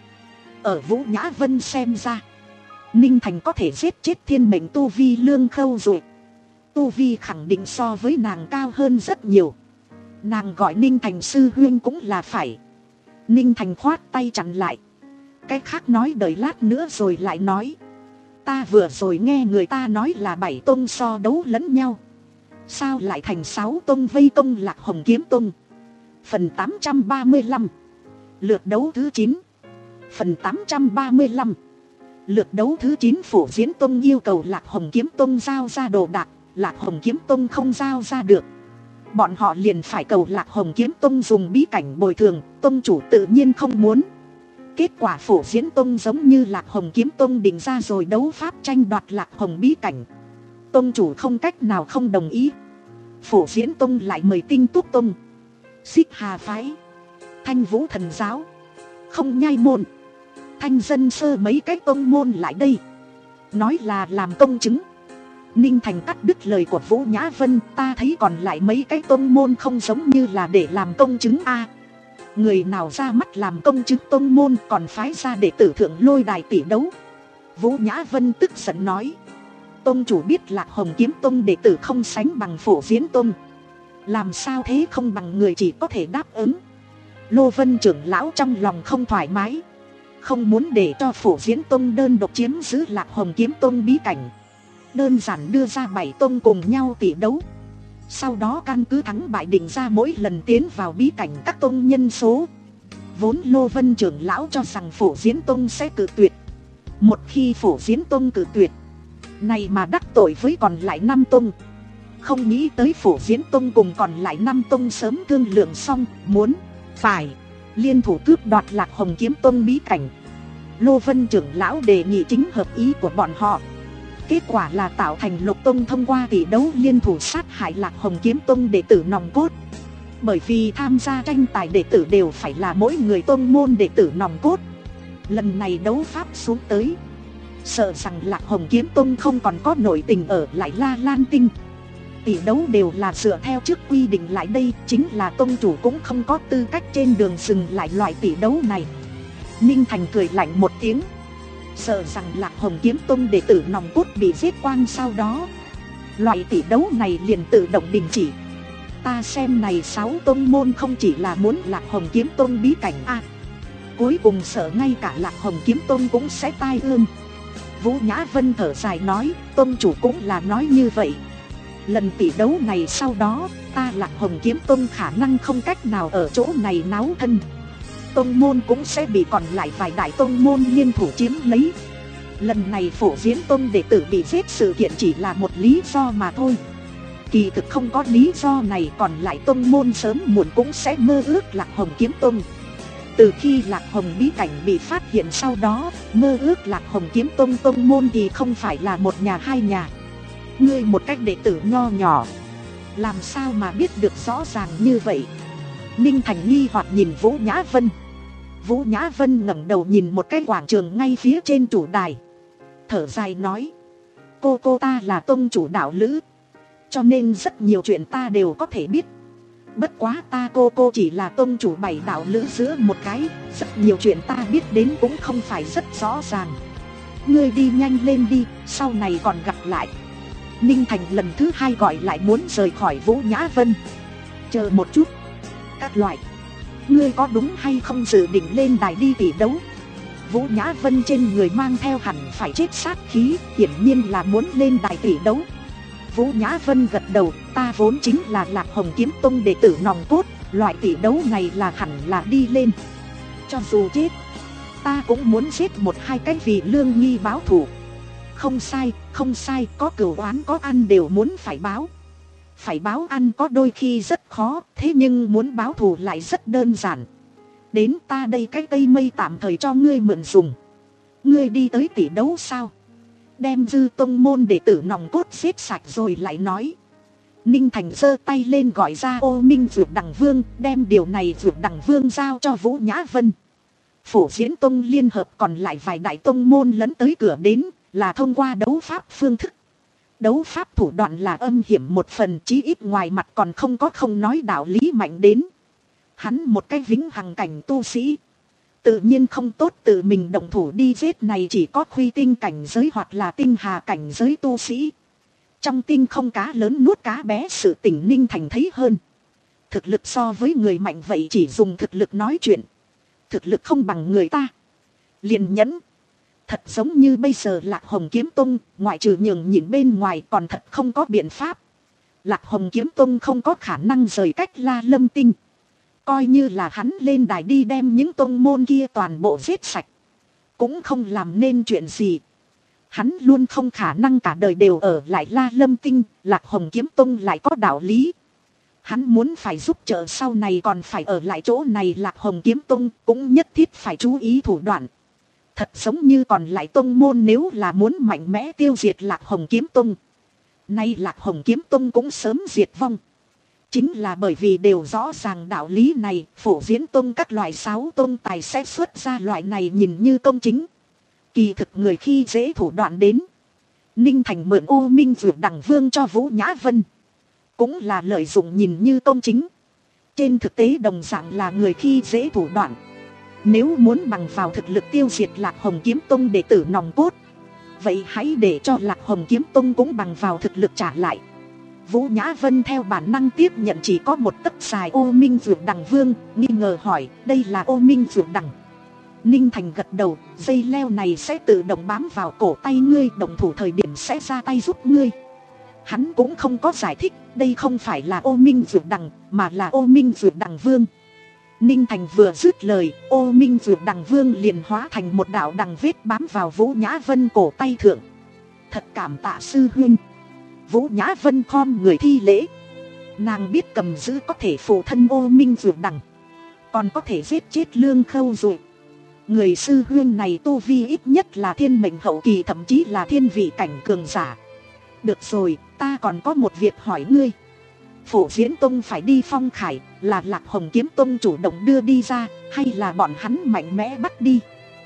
Ở Vũ Nhã Vân xem ra, Ninh Thành có thể giết chết thiên mệnh tu vi Lương Khâu rồi. Tu vi khẳng định so với nàng cao hơn rất nhiều. Nàng gọi Ninh Thành sư huynh cũng là phải. Ninh Thành khoát tay chặn lại. Cái khác nói đợi lát nữa rồi lại nói. Ta vừa rồi nghe người ta nói là bảy tông so đấu lẫn nhau. Sao lại thành sáu tông vây công Lạc Hồng kiếm tông? Phần tám trăm ba mươi lăm. Lượt đấu thứ chín. Phần tám trăm ba mươi lăm. Lượt đấu thứ chín. Phổ Diễn tông yêu cầu Lạc Hồng kiếm tông giao ra đồ đạc. Lạc Hồng kiếm tông không giao ra được. Bọn họ liền phải cầu Lạc Hồng kiếm tông dùng bí cảnh bồi thường. Tông chủ tự nhiên không muốn. Kết quả Phổ Diễn tông giống như Lạc Hồng kiếm tông định ra rồi đấu pháp tranh đoạt Lạc Hồng bí cảnh. Tông chủ không cách nào không đồng ý. Phổ Diễn tông lại mời Tinh Túc tông, Xích Hà phái, Thanh Vũ thần giáo, Không Nhai môn, Thanh Dân sơ mấy cái tông môn lại đây, nói là làm công chứng. Ninh Thành cắt đứt lời của Vũ Nhã Vân. Ta thấy còn lại mấy cái tông môn không giống như là để làm công chứng a. Người nào ra mắt làm công chứng tông môn còn phái ra để tử thượng lôi đài tỷ đấu. Vũ Nhã Vân tức giận nói. Tông chủ biết Lạc Hồng kiếm tông đệ tử không sánh bằng Phổ Diễn tông, làm sao thế không bằng người chỉ có thể đáp ứng. Lô Vân trưởng lão trong lòng không thoải mái, không muốn để cho Phổ Diễn Tông đơn độc chiếm giữ Lạc Hồng Kiếm Tông bí cảnh, đơn giản đưa ra bảy tông cùng nhau tỷ đấu, sau đó căn cứ thắng bại định ra mỗi lần tiến vào bí cảnh các tông nhân số. Vốn Lô Vân trưởng lão cho rằng Phổ Diễn Tông sẽ cự tuyệt. Một khi Phổ Diễn Tông cự tuyệt, này mà đắc tội với còn lại năm tông. Không nghĩ tới Phổ Diễn Tông cùng còn lại năm tông sớm thương lượng xong, muốn phải liên thủ cướp đoạt Lạc Hồng Kiếm Tông bí cảnh. Lô Vân trưởng lão đề nghị chính hợp ý của bọn họ. Kết quả là tạo thành Lục Tông thông qua tỷ đấu liên thủ sát hại Lạc Hồng Kiếm Tông đệ tử nòng cốt. Bởi vì tham gia tranh tài đệ tử đều phải là mỗi người tông môn đệ tử nòng cốt. Lần này đấu pháp xuống tới, sợ rằng Lạc Hồng Kiếm Tông không còn có nội tình ở lại La Lan Tinh. Tỷ đấu đều là dựa theo trước quy định lại đây, chính là tông chủ cũng không có tư cách trên đường dừng lại loại tỷ đấu này. Ninh Thành cười lạnh một tiếng, sợ rằng Lạc Hồng Kiếm Tông đệ tử nòng cốt bị giết quang, sau đó loại tỷ đấu này liền tự động đình chỉ. Ta xem này sáu tông môn không chỉ là muốn Lạc Hồng Kiếm Tông bí cảnh a, cuối cùng sợ ngay cả Lạc Hồng Kiếm Tông cũng sẽ tai ương. Vũ Nhã Vân thở dài nói, tông chủ cũng là nói như vậy. Lần tỷ đấu này sau đó, ta Lạc Hồng Kiếm Tông khả năng không cách nào ở chỗ này náo thân. Tông môn cũng sẽ bị còn lại vài đại tông môn liên thủ chiếm lấy. Lần này Phổ Diễn Tông đệ tử bị giết sự kiện chỉ là một lý do mà thôi. Kỳ thực không có lý do này, còn lại tông môn sớm muộn cũng sẽ mơ ước Lạc Hồng Kiếm Tông. Từ khi Lạc Hồng bí cảnh bị phát hiện sau đó, mơ ước Lạc Hồng Kiếm Tông tông môn thì không phải là một nhà hai nhà. Ngươi một cách đệ tử nho nhỏ, làm sao mà biết được rõ ràng như vậy? Ninh Thành nghi hoặc nhìn Vũ Nhã Vân. Vũ Nhã Vân ngẩng đầu nhìn một cái quảng trường ngay phía trên chủ đài, thở dài nói, cô cô ta là tông chủ đạo lữ, cho nên rất nhiều chuyện ta đều có thể biết. Bất quá ta cô cô chỉ là tông chủ bảy đạo lữ giữa một cái, rất nhiều chuyện ta biết đến cũng không phải rất rõ ràng. Ngươi đi nhanh lên đi, sau này còn gặp lại. Ninh Thành lần thứ hai gọi lại muốn rời khỏi Vũ Nhã Vân. Chờ một chút, các loại, ngươi có đúng hay không dự định lên đài đi tỷ đấu? Vũ Nhã Vân trên người mang theo hẳn phải chết sát khí, hiển nhiên là muốn lên đài tỷ đấu. Vũ Nhã Vân gật đầu, ta vốn chính là Lạc Hồng Kiếm Tông đệ tử nòng cốt, loại tỷ đấu này là hẳn là đi lên. Cho dù chết, ta cũng muốn giết một hai cái vì lương nghi báo thù. Không sai, không sai, có cửu oán có ăn đều muốn phải báo. Phải báo ăn có đôi khi rất khó, thế nhưng muốn báo thù lại rất đơn giản. Đến ta đây cái cây mây tạm thời cho ngươi mượn dùng. Ngươi đi tới tỷ đấu sao? Đem dư tông môn đệ tử nòng cốt giết sạch rồi lại nói. Ninh Thành giơ tay lên gọi ra Ô Minh Dược Đằng Vương, đem điều này Dược Đằng Vương giao cho Vũ Nhã Vân. Phổ Diễn Tông liên hợp còn lại vài đại tông môn lấn tới cửa đến, là thông qua đấu pháp phương thức. Đấu pháp thủ đoạn là âm hiểm một phần, chí ít ngoài mặt còn không có không nói đạo lý mạnh đến. Hắn một cái vĩnh hằng cảnh tu sĩ, tự nhiên không tốt tự mình động thủ đi giết, này chỉ có khuy tinh cảnh giới hoặc là tinh hà cảnh giới tu sĩ. Trong tinh không cá lớn nuốt cá bé, sự tỉnh Ninh Thành thấy hơn. Thực lực so với người mạnh vậy chỉ dùng thực lực nói chuyện. Thực lực không bằng người ta, liền nhẫn. Thật giống như bây giờ Lạc Hồng Kiếm Tông, ngoại trừ nhường nhìn bên ngoài còn thật không có biện pháp. Lạc Hồng Kiếm Tông không có khả năng rời cách La Lâm Tinh. Coi như là hắn lên đài đi đem những tông môn kia toàn bộ giết sạch, cũng không làm nên chuyện gì. Hắn luôn không khả năng cả đời đều ở lại La Lâm Tinh, Lạc Hồng Kiếm Tông lại có đạo lý. Hắn muốn phải giúp trợ sau này còn phải ở lại chỗ này, Lạc Hồng Kiếm Tông cũng nhất thiết phải chú ý thủ đoạn. Thật giống như còn lại tông môn nếu là muốn mạnh mẽ tiêu diệt Lạc Hồng Kiếm Tông, nay Lạc Hồng Kiếm Tông cũng sớm diệt vong. Chính là bởi vì đều rõ ràng đạo lý này, Phổ Diễn Tông các loại sáu tông tài sẽ xuất ra loại này nhìn như công chính, kỳ thực người khi dễ thủ đoạn đến. Ninh Thành mượn Ô Minh Dược Đằng Vương cho Vũ Nhã Vân, cũng là lợi dụng nhìn như công chính, trên thực tế đồng dạng là người khi dễ thủ đoạn. Nếu muốn bằng vào thực lực tiêu diệt Lạc Hồng Kiếm Tông đệ tử nòng cốt, vậy hãy để cho Lạc Hồng Kiếm Tông cũng bằng vào thực lực trả lại. Vũ Nhã Vân theo bản năng tiếp nhận chỉ có một tấc dài ô minh vượt đằng vương, nghi ngờ hỏi đây là ô minh vượt đằng. Ninh Thành gật đầu, dây leo này sẽ tự động bám vào cổ tay ngươi, động thủ thời điểm sẽ ra tay giúp ngươi. Hắn cũng không có giải thích, đây không phải là ô minh vượt đằng, mà là ô minh vượt đằng vương. Ninh Thành vừa dứt lời, ô minh vượt đằng vương liền hóa thành một đạo đằng vết bám vào Vũ Nhã Vân cổ tay thượng. Thật cảm tạ sư huynh. Vũ Nhã Vân khom người thi lễ. Nàng biết cầm giữ có thể phụ thân ô minh vượt đằng, còn có thể giết chết Lương Khâu rồi. Người sư huynh này tu vi ít nhất là thiên mệnh hậu kỳ, thậm chí là thiên vị cảnh cường giả. Được rồi, ta còn có một việc hỏi ngươi. Phổ Diễn Tông phải đi Phong Khải, là Lạc Hồng Kiếm Tông chủ động đưa đi ra, hay là bọn hắn mạnh mẽ bắt đi?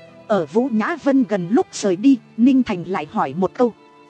Ở Vũ Nhã Vân gần lúc rời đi, Ninh Thành lại hỏi một câu.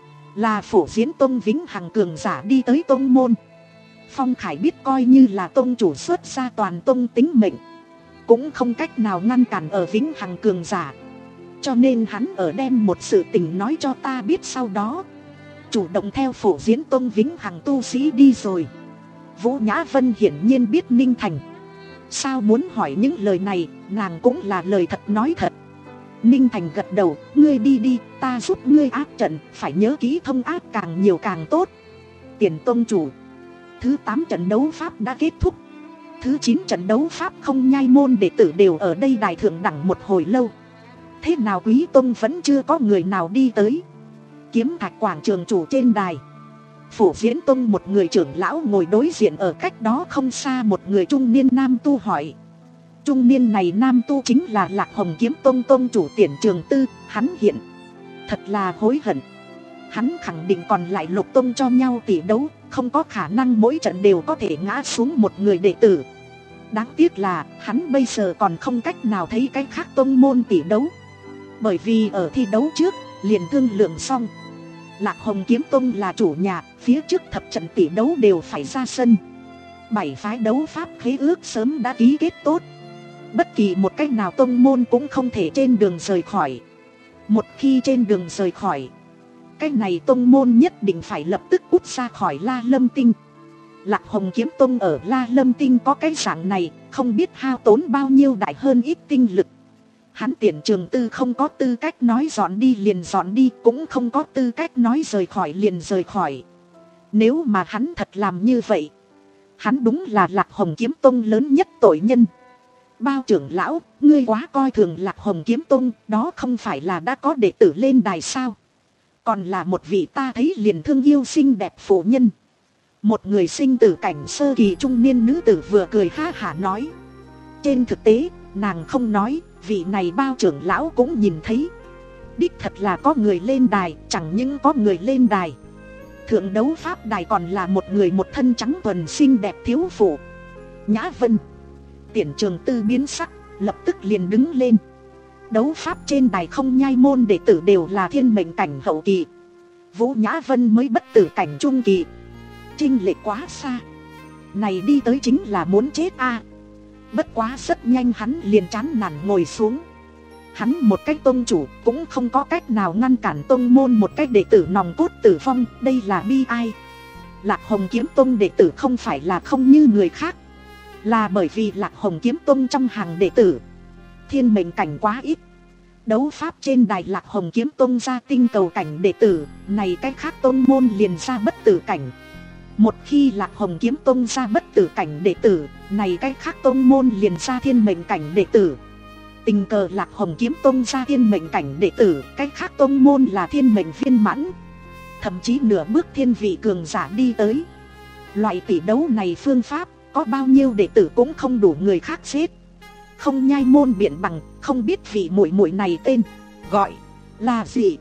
Là Phổ Diễn Tông vĩnh hằng cường giả đi tới tông môn. Phong Khải biết coi như là tông chủ xuất ra toàn tông tính mệnh, cũng không cách nào ngăn cản ở vĩnh hằng cường giả. Cho nên hắn ở đem một sự tình nói cho ta biết, sau đó chủ động theo Phổ Diễn Tông vĩnh hằng tu sĩ đi rồi. Vũ Nhã Vân hiển nhiên biết Ninh Thành sao muốn hỏi những lời này, nàng cũng là lời thật nói thật. Ninh Thành gật đầu, ngươi đi đi, ta giúp ngươi áp trận, phải nhớ kỹ thông áp càng nhiều càng tốt. Tiền tông chủ, thứ tám trận đấu pháp đã kết thúc. Thứ chín trận đấu pháp không nhai môn đệ tử đều ở đây đài thượng đẳng một hồi lâu. Thế nào Quý Tông vẫn chưa có người nào đi tới? Kiếm Thạch quảng trường chủ trên đài, Phổ Diễn Tông một người trưởng lão ngồi đối diện ở cách đó không xa một người trung niên nam tu hỏi. Trung niên này nam tu chính là Lạc Hồng Kiếm Tông tông chủ Tiền Trường Tư. Hắn hiện thật là hối hận. Hắn khẳng định còn lại Lục Tông cho nhau tỷ đấu, không có khả năng mỗi trận đều có thể ngã xuống một người đệ tử. Đáng tiếc là hắn bây giờ còn không cách nào thấy cái khác tông môn tỷ đấu, bởi vì ở thi đấu trước liền thương lượng xong, Lạc Hồng Kiếm Tông là chủ nhà, phía trước thập trận tỷ đấu đều phải ra sân. Bảy phái đấu pháp khế ước sớm đã ký kết tốt, bất kỳ một cách nào tông môn cũng không thể trên đường rời khỏi. Một khi trên đường rời khỏi, cái này tông môn nhất định phải lập tức cút ra khỏi La Lâm Tinh. Lạc Hồng Kiếm Tông ở La Lâm Tinh có cái dạng này, không biết hao tốn bao nhiêu đại hơn ít tinh lực. Hắn Tiền Trường Tư không có tư cách nói dọn đi liền dọn đi, cũng không có tư cách nói rời khỏi liền rời khỏi. Nếu mà hắn thật làm như vậy, hắn đúng là Lạc Hồng Kiếm Tông lớn nhất tội nhân. Bao trưởng lão, ngươi quá coi thường Lạc Hồng Kiếm Tông, đó không phải là đã có đệ tử lên đài sao? Còn là một vị ta thấy liền thương yêu xinh đẹp phụ nhân. Một người sinh tử cảnh sơ kỳ trung niên nữ tử vừa cười ha hả nói. Trên thực tế, nàng không nói, vị này bao trưởng lão cũng nhìn thấy. Đích thật là có người lên đài, chẳng những có người lên đài, thượng đấu pháp đài còn là một người một thân trắng tuần xinh đẹp thiếu phụ. Nhã Vân. Tiền Trường Tư biến sắc, lập tức liền đứng lên. Đấu pháp trên đài không nhai môn đệ tử đều là thiên mệnh cảnh hậu kỳ, Vũ Nhã Vân mới bất tử cảnh trung kỳ, chênh lệch quá xa. Này đi tới chính là muốn chết a. À. Bất quá rất nhanh hắn liền chán nản ngồi xuống. Hắn một cách tông chủ cũng không có cách nào ngăn cản tông môn một cách đệ tử nòng cốt tử vong, đây là bi ai. Lạc Hồng Kiếm Tông đệ tử không phải là không như người khác, là bởi vì Lạc Hồng Kiếm Tông trong hàng đệ tử thiên mệnh cảnh quá ít. Đấu pháp trên đài Lạc Hồng Kiếm Tông ra tinh cầu cảnh đệ tử, này cách khác tông môn liền ra bất tử cảnh. Một khi Lạc Hồng Kiếm Tông ra bất tử cảnh đệ tử, này cách khác tông môn liền ra thiên mệnh cảnh đệ tử. Tình cờ Lạc Hồng Kiếm Tông ra thiên mệnh cảnh đệ tử, cách khác tông môn là thiên mệnh viên mãn, thậm chí nửa bước thiên vị cường giả đi tới. Loại tỷ đấu này phương pháp, có bao nhiêu đệ tử cũng không đủ người khác xếp. Không nhai môn biện bằng, không biết vị muội muội này tên gọi là gì.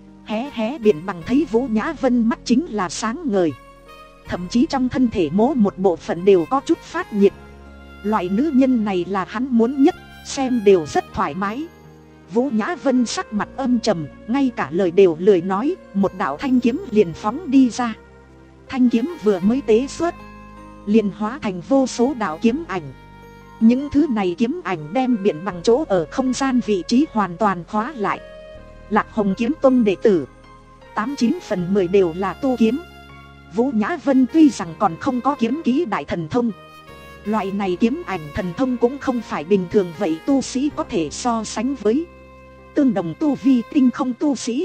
Hé hé biện bằng thấy Vũ Nhã Vân mắt chính là sáng ngời, thậm chí trong thân thể mỗ một bộ phận đều có chút phát nhiệt. Loại nữ nhân này là hắn muốn nhất, xem đều rất thoải mái. Vũ Nhã Vân sắc mặt âm trầm, ngay cả lời đều lười nói, một đạo thanh kiếm liền phóng đi ra. Thanh kiếm vừa mới tế xuất, liền hóa thành vô số đạo kiếm ảnh. Những thứ này kiếm ảnh đem biện bằng chỗ ở không gian vị trí hoàn toàn khóa lại. Lạc Hồng Kiếm Tông đệ tử tám chín phần mười đều là tu kiếm, Vũ Nhã Vân tuy rằng còn không có kiếm kỹ đại thần thông, loại này kiếm ảnh thần thông cũng không phải bình thường vậy tu sĩ có thể so sánh với. Tương đồng tu vi tinh không tu sĩ,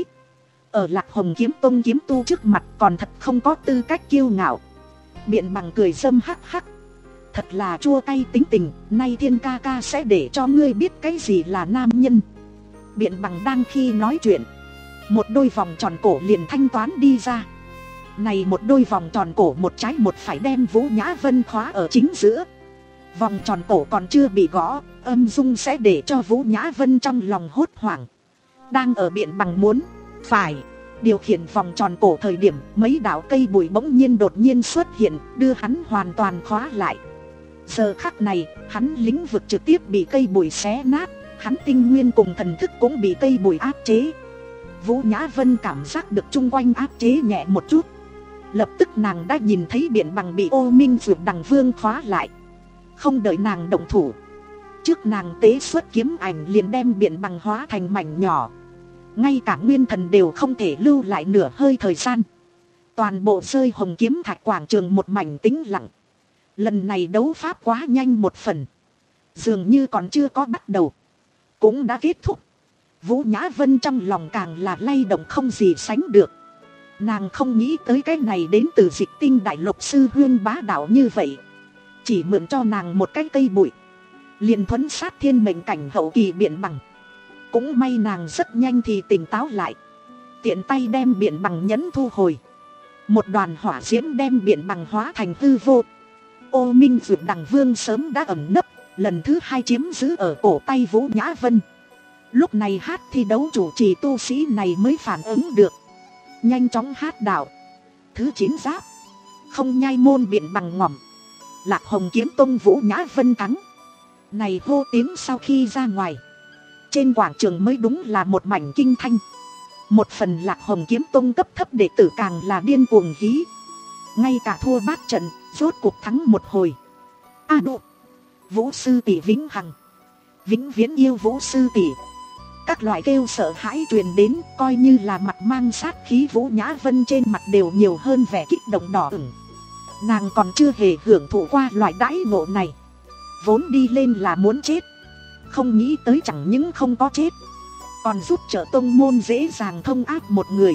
ở Lạc Hồng kiếm tông kiếm tu trước mặt còn thật không có tư cách kiêu ngạo. Biện Bằng cười râm hắc hắc. Thật là chua cay tính tình, nay Thiên ca ca sẽ để cho ngươi biết cái gì là nam nhân. Biện Bằng đang khi nói chuyện, một đôi vòng tròn cổ liền thanh toán đi ra. Này một đôi vòng tròn cổ một trái một phải đem Vũ Nhã Vân khóa ở chính giữa. Vòng tròn cổ còn chưa bị gõ, âm dung sẽ để cho Vũ Nhã Vân trong lòng hốt hoảng. Đang ở Biện Bằng muốn phải điều khiển vòng tròn cổ thời điểm, mấy đạo cây bụi bỗng nhiên đột nhiên xuất hiện, đưa hắn hoàn toàn khóa lại. Giờ khắc này, hắn lĩnh vực trực tiếp bị cây bụi xé nát, hắn tinh nguyên cùng thần thức cũng bị cây bụi áp chế. Vũ Nhã Vân cảm giác được chung quanh áp chế nhẹ một chút. Lập tức nàng đã nhìn thấy Biện Bằng bị Ô Minh Dược Đằng Vương khóa lại. Không đợi nàng động thủ, trước nàng tế xuất kiếm ảnh liền đem Biện Bằng hóa thành mảnh nhỏ. Ngay cả nguyên thần đều không thể lưu lại nửa hơi thời gian. Toàn bộ rơi hồng kiếm thạch quảng trường một mảnh tĩnh lặng. Lần này đấu pháp quá nhanh một phần, dường như còn chưa có bắt đầu cũng đã kết thúc. Vũ Nhã Vân trong lòng càng là lay động không gì sánh được. Nàng không nghĩ tới cái này đến từ Dịch Tinh Đại Lục sư huyên bá đạo như vậy. Chỉ mượn cho nàng một cái cây bụi liền thuấn sát thiên mệnh cảnh hậu kỳ Biện Bằng. Cũng may nàng rất nhanh thì tỉnh táo lại, tiện tay đem Biện Bằng nhẫn thu hồi. Một đoàn hỏa diễm đem Biện Bằng hóa thành hư vô. Ô Minh Dược Đằng Vương sớm đã ẩn nấp, lần thứ hai chiếm giữ ở cổ tay Vũ Nhã Vân. Lúc này hát thi đấu chủ trì tu sĩ này mới phản ứng được, nhanh chóng hát đạo: thứ chín giáp, không nhai môn Biện Bằng ngỏm, Lạc Hồng kiếm tông Vũ Nhã Vân thắng. Này hô tiếng sau khi ra ngoài, trên quảng trường mới đúng là một mảnh kinh thanh. Một phần Lạc Hồng kiếm tông cấp thấp đệ tử càng là điên cuồng hí. Ngay cả thua bát trận, rốt cuộc thắng một hồi. A độ, Vũ sư tỷ vĩnh hằng, vĩnh viễn yêu Vũ sư tỷ. Các loại kêu sợ hãi truyền đến, coi như là mặt mang sát khí Vũ Nhã Vân trên mặt đều nhiều hơn vẻ kích động đỏ ửng. Nàng còn chưa hề hưởng thụ qua loại đãi ngộ này, vốn đi lên là muốn chết, không nghĩ tới chẳng những không có chết, còn giúp trợ tông môn dễ dàng thông áp một người.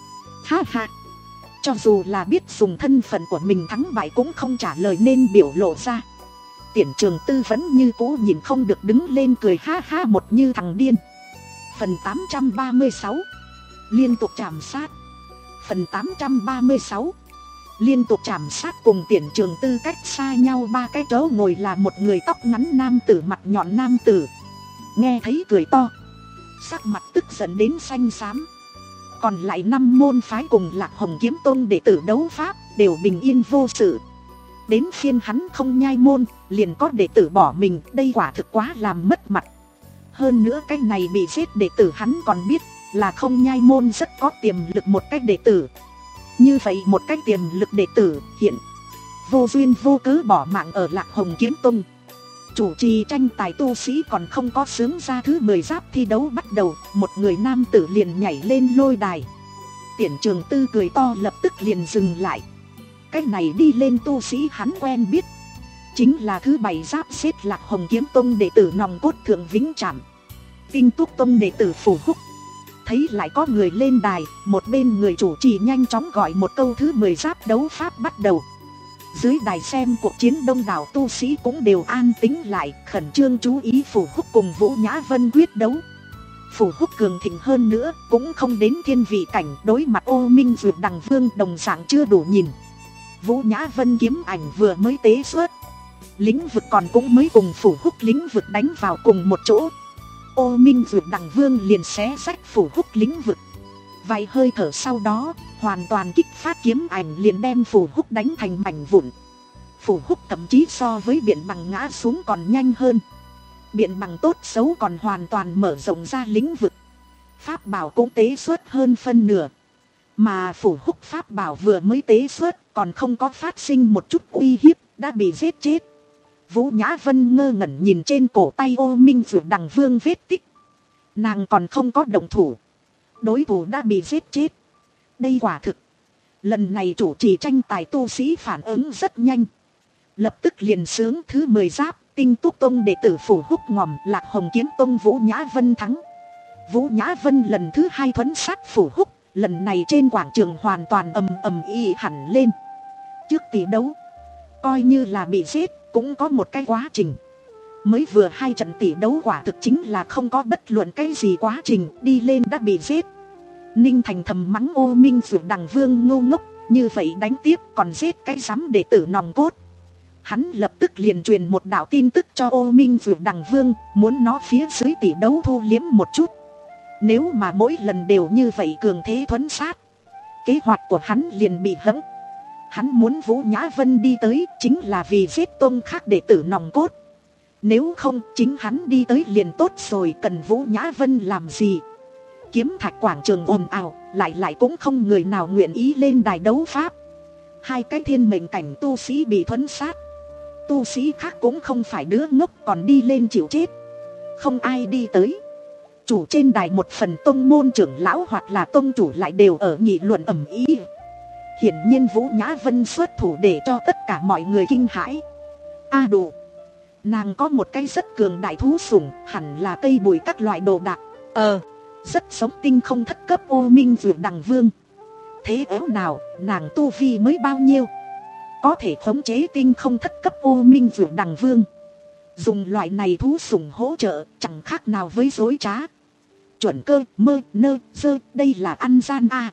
Ha ha, cho dù là biết dùng thân phận của mình thắng bại cũng không trả lời nên biểu lộ ra. Tiễn Trường Tư vẫn như cũ nhìn không được đứng lên cười ha ha một như thằng điên. Phần tám trăm ba mươi sáu, liên tục chạm sát. Phần tám trăm ba mươi sáu, liên tục chạm sát. Cùng Tiễn Trường Tư cách xa nhau ba cái chỗ ngồi là một người tóc ngắn nam tử mặt nhọn nam tử. Nghe thấy cười to, sắc mặt tức giận đến xanh xám. Còn lại năm môn phái cùng Lạc Hồng kiếm tông đệ tử đấu pháp đều bình yên vô sự. Đến phiên hắn không nhai môn, liền có đệ tử bỏ mình, đây quả thực quá làm mất mặt. Hơn nữa cái này bị giết đệ tử hắn còn biết là không nhai môn rất có tiềm lực một cách đệ tử. Như vậy một cách tiềm lực đệ tử hiện vô duyên vô cớ bỏ mạng ở Lạc Hồng kiếm tông. Chủ trì tranh tài tu sĩ còn không có sướng ra thứ mười giáp thi đấu bắt đầu, một người nam tử liền nhảy lên lôi đài. Tiễn Trường Tư cười to lập tức liền dừng lại. Cái này đi lên tu sĩ hắn quen biết, chính là thứ bảy giáp xếp Lạc Hồng kiếm tông đệ tử nòng cốt Thượng Vĩnh Trảm, Tinh Túc tông đệ tử Phù Húc. Thấy lại có người lên đài, một bên người chủ trì nhanh chóng gọi một câu thứ mười giáp đấu pháp bắt đầu. Dưới đài xem cuộc chiến đông đảo tu sĩ cũng đều an tĩnh lại, khẩn trương chú ý Phù Húc cùng Vũ Nhã Vân quyết đấu. Phù Húc cường thịnh hơn nữa, cũng không đến thiên vị cảnh, đối mặt Ô Minh Dược Đằng Vương đồng dạng chưa đủ nhìn. Vũ Nhã Vân kiếm ảnh vừa mới tế xuất, lĩnh vực còn cũng mới cùng Phù Húc lĩnh vực đánh vào cùng một chỗ. Ô Minh Dược Đằng Vương liền xé rách Phù Húc lĩnh vực. Vài hơi thở sau đó, hoàn toàn kích phát kiếm ảnh liền đem Phù Húc đánh thành mảnh vụn. Phù Húc thậm chí so với Biện Bằng ngã xuống còn nhanh hơn. Biện Bằng tốt xấu còn hoàn toàn mở rộng ra lĩnh vực, pháp bảo cũng tế xuất hơn phân nửa. Mà Phù Húc pháp bảo vừa mới tế xuất, còn không có phát sinh một chút uy hiếp, đã bị giết chết. Vũ Nhã Vân ngơ ngẩn nhìn trên cổ tay Ô Minh Dược Đằng Vương vết tích. Nàng còn không có động thủ, đối thủ đã bị giết chết. Đây quả thực Lần này chủ trì tranh tài tu sĩ phản ứng rất nhanh. Lập tức liền sướng thứ mười giáp, Tinh Túc Tông đệ tử Phủ Húc Ngòm, Lạc Hồng Kiếm Tông Vũ Nhã Vân thắng. Vũ Nhã Vân lần thứ hai thuấn sát Phủ Húc, lần này trên quảng trường hoàn toàn ầm ầm y hẳn lên. Trước tỷ đấu, coi như là bị giết, cũng có một cái quá trình. Mới vừa hai trận tỷ đấu quả thực chính là không có bất luận cái gì quá trình, đi lên đã bị giết. Ninh Thành thầm mắng Ô Minh Dược Đằng Vương ngu ngốc, như vậy đánh tiếp còn giết cái giám đệ tử nòng cốt. Hắn lập tức liền truyền một đạo tin tức cho Ô Minh Dược Đằng Vương, muốn nó phía dưới tỷ đấu thu liếm một chút. Nếu mà mỗi lần đều như vậy cường thế thuấn sát, kế hoạch của hắn liền bị hẫng. Hắn muốn Vũ Nhã Vân đi tới chính là vì giết tôn khác đệ tử nòng cốt. Nếu không chính hắn đi tới liền tốt rồi, cần Vũ Nhã Vân làm gì. Kiếm Thạch quảng trường ồn ào, lại lại cũng không người nào nguyện ý lên đài đấu pháp. Hai cái thiên mệnh cảnh tu sĩ bị thuấn sát. Tu sĩ khác cũng không phải đứa ngốc còn đi lên chịu chết. Không ai đi tới. Chủ trên đài một phần tông môn trưởng lão hoặc là tông chủ lại đều ở nghị luận ầm ĩ. Hiển nhiên Vũ Nhã Vân xuất thủ để cho tất cả mọi người kinh hãi. A đủ, nàng có một cái rất cường đại thú sủng, hẳn là cây bùi các loại đồ đạc. Ờ, rất giống tinh không thất cấp Ô Minh Dược Đằng Vương. Thế ếu nào, nàng tu vi mới bao nhiêu? Có thể khống chế tinh không thất cấp Ô Minh Dược Đằng Vương. Dùng loại này thú sủng hỗ trợ, chẳng khác nào với dối trá. Chuẩn cơ, mơ, nơ, dơ, đây là ăn gian a.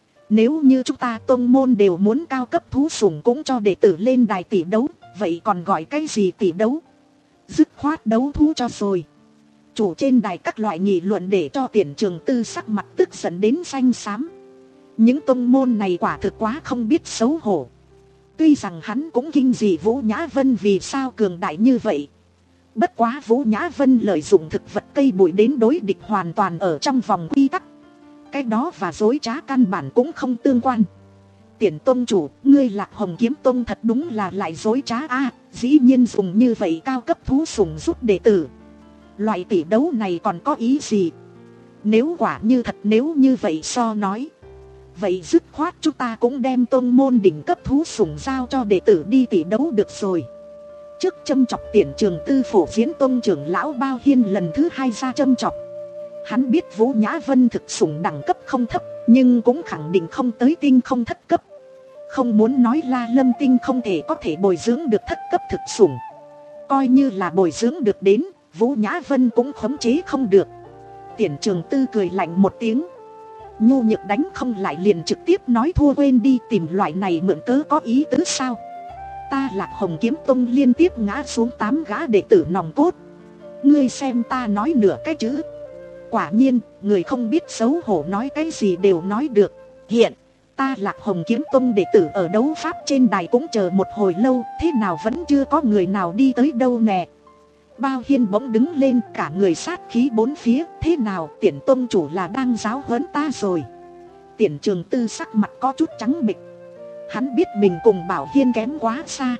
Nếu như chúng ta tông môn đều muốn cao cấp thú sủng cũng cho đệ tử lên đài tỷ đấu, vậy còn gọi cái gì tỷ đấu? Dứt khoát đấu thú cho rồi. Chủ trên đài các loại nghị luận để cho Tiền Trường Tư sắc mặt tức giận đến xanh xám. Những tông môn này quả thực quá không biết xấu hổ. Tuy rằng hắn cũng kinh dị Vũ Nhã Vân vì sao cường đại như vậy. Bất quá Vũ Nhã Vân lợi dụng thực vật cây bụi đến đối địch hoàn toàn ở trong vòng quy tắc. Cái đó và dối trá căn bản cũng không tương quan. Tiền tông chủ, ngươi Lạc Hồng Kiếm Tông thật đúng là lại dối trá a, dĩ nhiên dùng như vậy cao cấp thú sủng giúp đệ tử. Loại tỷ đấu này còn có ý gì? Nếu quả như thật nếu như vậy so nói, vậy dứt khoát chúng ta cũng đem tông môn đỉnh cấp thú sủng giao cho đệ tử đi tỷ đấu được rồi. Trước châm chọc Tiền Trường Tư phổ diễn tông trưởng lão Bao Hiên lần thứ hai ra châm chọc. Hắn biết Vũ Nhã Vân thực sủng đẳng cấp không thấp, nhưng cũng khẳng định không tới tinh không thất cấp. Không muốn nói La Lâm Tinh không thể có thể bồi dưỡng được thất cấp thực sủng. Coi như là bồi dưỡng được đến, Vũ Nhã Vân cũng khống chế không được. Tiền Trường Tư cười lạnh một tiếng. Nhu nhược đánh không lại liền trực tiếp nói thua, quên đi, tìm loại này mượn cớ có ý tứ sao? Ta Lạc Hồng Kiếm Tông liên tiếp ngã xuống tám gã đệ tử nòng cốt. Ngươi xem ta nói nửa cái chữ. Quả nhiên, người không biết xấu hổ nói cái gì đều nói được. Hiện, ta Lạc Hồng Kiếm Tông đệ tử ở đấu pháp trên đài cũng chờ một hồi lâu, thế nào vẫn chưa có người nào đi tới đâu nè. Bao Hiên bỗng đứng lên, cả người sát khí bốn phía. Thế nào, Tiền tông chủ là đang giáo huấn ta rồi? Tiền Trường Tư sắc mặt có chút trắng bệch. Hắn biết mình cùng Bảo Hiên kém quá xa,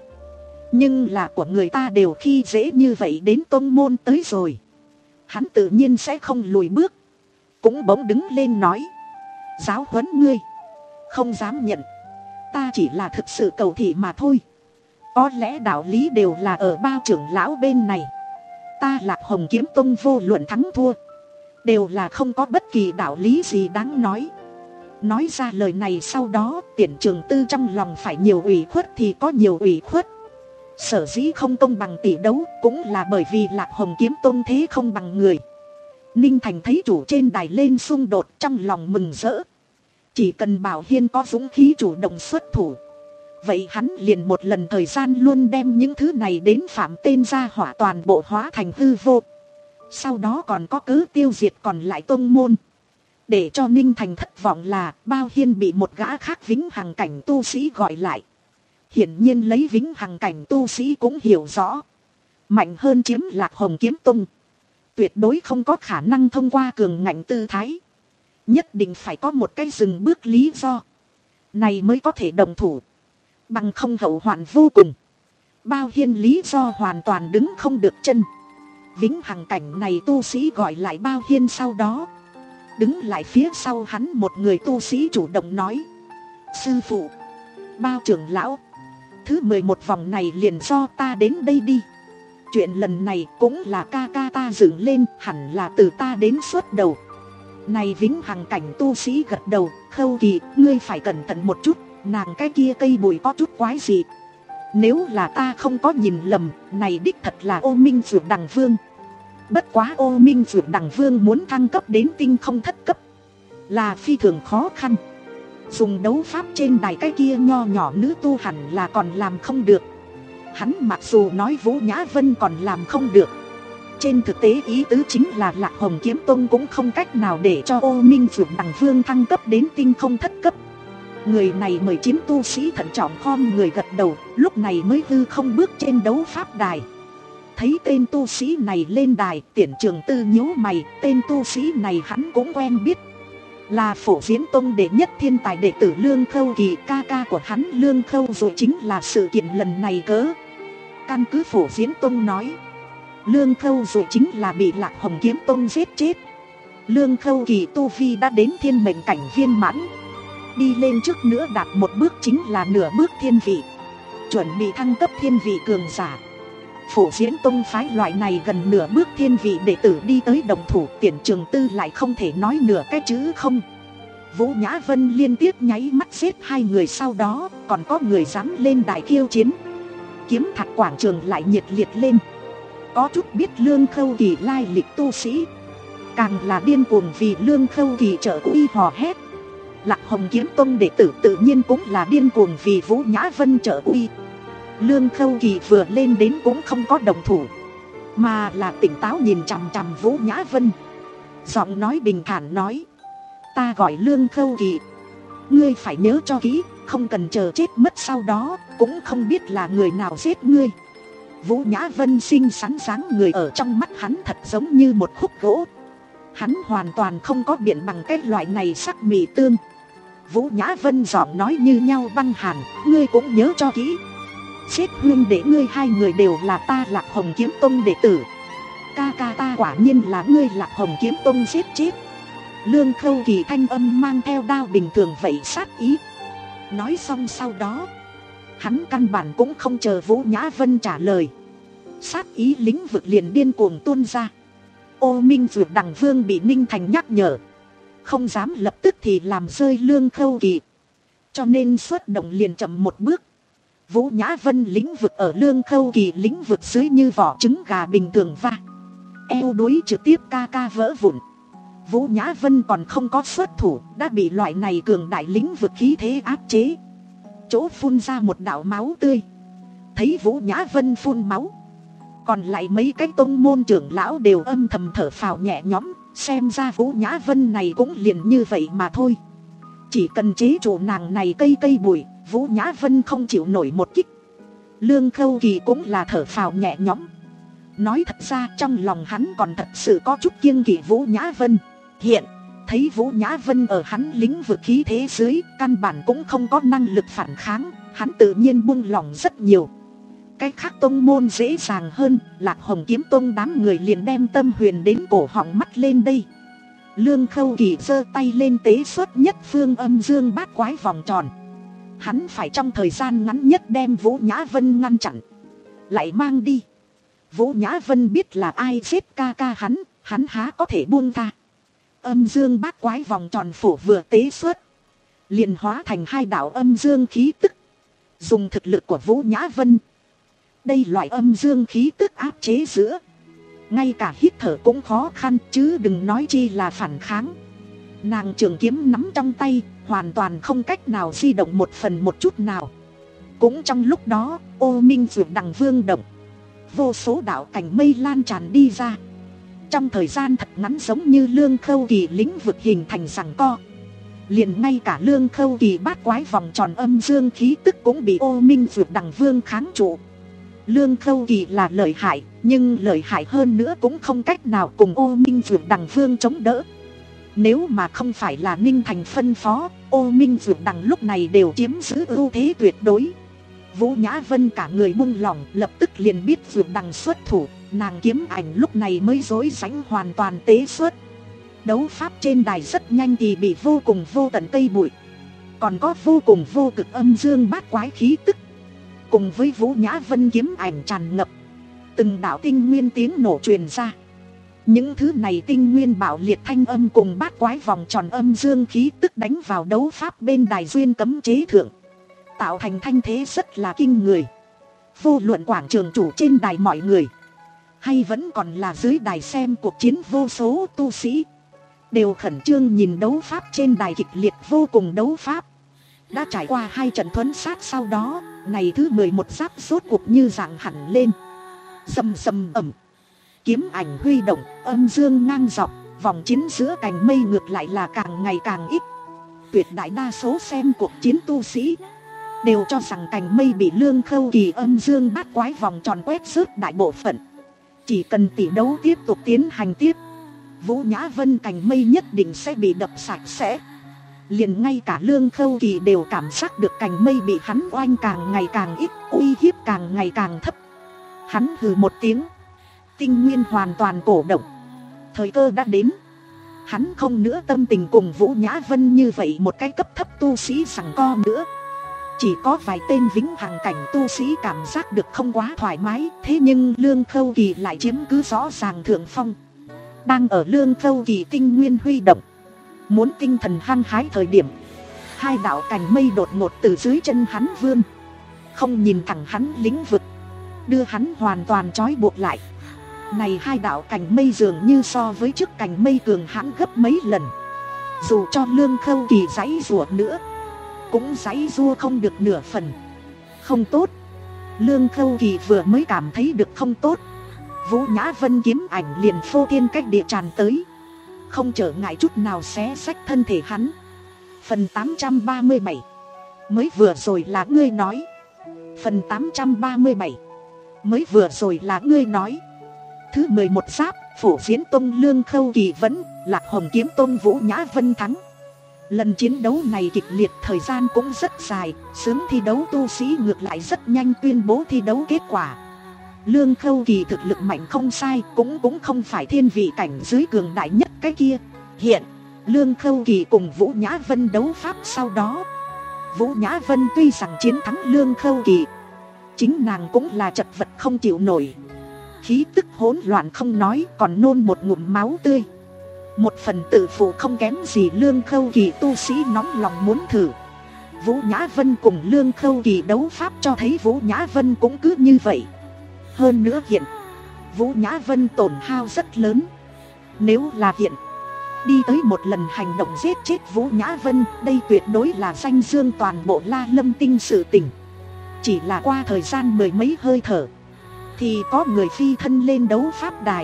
nhưng là của người ta đều khi dễ như vậy đến tông môn tới rồi, hắn tự nhiên sẽ không lùi bước. Cũng bỗng đứng lên nói, giáo huấn ngươi? Không dám nhận. Ta chỉ là thực sự cầu thị mà thôi. Có lẽ đạo lý đều là ở Bao trưởng lão bên này. Ta Lạc Hồng Kiếm Tông vô luận thắng thua, đều là không có bất kỳ đạo lý gì đáng nói. Nói ra lời này sau đó, Tiền Trường Tư trong lòng phải nhiều ủy khuất thì có nhiều ủy khuất. Sở dĩ không công bằng tỷ đấu cũng là bởi vì Lạc Hồng Kiếm Tông thế không bằng người. Ninh Thành thấy chủ trên đài lên xung đột, trong lòng mừng rỡ. Chỉ cần Bảo Hiên có dũng khí chủ động xuất thủ, vậy hắn liền một lần thời gian luôn đem những thứ này đến phạm tên gia hỏa toàn bộ hóa thành hư vô. Sau đó còn có cớ tiêu diệt còn lại tông môn. Để cho Ninh Thành thất vọng là Bao Hiên bị một gã khác vĩnh hằng cảnh tu sĩ gọi lại. Hiển nhiên lấy vĩnh hằng cảnh tu sĩ cũng hiểu rõ, mạnh hơn chiếm Lạc Hồng Kiếm Tông, tuyệt đối không có khả năng thông qua cường ngạnh tư thái. Nhất định phải có một cái dừng bước lý do này mới có thể đồng thủ, bằng không hậu hoạn vô cùng. Bao Hiên lý do hoàn toàn đứng không được chân. Vĩnh hằng cảnh này tu sĩ gọi lại Bao Hiên sau đó, đứng lại phía sau hắn một người tu sĩ chủ động nói, Sư phụ, Bao trưởng lão, thứ mười một vòng này liền do ta đến đây đi. Chuyện lần này cũng là ca ca ta dựng lên, hẳn là từ ta đến xuất đầu. Này vĩnh hằng cảnh tu sĩ gật đầu. Khâu Kỳ, ngươi phải cẩn thận một chút, nàng cái kia cây bụi có chút quái dị. Nếu là ta không có nhìn lầm, này đích thật là Ô Minh Dược Đằng Vương. Bất quá Ô Minh Dược Đằng Vương muốn thăng cấp đến tinh không thất cấp là phi thường khó khăn. Dùng đấu pháp trên đài cái kia nho nhỏ nữ tu hẳn là còn làm không được. Hắn mặc dù nói Vũ Nhã Vân còn làm không được, trên thực tế ý tứ chính là Lạc Hồng Kiếm Tông cũng không cách nào để cho Ô Minh Dược Đằng Vương thăng cấp đến tinh không thất cấp. Người này mời chín tu sĩ thận trọng khom người gật đầu, lúc này mới hư không bước trên đấu pháp đài. Thấy tên tu sĩ này lên đài, Tiễn Trường Tư nhíu mày, tên tu sĩ này hắn cũng quen biết. Là Phổ Diễn Tông đệ nhất thiên tài đệ tử Lương Khâu Kỳ, ca ca của hắn Lương Khâu rồi chính là sự kiện lần này cớ. Căn cứ Phổ Diễn Tông nói, Lương Khâu rồi chính là bị Lạc Hồng Kiếm Tông giết chết. Lương Khâu Kỳ tu vi đã đến thiên mệnh cảnh viên mãn, đi lên trước nữa đạt một bước chính là nửa bước thiên vị, chuẩn bị thăng cấp thiên vị cường giả. Phổ Diễn Tông phái loại này gần nửa bước thiên vị đệ tử đi tới đồng thủ, Tiễn Trường Tư lại không thể nói nửa cái chữ không. Vũ Nhã Vân liên tiếp nháy mắt giết hai người, sau đó còn có người dám lên đài khiêu chiến. Kiếm Thạch quảng trường lại nhiệt liệt lên. Có chút biết Lương Khâu Kỳ lai lịch tu sĩ càng là điên cuồng vì Lương Khâu Kỳ trợ uy hò hét. Lạc Hồng Kiếm Tông đệ tử tự nhiên cũng là điên cuồng vì Vũ Nhã Vân trợ uy. Lương Khâu Kỳ vừa lên đến cũng không có đồng thủ, mà là tỉnh táo nhìn chằm chằm Vũ Nhã Vân. Giọng nói bình thản nói, ta gọi Lương Khâu Kỳ, ngươi phải nhớ cho kỹ, không cần chờ chết mất sau đó, cũng không biết là người nào giết ngươi. Vũ Nhã Vân xinh xắn dáng người ở trong mắt hắn thật giống như một khúc gỗ. Hắn hoàn toàn không có biện bằng cái loại này sắc mị tương. Vũ Nhã Vân giọng nói như nhau băng hàn, ngươi cũng nhớ cho kỹ, giết huynh đệ ngươi hai người đều là ta Lạc Hồng Kiếm Tông đệ tử. Ca ca ta quả nhiên là ngươi Lạc Hồng Kiếm Tông giết chết. Lương Khâu Kỳ thanh âm mang theo đao bình thường vậy sát ý. Nói xong sau đó, hắn căn bản cũng không chờ Vũ Nhã Vân trả lời, sát ý lĩnh vực liền điên cuồng tuôn ra. Ô Minh Dược Đằng Vương bị Ninh Thành nhắc nhở, không dám lập tức thì làm rơi Lương Khâu Kỳ, cho nên xuất động liền chậm một bước. Vũ Nhã Vân lĩnh vực ở Lương Khâu Kỳ lĩnh vực dưới như vỏ trứng gà bình thường va, eo đuối trực tiếp ca ca vỡ vụn. Vũ Nhã Vân còn không có xuất thủ đã bị loại này cường đại lĩnh vực khí thế áp chế, chỗ phun ra một đạo máu tươi. Thấy Vũ Nhã Vân phun máu, còn lại mấy cái tông môn trưởng lão đều âm thầm thở phào nhẹ nhõm, xem ra Vũ Nhã Vân này cũng liền như vậy mà thôi. Chỉ cần chế trụ nàng này cây cây bụi, Vũ Nhã Vân không chịu nổi một kích. Lương Khâu Kỳ cũng là thở phào nhẹ nhõm. Nói thật ra trong lòng hắn còn thật sự có chút kiêng kỵ Vũ Nhã Vân. Hiện thấy Vũ Nhã Vân ở hắn lĩnh vực khí thế dưới, căn bản cũng không có năng lực phản kháng, hắn tự nhiên buông lòng rất nhiều. Cái khác tông môn dễ dàng hơn, Lạc Hồng Kiếm Tông đám người liền đem tâm huyền đến cổ họng mắt lên đây. Lương Khâu Kỳ giơ tay lên tế xuất nhất phương âm dương bát quái vòng tròn. Hắn phải trong thời gian ngắn nhất đem Vũ Nhã Vân ngăn chặn, lại mang đi. Vũ Nhã Vân biết là ai giết ca ca hắn, hắn há có thể buông tha. Âm dương bát quái vòng tròn phổ vừa tế xuất, liền hóa thành hai đạo âm dương khí tức. Dùng thực lực của Vũ Nhã Vân, đây loại âm dương khí tức áp chế giữa, ngay cả hít thở cũng khó khăn, chứ đừng nói chi là phản kháng. Nàng trường kiếm nắm trong tay, hoàn toàn không cách nào di động một phần một chút nào. Cũng trong lúc đó, Ô Minh Dược Đằng Vương động, vô số đạo cảnh mây lan tràn đi ra. Trong thời gian thật ngắn giống như Lương Khâu Kỳ lĩnh vực hình thành giằng co. Liền ngay cả Lương Khâu Kỳ bát quái vòng tròn âm dương khí tức cũng bị Ô Minh Dược Đằng Vương kháng trụ. Lương Khâu Kỳ là lợi hại, nhưng lợi hại hơn nữa cũng không cách nào cùng Ô Minh Dược Đằng Vương chống đỡ. Nếu mà không phải là Ninh Thành phân phó, Ô Minh Dược Đằng lúc này đều chiếm giữ ưu thế tuyệt đối. Vũ Nhã Vân cả người buông lỏng, lập tức liền biết Dược Đằng xuất thủ, nàng kiếm ảnh lúc này mới rối rãnh hoàn toàn tế xuất. Đấu pháp trên đài rất nhanh thì bị vô cùng vô tận cây bụi còn có vô cùng vô cực âm dương bát quái khí tức. Cùng với Vũ Nhã Vân kiếm ảnh tràn ngập, từng đạo tinh nguyên tiếng nổ truyền ra. Những thứ này tinh nguyên bạo liệt thanh âm cùng bát quái vòng tròn âm dương khí tức đánh vào đấu pháp bên đài duyên cấm chế thượng, tạo thành thanh thế rất là kinh người. Vô luận quảng trường chủ trên đài mọi người, hay vẫn còn là dưới đài xem cuộc chiến vô số tu sĩ, đều khẩn trương nhìn đấu pháp trên đài kịch liệt vô cùng đấu pháp. Đã trải qua hai trận thuấn sát sau đó, này thứ mười một giáp rốt cuộc như dạng hẳn lên. Sầm sầm ẩm, kiếm ảnh huy động, âm dương ngang dọc, vòng chiến giữa cành mây ngược lại là càng ngày càng ít. Tuyệt đại đa số xem cuộc chiến tu sĩ đều cho rằng cành mây bị Lương Khâu Kỳ âm dương bát quái vòng tròn quét rớt đại bộ phận. Chỉ cần tỷ đấu tiếp tục tiến hành tiếp, Vũ Nhã Vân cành mây nhất định sẽ bị đập sạch sẽ. Liền ngay cả Lương Khâu Kỳ đều cảm giác được cành mây bị hắn oanh càng ngày càng ít, uy hiếp càng ngày càng thấp. Hắn hừ một tiếng, tinh nguyên hoàn toàn cổ động. Thời cơ đã đến. Hắn không nữa tâm tình cùng Vũ Nhã Vân như vậy một cái cấp thấp tu sĩ giằng co nữa. Chỉ có vài tên vĩnh hằng cảnh tu sĩ cảm giác được không quá thoải mái. Thế nhưng Lương Khâu Kỳ lại chiếm cứ rõ ràng thượng phong. Đang ở Lương Khâu Kỳ tinh nguyên huy động, muốn tinh thần hăng hái thời điểm, hai đạo cành mây đột ngột từ dưới chân hắn vươn, không nhìn thẳng hắn lĩnh vực, đưa hắn hoàn toàn trói buộc lại. Này hai đạo cành mây dường như so với trước cành mây cường hãn gấp mấy lần. Dù cho Lương Khâu Kỳ giãy giụa nữa, cũng giãy giụa không được nửa phần. Không tốt. Lương Khâu Kỳ vừa mới cảm thấy được không tốt, Vũ Nhã Vân kiếm ảnh liền phô thiên cách địa tràn tới, không trở ngại chút nào xé xách thân thể hắn. Phần tám trăm ba mươi bảy. Mới vừa rồi là ngươi nói. Phần tám trăm ba mươi bảy. Mới vừa rồi là ngươi nói. Thứ mười một giáp, Phổ Diễn Tông Lương Khâu Kỳ vẫn, Lạc Hồng Kiếm Tông Vũ Nhã Vân thắng. Lần chiến đấu này kịch liệt, thời gian cũng rất dài. Sớm thi đấu tu sĩ ngược lại rất nhanh tuyên bố thi đấu kết quả. Lương Khâu Kỳ thực lực mạnh không sai, cũng cũng không phải thiên vị cảnh dưới cường đại nhất cái kia. Hiện, Lương Khâu Kỳ cùng Vũ Nhã Vân đấu pháp sau đó, Vũ Nhã Vân tuy rằng chiến thắng Lương Khâu Kỳ, chính nàng cũng là chật vật không chịu nổi. Khí tức hỗn loạn không nói, còn nôn một ngụm máu tươi. Một phần tự phụ không kém gì Lương Khâu Kỳ tu sĩ nóng lòng muốn thử. Vũ Nhã Vân cùng Lương Khâu Kỳ đấu pháp cho thấy Vũ Nhã Vân cũng cứ như vậy. Hơn nữa hiện, Vũ Nhã Vân tổn hao rất lớn. Nếu là hiện, đi tới một lần hành động giết chết Vũ Nhã Vân, đây tuyệt đối là danh dương toàn bộ La Lâm Tinh sự tình. Chỉ là qua thời gian mười mấy hơi thở, thì có người phi thân lên đấu pháp đài.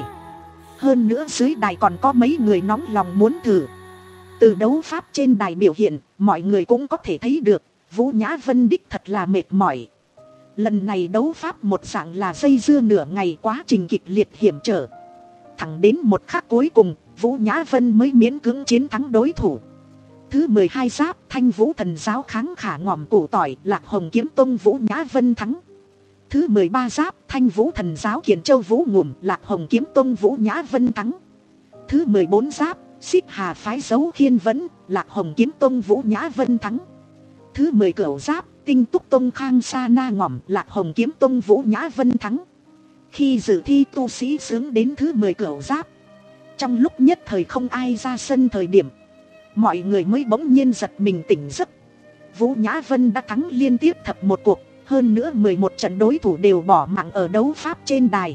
Hơn nữa dưới đài còn có mấy người nóng lòng muốn thử. Từ đấu pháp trên đài biểu hiện, mọi người cũng có thể thấy được Vũ Nhã Vân đích thật là mệt mỏi. Lần này đấu pháp một dạng là dây dưa nửa ngày, quá trình kịch liệt hiểm trở. Thẳng đến một khắc cuối cùng, Vũ Nhã Vân mới miễn cưỡng chiến thắng đối thủ. Thứ mười hai giáp, Thanh Vũ Thần Giáo kháng khả ngòm củ tỏi, Lạc Hồng Kiếm Tông Vũ Nhã Vân thắng. Thứ mười ba giáp, Thanh Vũ Thần Giáo Kiền Châu Vũ Ngùm, Lạc Hồng Kiếm Tông Vũ Nhã Vân thắng. Thứ mười bốn giáp, Xích Hà Phái Dấu Khiên Vẫn, Lạc Hồng Kiếm Tông Vũ Nhã Vân thắng. Thứ mười cửu giáp, Tinh Túc Tông Khang Sa Na Ngòm, Lạc Hồng Kiếm Tông Vũ Nhã Vân thắng. Khi dự thi tu sĩ sướng đến thứ mười cửu giáp, trong lúc nhất thời không ai ra sân thời điểm, mọi người mới bỗng nhiên giật mình tỉnh giấc. Vũ Nhã Vân đã thắng liên tiếp thập một cuộc, hơn nữa mười một trận đối thủ đều bỏ mạng ở đấu pháp trên đài.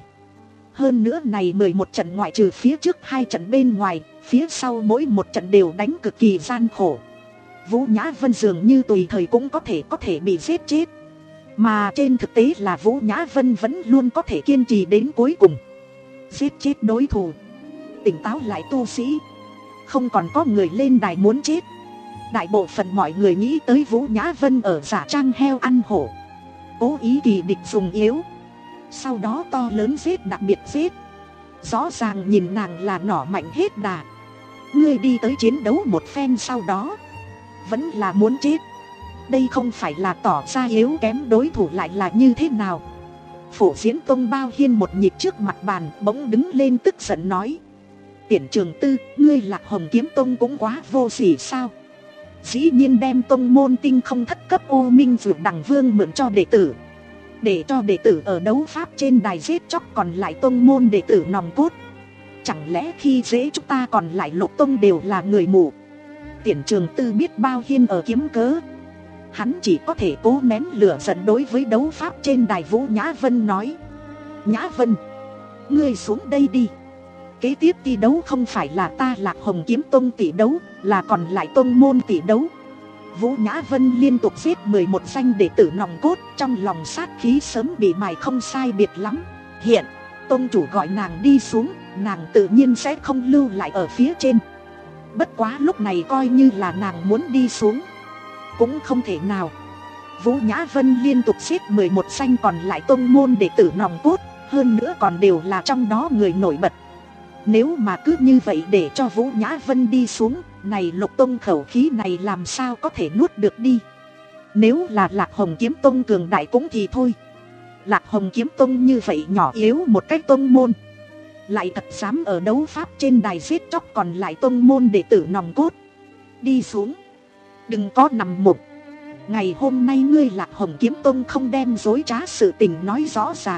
Hơn nữa này mười một trận ngoại trừ phía trước hai trận bên ngoài, phía sau mỗi một trận đều đánh cực kỳ gian khổ. Vũ Nhã Vân dường như tùy thời cũng có thể có thể bị giết chết. Mà trên thực tế là Vũ Nhã Vân vẫn luôn có thể kiên trì đến cuối cùng, giết chết đối thủ. Tỉnh táo lại tu sĩ, không còn có người lên đài muốn chết. Đại bộ phận mọi người nghĩ tới Vũ Nhã Vân ở giả trang heo ăn hổ, cố ý kỳ địch dùng yếu, sau đó to lớn giết đặc biệt giết. Rõ ràng nhìn nàng là nỏ mạnh hết đà. Ngươi đi tới chiến đấu một phen sau đó vẫn là muốn chết, đây không phải là tỏ ra yếu kém đối thủ lại là như thế nào? Phổ Diễn Tông Bao Hiên một nhịp trước mặt bàn bỗng đứng lên tức giận nói: Tiễn Trường Tư, ngươi Lạc Hồng Kiếm Tông cũng quá vô sỉ sao? dĩ nhiên đem tông môn tinh không thất cấp U Minh Dược Đằng Vương mượn cho đệ tử, để cho đệ tử ở đấu pháp trên đài giết chóc còn lại tông môn đệ tử nòng cốt. Chẳng lẽ khi dễ chúng ta còn lại Lục Tông đều là người mù? Tiền Trường Tư biết Bao Hiên ở kiếm cớ, hắn chỉ có thể cố nén lửa giận đối với đấu pháp trên đài. Vũ Nhã Vân nói: Nhã Vân, ngươi xuống đây đi. Kế tiếp thi đấu không phải là ta Lạc Hồng Kiếm Tông tỷ đấu, là còn lại tông môn tỷ đấu. Vũ Nhã Vân liên tục giết mười một danh đệ tử nòng cốt, trong lòng sát khí sớm bị mài không sai biệt lắm. Hiện tông chủ gọi nàng đi xuống, nàng tự nhiên sẽ không lưu lại ở phía trên. Bất quá lúc này coi như là nàng muốn đi xuống cũng không thể nào. Vũ Nhã Vân liên tục giết mười một danh còn lại tông môn đệ tử nòng cốt, hơn nữa còn đều là trong đó người nổi bật. Nếu mà cứ như vậy để cho Vũ Nhã Vân đi xuống, này Lục Tông khẩu khí này làm sao có thể nuốt được đi. Nếu là Lạc Hồng Kiếm Tông cường đại cũng thì thôi. Lạc Hồng Kiếm Tông như vậy nhỏ yếu một cách tông môn, lại thật dám ở đấu pháp trên đài giết chóc còn lại tông môn đệ tử nòng cốt. Đi xuống, đừng có nằm mộng. Ngày hôm nay ngươi Lạc Hồng Kiếm Tông không đem dối trá sự tình nói rõ ràng,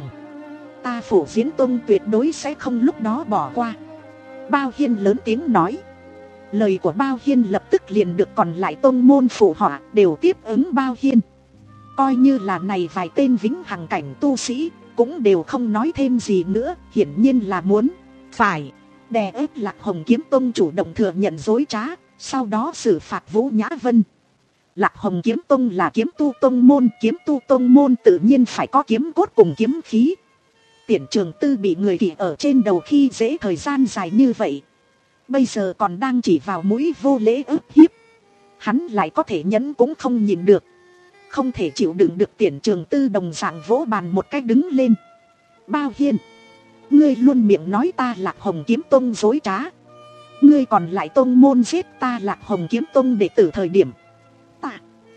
ta Phổ Diễn Tông tuyệt đối sẽ không lúc đó bỏ qua. Bao Hiên lớn tiếng nói. Lời của Bao Hiên lập tức liền được còn lại tông môn phụ họa đều tiếp ứng Bao Hiên. Coi như là này vài tên vĩnh hằng cảnh tu sĩ cũng đều không nói thêm gì nữa, hiển nhiên là muốn phải đè ép Lạc Hồng Kiếm Tông chủ động thừa nhận dối trá, sau đó xử phạt Vũ Nhã Vân. Lạc Hồng Kiếm Tông là kiếm tu tông môn, kiếm tu tông môn tự nhiên phải có kiếm cốt cùng kiếm khí. Tiền Trường Tư bị người kỳ ở trên đầu khi dễ thời gian dài như vậy, bây giờ còn đang chỉ vào mũi vô lễ ức hiếp, hắn lại có thể nhẫn cũng không nhìn được, không thể chịu đựng được. Tiền Trường Tư đồng dạng vỗ bàn một cách đứng lên. Bao Hiên, ngươi luôn miệng nói ta Lạc Hồng Kiếm Tông dối trá, ngươi còn lại tông môn giết ta Lạc Hồng Kiếm Tông đệ tử thời điểm, ta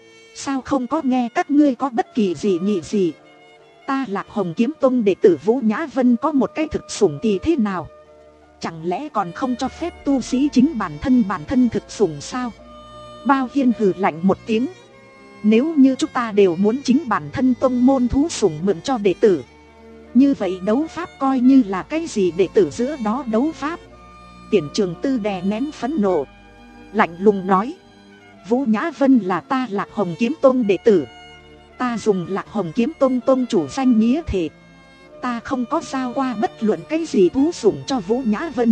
sao không có nghe các ngươi có bất kỳ gì nhị gì. Ta Lạc Hồng Kiếm Tông đệ tử Vũ Nhã Vân có một cái thực sủng thì thế nào? Chẳng lẽ còn không cho phép tu sĩ chính bản thân bản thân thực sủng sao? Bao Hiên hừ lạnh một tiếng. Nếu như chúng ta đều muốn chính bản thân tông môn thú sủng mượn cho đệ tử, như vậy đấu pháp coi như là cái gì đệ tử giữa đó đấu pháp? Tiền Trường Tư đè nén phẫn nộ, lạnh lùng nói. Vũ Nhã Vân là ta Lạc Hồng Kiếm Tông đệ tử, ta dùng Lạc Hồng Kiếm Tông tông chủ danh nghĩa thề, ta không có giao qua bất luận cái gì thú sủng cho Vũ Nhã Vân.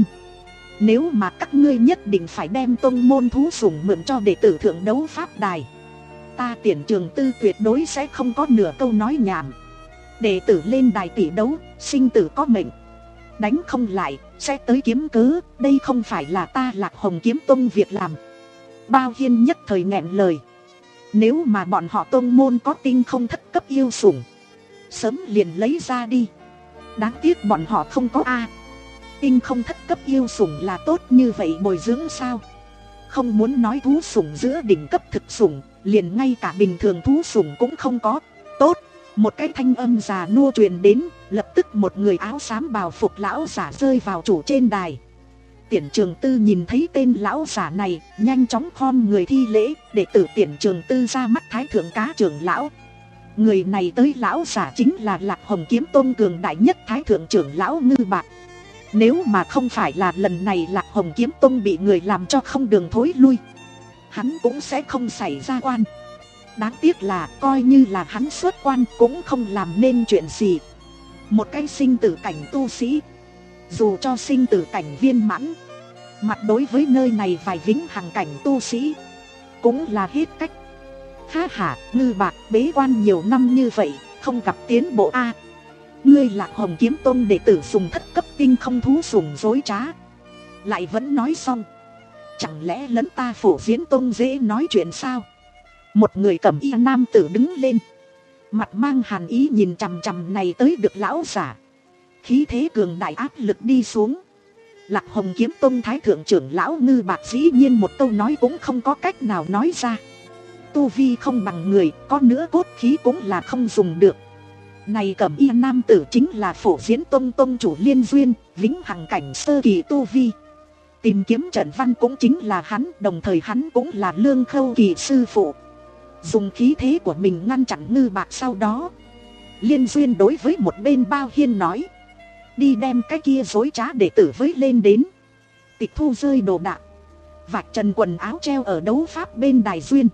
Nếu mà các ngươi nhất định phải đem tông môn thú sủng mượn cho đệ tử thượng đấu pháp đài, ta Tiền Trường Tư tuyệt đối sẽ không có nửa câu nói nhảm. Đệ tử lên đài tỷ đấu, sinh tử có mệnh, đánh không lại sẽ tới kiếm cớ, đây không phải là ta Lạc Hồng Kiếm Tông việc làm. Bao Hiên nhất thời nghẹn lời. Nếu mà bọn họ tông môn có tinh không thất cấp yêu sủng, sớm liền lấy ra đi. Đáng tiếc bọn họ không có a. Tinh không thất cấp yêu sủng là tốt như vậy bồi dưỡng sao? Không muốn nói thú sủng giữa đỉnh cấp thực sủng, liền ngay cả bình thường thú sủng cũng không có. Tốt, một cái thanh âm già nua truyền đến, lập tức một người áo xám bào phục lão giả rơi vào chủ trên đài. Tiền Trường Tư nhìn thấy tên lão giả này, nhanh chóng khom người thi lễ, đệ tử Tiền Trường Tư ra mắt Thái Thượng Cá trưởng lão. Người này tới lão giả chính là Lạc Hồng Kiếm Tông cường đại nhất Thái Thượng trưởng lão Ngư Bạc. Nếu mà không phải là lần này Lạc Hồng Kiếm Tông bị người làm cho không đường thối lui, hắn cũng sẽ không xảy ra quan. Đáng tiếc là coi như là hắn xuất quan cũng không làm nên chuyện gì. Một cái sinh tử cảnh tu sĩ, dù cho sinh tử cảnh viên mãn, mặt đối với nơi này vài vĩnh hằng cảnh tu sĩ cũng là hết cách. Ha ha, Ngư Bạc bế quan nhiều năm như vậy, không gặp tiến bộ a. Ngươi Lạc Hồng Kiếm Tông đệ tử dùng thất cấp tinh không thú sủng dối trá, lại vẫn nói xong. Chẳng lẽ lẫn ta Phổ Diễn Tông dễ nói chuyện sao? Một người cẩm y nam tử đứng lên, mặt mang hàn ý nhìn chằm chằm này tới được lão giả. Khí thế cường đại áp lực đi xuống. Lạc Hồng Kiếm Tông Thái Thượng trưởng lão Ngư Bạc dĩ nhiên một câu nói cũng không có cách nào nói ra. Tu vi không bằng người, có nữa cốt khí cũng là không dùng được. Này cẩm y nam tử chính là Phổ Diễn Tông tông chủ Liên Duyên, vĩnh hằng cảnh sơ kỳ tu vi. Tìm kiếm trận văn cũng chính là hắn, đồng thời hắn cũng là Lương Khâu Kỳ sư phụ. Dùng khí thế của mình ngăn chặn Ngư Bạc. Sau đó Liên Duyên đối với một bên Bao Hiên nói, đi đem cái kia dối trá đệ tử với lên đến, tịch thu rơi đồ đạc, vạch trần quần áo treo ở đấu pháp bên đài duyên,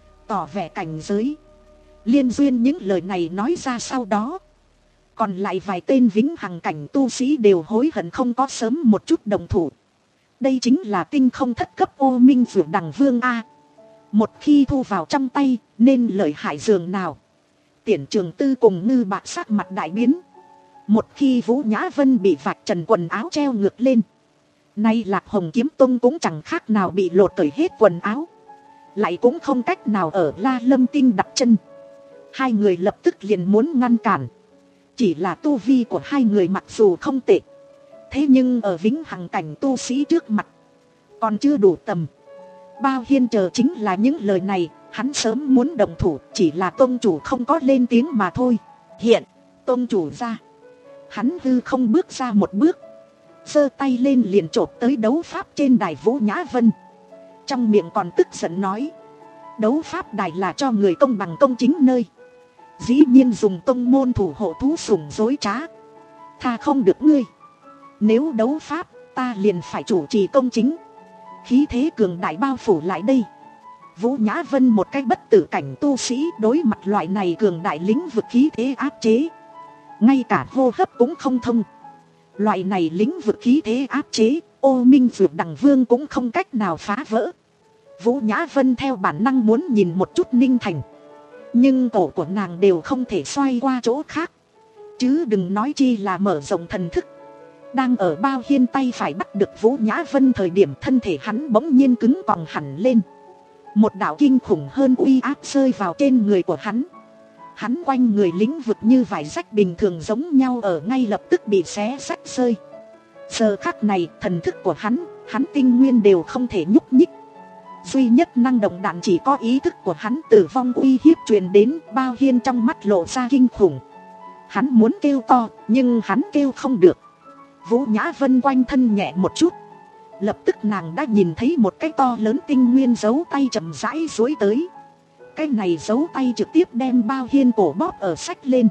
tỏ vẻ cảnh giới. Liên Duyên những lời này nói ra sau đó, còn lại vài tên vĩnh hằng cảnh tu sĩ đều hối hận không có sớm một chút đồng thủ. Đây chính là tinh không thất cấp Ô Minh Vượt Đằng Vương A. Một khi thu vào trong tay nên lợi hại dường nào. Tiễn Trường Tư cùng Ngư Bạc sắc mặt đại biến. Một khi Vũ Nhã Vân bị vạch trần quần áo treo ngược lên, nay Lạc Hồng Kiếm Tông cũng chẳng khác nào bị lột cởi hết quần áo, lại cũng không cách nào ở La Lâm Tinh đặt chân. Hai người lập tức liền muốn ngăn cản. Chỉ là tu vi của hai người mặc dù không tệ, thế nhưng ở vĩnh hằng cảnh tu sĩ trước mặt còn chưa đủ tầm. Bao Hiên chờ chính là những lời này. Hắn sớm muốn động thủ, chỉ là tông chủ không có lên tiếng mà thôi. Hiện tông chủ ra, hắn hư không bước ra một bước, giơ tay lên liền chộp tới đấu pháp trên đài Vũ Nhã Vân. Trong miệng còn tức giận nói, đấu pháp đài là cho người công bằng công chính nơi, dĩ nhiên dùng tông môn thủ hộ thú sủng dối trá, tha không được ngươi. Nếu đấu pháp, ta liền phải chủ trì công chính. Khí thế cường đại bao phủ lại đây. Vũ Nhã Vân một cái bất tử cảnh tu sĩ đối mặt loại này cường đại lĩnh vực khí thế áp chế, ngay cả hô hấp cũng không thông. Loại này lĩnh vực khí thế áp chế, Ô Minh Vượt Đằng Vương cũng không cách nào phá vỡ. Vũ Nhã Vân theo bản năng muốn nhìn một chút Ninh Thành, nhưng cổ của nàng đều không thể xoay qua chỗ khác, chứ đừng nói chi là mở rộng thần thức. Đang ở Bao Hiên tay phải bắt được Vũ Nhã Vân thời điểm, thân thể hắn bỗng nhiên cứng còng hẳn lên. Một đạo kinh khủng hơn uy áp rơi vào trên người của hắn. Hắn quanh người lĩnh vực như vải rách bình thường giống nhau ở ngay lập tức bị xé rách rơi. Giờ khắc này thần thức của hắn, hắn tinh nguyên đều không thể nhúc nhích. Duy nhất năng động đạn chỉ có ý thức của hắn. Tử vong uy hiếp truyền đến, Bao Hiên trong mắt lộ ra kinh khủng. Hắn muốn kêu to nhưng hắn kêu không được. Vũ Nhã Vân quanh thân nhẹ một chút, lập tức nàng đã nhìn thấy một cái to lớn tinh nguyên dấu tay chậm rãi duỗi tới. Cái này dấu tay trực tiếp đem Bao Hiên cổ bóp ở sách lên.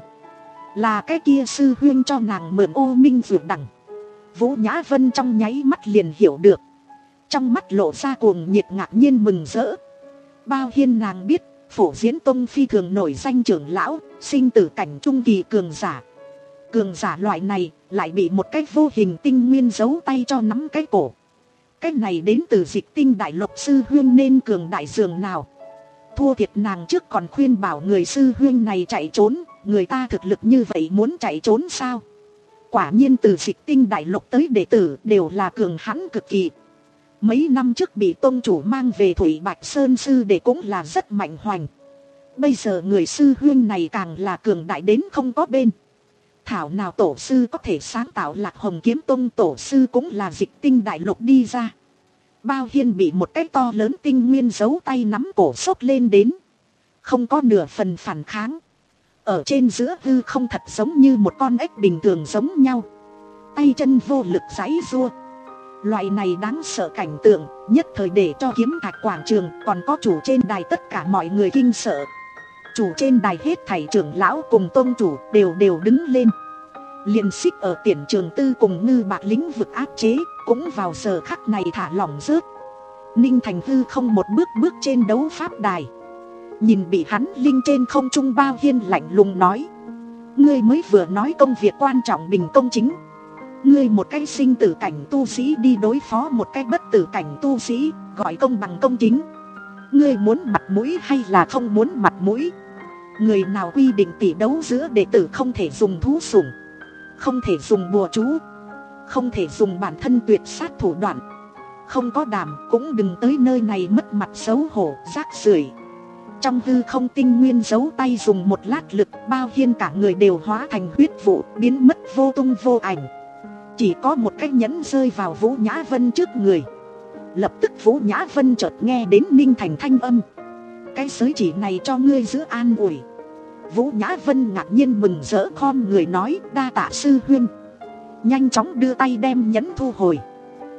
Là cái kia sư huynh cho nàng mượn Ô Minh Vượt Đằng. Vũ Nhã Vân trong nháy mắt liền hiểu được, trong mắt lộ ra cuồng nhiệt ngạc nhiên mừng rỡ. Bao Hiên nàng biết, Phổ Diễn Tông phi thường nổi danh trưởng lão, sinh tử cảnh trung kỳ cường giả. Cường giả loại này lại bị một cái vô hình tinh nguyên giấu tay cho nắm cái cổ. Cái này đến từ Dịch Tinh Đại Lục sư huyên nên cường đại dường nào. Thua thiệt nàng trước còn khuyên bảo người sư huyên này chạy trốn. Người ta thực lực như vậy muốn chạy trốn sao? Quả nhiên từ Dịch Tinh Đại Lục tới đệ tử đều là cường hãn cực kỳ. Mấy năm trước bị tông chủ mang về Thủy Bạch Sơn sư đệ cũng là rất mạnh hoành. Bây giờ người sư huyên này càng là cường đại đến không có bên. Thảo nào tổ sư có thể sáng tạo Lạc Hồng Kiếm Tông, tổ sư cũng là Dịch Tinh Đại Lục đi ra. Bao Hiên bị một cái to lớn tinh nguyên giấu tay nắm cổ sốc lên đến, không có nửa phần phản kháng. Ở trên giữa hư không thật giống như một con ếch bình thường giống nhau, tay chân vô lực giãy giụa. Loại này đáng sợ cảnh tượng nhất thời để cho Kiếm Thạch quảng trường còn có chủ trên đài tất cả mọi người kinh sợ. Chủ trên đài hết thảy trưởng lão cùng tôn chủ đều đều đứng lên. Liền xích ở Tiễn Trường Tư cùng Ngư Bạc lĩnh vực áp chế cũng vào giờ khắc này thả lỏng rớt. Ninh Thành hư không một bước bước trên đấu pháp đài, nhìn bị hắn linh trên không trung Bao Hiên lạnh lùng nói, ngươi mới vừa nói công việc quan trọng bình công chính. Ngươi một cái sinh tử cảnh tu sĩ đi đối phó một cái bất tử cảnh tu sĩ, gọi công bằng công chính. Ngươi muốn mặt mũi hay là không muốn mặt mũi? Người nào quy định tỷ đấu giữa đệ tử không thể dùng thú sủng, không thể dùng bùa chú, không thể dùng bản thân tuyệt sát thủ đoạn? Không có đảm cũng đừng tới nơi này mất mặt xấu hổ, rác rưởi. Trong hư không tinh nguyên giấu tay dùng một lát lực, Bao Hiên cả người đều hóa thành huyết vụ, biến mất vô tung vô ảnh. Chỉ có một cái nhẫn rơi vào Vũ Nhã Vân trước người. Lập tức Vũ Nhã Vân chợt nghe đến Ninh Thành thanh âm, cái giới chỉ này cho ngươi giữ an ủi. Vũ Nhã Vân ngạc nhiên mừng rỡ khom người nói, đa tạ sư huynh. Nhanh chóng đưa tay đem nhẫn thu hồi.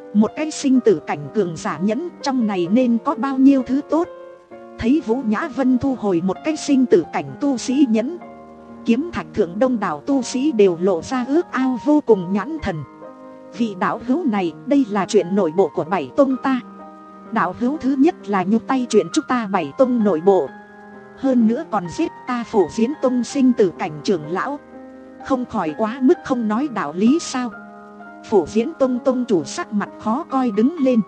Một cái sinh tử cảnh cường giả nhẫn, trong này nên có bao nhiêu thứ tốt. Thấy Vũ Nhã Vân thu hồi một cái sinh tử cảnh tu sĩ nhẫn, Kiếm Thạch thượng đông đảo tu sĩ đều lộ ra ước ao vô cùng nhãn thần. Vị đạo hữu này, đây là chuyện nội bộ của Bảy Tông ta. Đạo hữu thứ nhất là nhúc tay chuyện chúng ta Bảy Tông nội bộ, hơn nữa còn giết ta Phổ Diễn Tông sinh tử cảnh trưởng lão, không khỏi quá mức không nói đạo lý sao? Phổ Diễn Tông tông chủ sắc mặt khó coi đứng lên.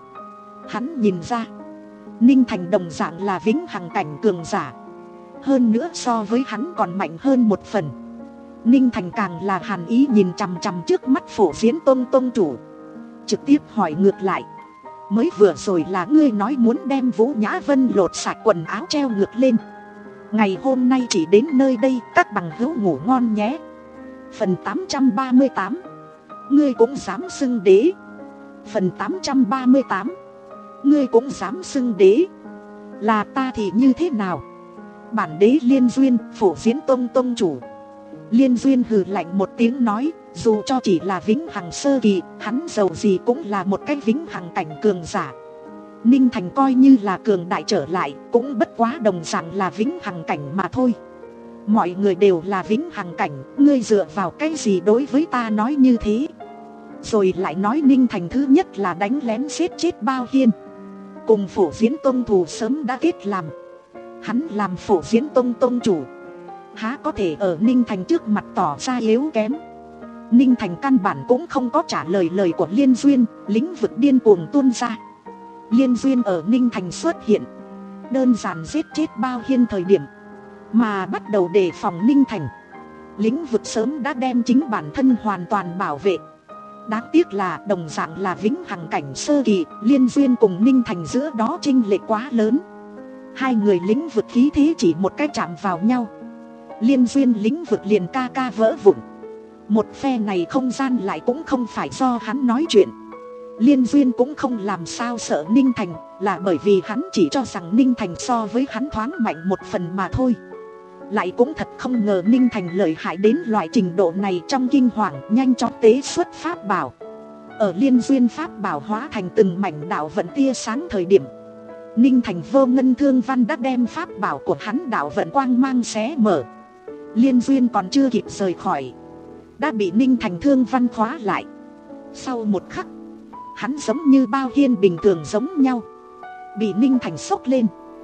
Hắn nhìn ra Ninh Thành đồng dạng là vĩnh hằng cảnh cường giả, hơn nữa so với hắn còn mạnh hơn một phần. Ninh Thành càng là hàn ý nhìn chằm chằm trước mắt Phổ Diễn Tông tông chủ, trực tiếp hỏi ngược lại: mới vừa rồi là ngươi nói muốn đem Vũ Nhã Vân lột sạch quần áo treo ngược lên. Ngày hôm nay chỉ đến nơi đây, các bằng hữu ngủ ngon nhé. Phần tám trăm ba mươi tám. Ngươi cũng dám xưng đế. Phần tám trăm ba mươi tám. Ngươi cũng dám xưng đế. Là ta thì như thế nào? Bản đế Liên Duyên, Phổ Diễn Tông tông chủ. Liên Duyên hừ lạnh một tiếng nói, dù cho chỉ là vĩnh hằng sơ kỳ, hắn giàu gì cũng là một cái vĩnh hằng cảnh cường giả. Ninh Thành coi như là cường đại trở lại, cũng bất quá đồng dạng là vĩnh hằng cảnh mà thôi. Mọi người đều là vĩnh hằng cảnh, ngươi dựa vào cái gì đối với ta nói như thế? Rồi lại nói Ninh Thành thứ nhất là đánh lén giết chết Bao Hiên, cùng Phổ Diễn Tông thù sớm đã kết làm. Hắn làm Phổ Diễn Tông tông chủ, há có thể ở Ninh Thành trước mặt tỏ ra yếu kém. Ninh Thành căn bản cũng không có trả lời lời của Liên Duyên, lĩnh vực điên cuồng tuôn ra. Liên Duyên ở Ninh Thành xuất hiện, đơn giản giết chết Bao Hiên thời điểm mà bắt đầu đề phòng Ninh Thành, lĩnh vực sớm đã đem chính bản thân hoàn toàn bảo vệ. Đáng tiếc là đồng dạng là vĩnh hằng cảnh sơ kỳ, Liên Duyên cùng Ninh Thành giữa đó chênh lệch quá lớn. Hai người lĩnh vực khí thế chỉ một cái chạm vào nhau, Liên Duyên lĩnh vực liền ca ca vỡ vụn. Một phe này không gian lại cũng không phải do hắn nói chuyện. Liên Duyên cũng không làm sao sợ Ninh Thành, là bởi vì hắn chỉ cho rằng Ninh Thành so với hắn thoáng mạnh một phần mà thôi. Lại cũng thật không ngờ Ninh Thành lợi hại đến loại trình độ này. Trong kinh hoàng nhanh chóng tế xuất pháp bảo, ở Liên Duyên pháp bảo hóa thành từng mảnh đạo vận tia sáng thời điểm, Ninh Thành vô ngân thương văn đã đem pháp bảo của hắn đạo vận quang mang xé mở. Liên Duyên còn chưa kịp rời khỏi, đã bị Ninh Thành thương văn khóa lại. Sau một khắc, hắn giống như Bao Hiên bình thường giống nhau, bị Ninh Thành sốc lên.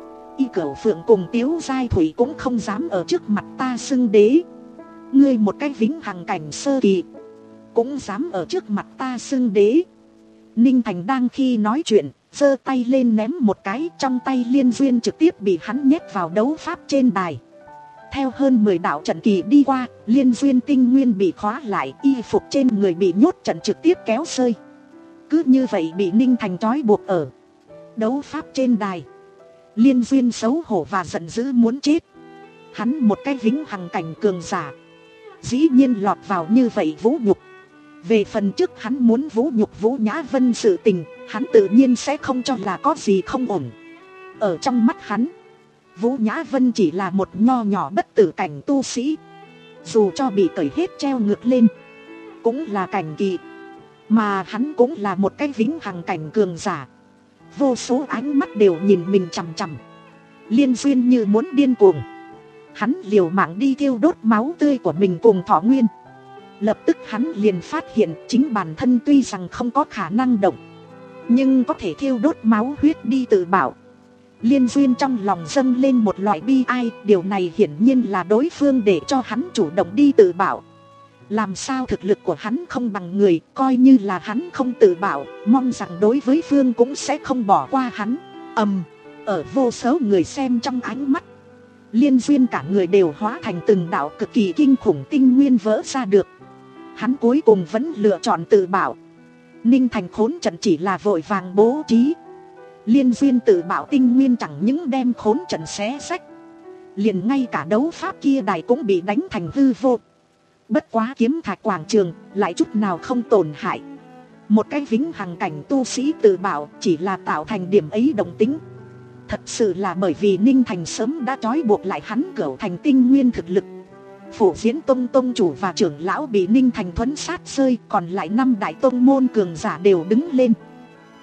Y Cửu Phượng cùng Tiếu Giai Thủy cũng không dám ở trước mặt ta xưng đế. Ngươi một cái vĩnh hằng cảnh sơ kỳ, cũng dám ở trước mặt ta xưng đế. Ninh Thành đang khi nói chuyện, giơ tay lên ném một cái, trong tay Liên Duyên trực tiếp bị hắn nhét vào đấu pháp trên đài. Theo hơn mười đạo trận kỳ đi qua, Liên Duyên tinh nguyên bị khóa lại, y phục trên người bị nhốt trận trực tiếp kéo rơi. Cứ như vậy bị Ninh Thành trói buộc ở đấu pháp trên đài. Liên Duyên xấu hổ và giận dữ muốn chết. Hắn một cái vĩnh hằng cảnh cường giả, dĩ nhiên lọt vào như vậy vũ nhục. Về phần trước hắn muốn vũ nhục Vũ Nhã Vân sự tình, hắn tự nhiên sẽ không cho là có gì không ổn. Ở trong mắt hắn, Vũ Nhã Vân chỉ là một nho nhỏ bất tử cảnh tu sĩ, dù cho bị cởi hết treo ngược lên cũng là cảnh kỳ, mà hắn cũng là một cái vĩnh hằng cảnh cường giả. Vô số ánh mắt đều nhìn mình chằm chằm. Liên Duyên như muốn điên cuồng, hắn liều mạng đi thiêu đốt máu tươi của mình cùng thọ nguyên. Lập tức hắn liền phát hiện chính bản thân tuy rằng không có khả năng động, nhưng có thể thiêu đốt máu huyết đi tự bảo. Liên Duyên trong lòng dâng lên một loại bi ai, điều này hiển nhiên là đối phương để cho hắn chủ động đi tự bảo. Làm sao thực lực của hắn không bằng người, coi như là hắn không tự bảo, mong rằng đối với phương cũng sẽ không bỏ qua hắn. Ầm, ở vô số người xem trong ánh mắt, Liên Duyên cả người đều hóa thành từng đạo cực kỳ kinh khủng tinh nguyên vỡ ra được. Hắn cuối cùng vẫn lựa chọn tự bảo. Ninh Thành khốn trận chỉ là vội vàng bố trí. Liên Duyên tự bảo tinh nguyên chẳng những đem khốn trận xé rách, liền ngay cả đấu pháp kia đài cũng bị đánh thành hư vô. Bất quá Kiếm Thạch quảng trường lại chút nào không tổn hại. Một cái vĩnh hằng cảnh tu sĩ tự bảo chỉ là tạo thành điểm ấy động tính. Thật sự là bởi vì Ninh Thành sớm đã trói buộc lại hắn cửu thành tinh nguyên thực lực. Phổ Diễn Tông tông chủ và trưởng lão bị Ninh Thành thuấn sát rơi, còn lại năm đại tông môn cường giả đều đứng lên.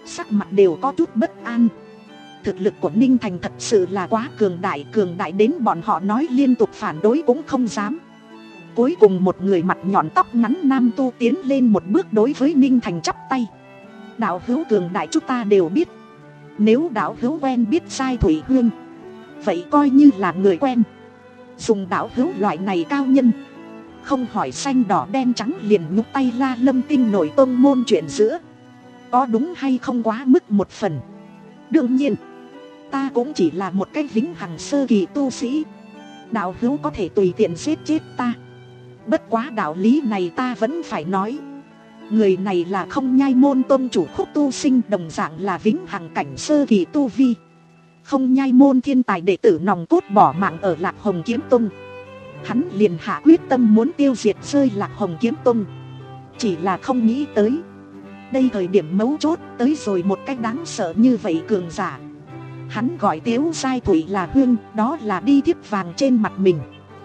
sắc mặt đều có chút bất an. Thực lực của Ninh Thành thật sự là quá cường đại, cường đại đến bọn họ nói liên tục phản đối cũng không dám. Cuối cùng một người mặt nhọn tóc ngắn nam tu tiến lên một bước đối với Ninh Thành chắp tay. Đạo hữu cường đại chúng ta đều biết. Nếu đạo hữu quen biết Giai Thủy Hương, vậy coi như là người quen. Dùng đạo hữu loại này cao nhân, không hỏi xanh đỏ đen trắng liền nhúc tay La Lâm Tinh nổi tông môn chuyện giữa, có đúng hay không quá mức một phần. Đương nhiên ta cũng chỉ là một cái vĩnh hằng sơ kỳ tu sĩ, đạo hữu có thể tùy tiện giết chết ta. Bất quá đạo lý này ta vẫn phải nói. Người này là Không Nhai môn tôn chủ Khúc Tu Sinh, đồng dạng là vĩnh hằng cảnh sơ kỳ tu vi. Không Nhai môn thiên tài đệ tử nòng cốt bỏ mạng ở Lạc Hồng Kiếm Tông. Hắn liền hạ quyết tâm muốn tiêu diệt rơi Lạc Hồng Kiếm Tông. Chỉ là không nghĩ tới, đây thời điểm mấu chốt tới rồi một cách đáng sợ như vậy cường giả. Hắn gọi Tiếu Giai Thủy là Hương, đó là đi thiếp vàng trên mặt mình.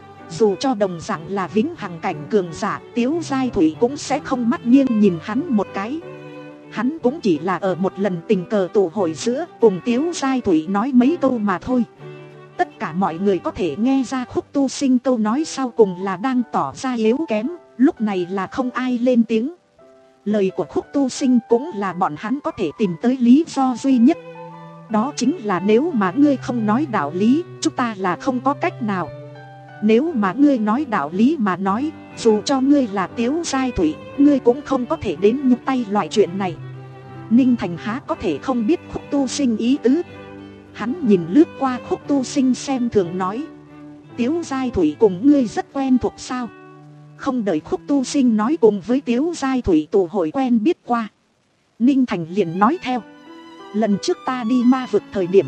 Dù cho đồng dạng là vĩnh hằng cảnh cường giả, Tiếu Giai Thủy cũng sẽ không mắt nghiêng nhìn hắn một cái. Hắn cũng chỉ là ở một lần tình cờ tụ hội giữa cùng Tiếu Giai Thủy nói mấy câu mà thôi. Tất cả mọi người có thể nghe ra Khúc Tu Sinh câu nói sau cùng là đang tỏ ra yếu kém. Lúc này là không ai lên tiếng. Lời của Khúc Tu Sinh cũng là bọn hắn có thể tìm tới lý do duy nhất. Đó chính là nếu mà ngươi không nói đạo lý, chúng ta là không có cách nào. Nếu mà ngươi nói đạo lý mà nói, dù cho ngươi là Tiếu Giai Thủy, ngươi cũng không có thể đến nhúc tay loại chuyện này. Ninh Thành há có thể không biết Khúc Tu Sinh ý tứ. Hắn nhìn lướt qua Khúc Tu Sinh xem thường nói, Tiếu Giai Thủy cùng ngươi rất quen thuộc sao? Không đợi Khúc Tu Sinh nói cùng với Tiếu Giai Thủy tụ hội quen biết qua, Ninh Thành liền nói theo. Lần trước ta đi ma vực thời điểm,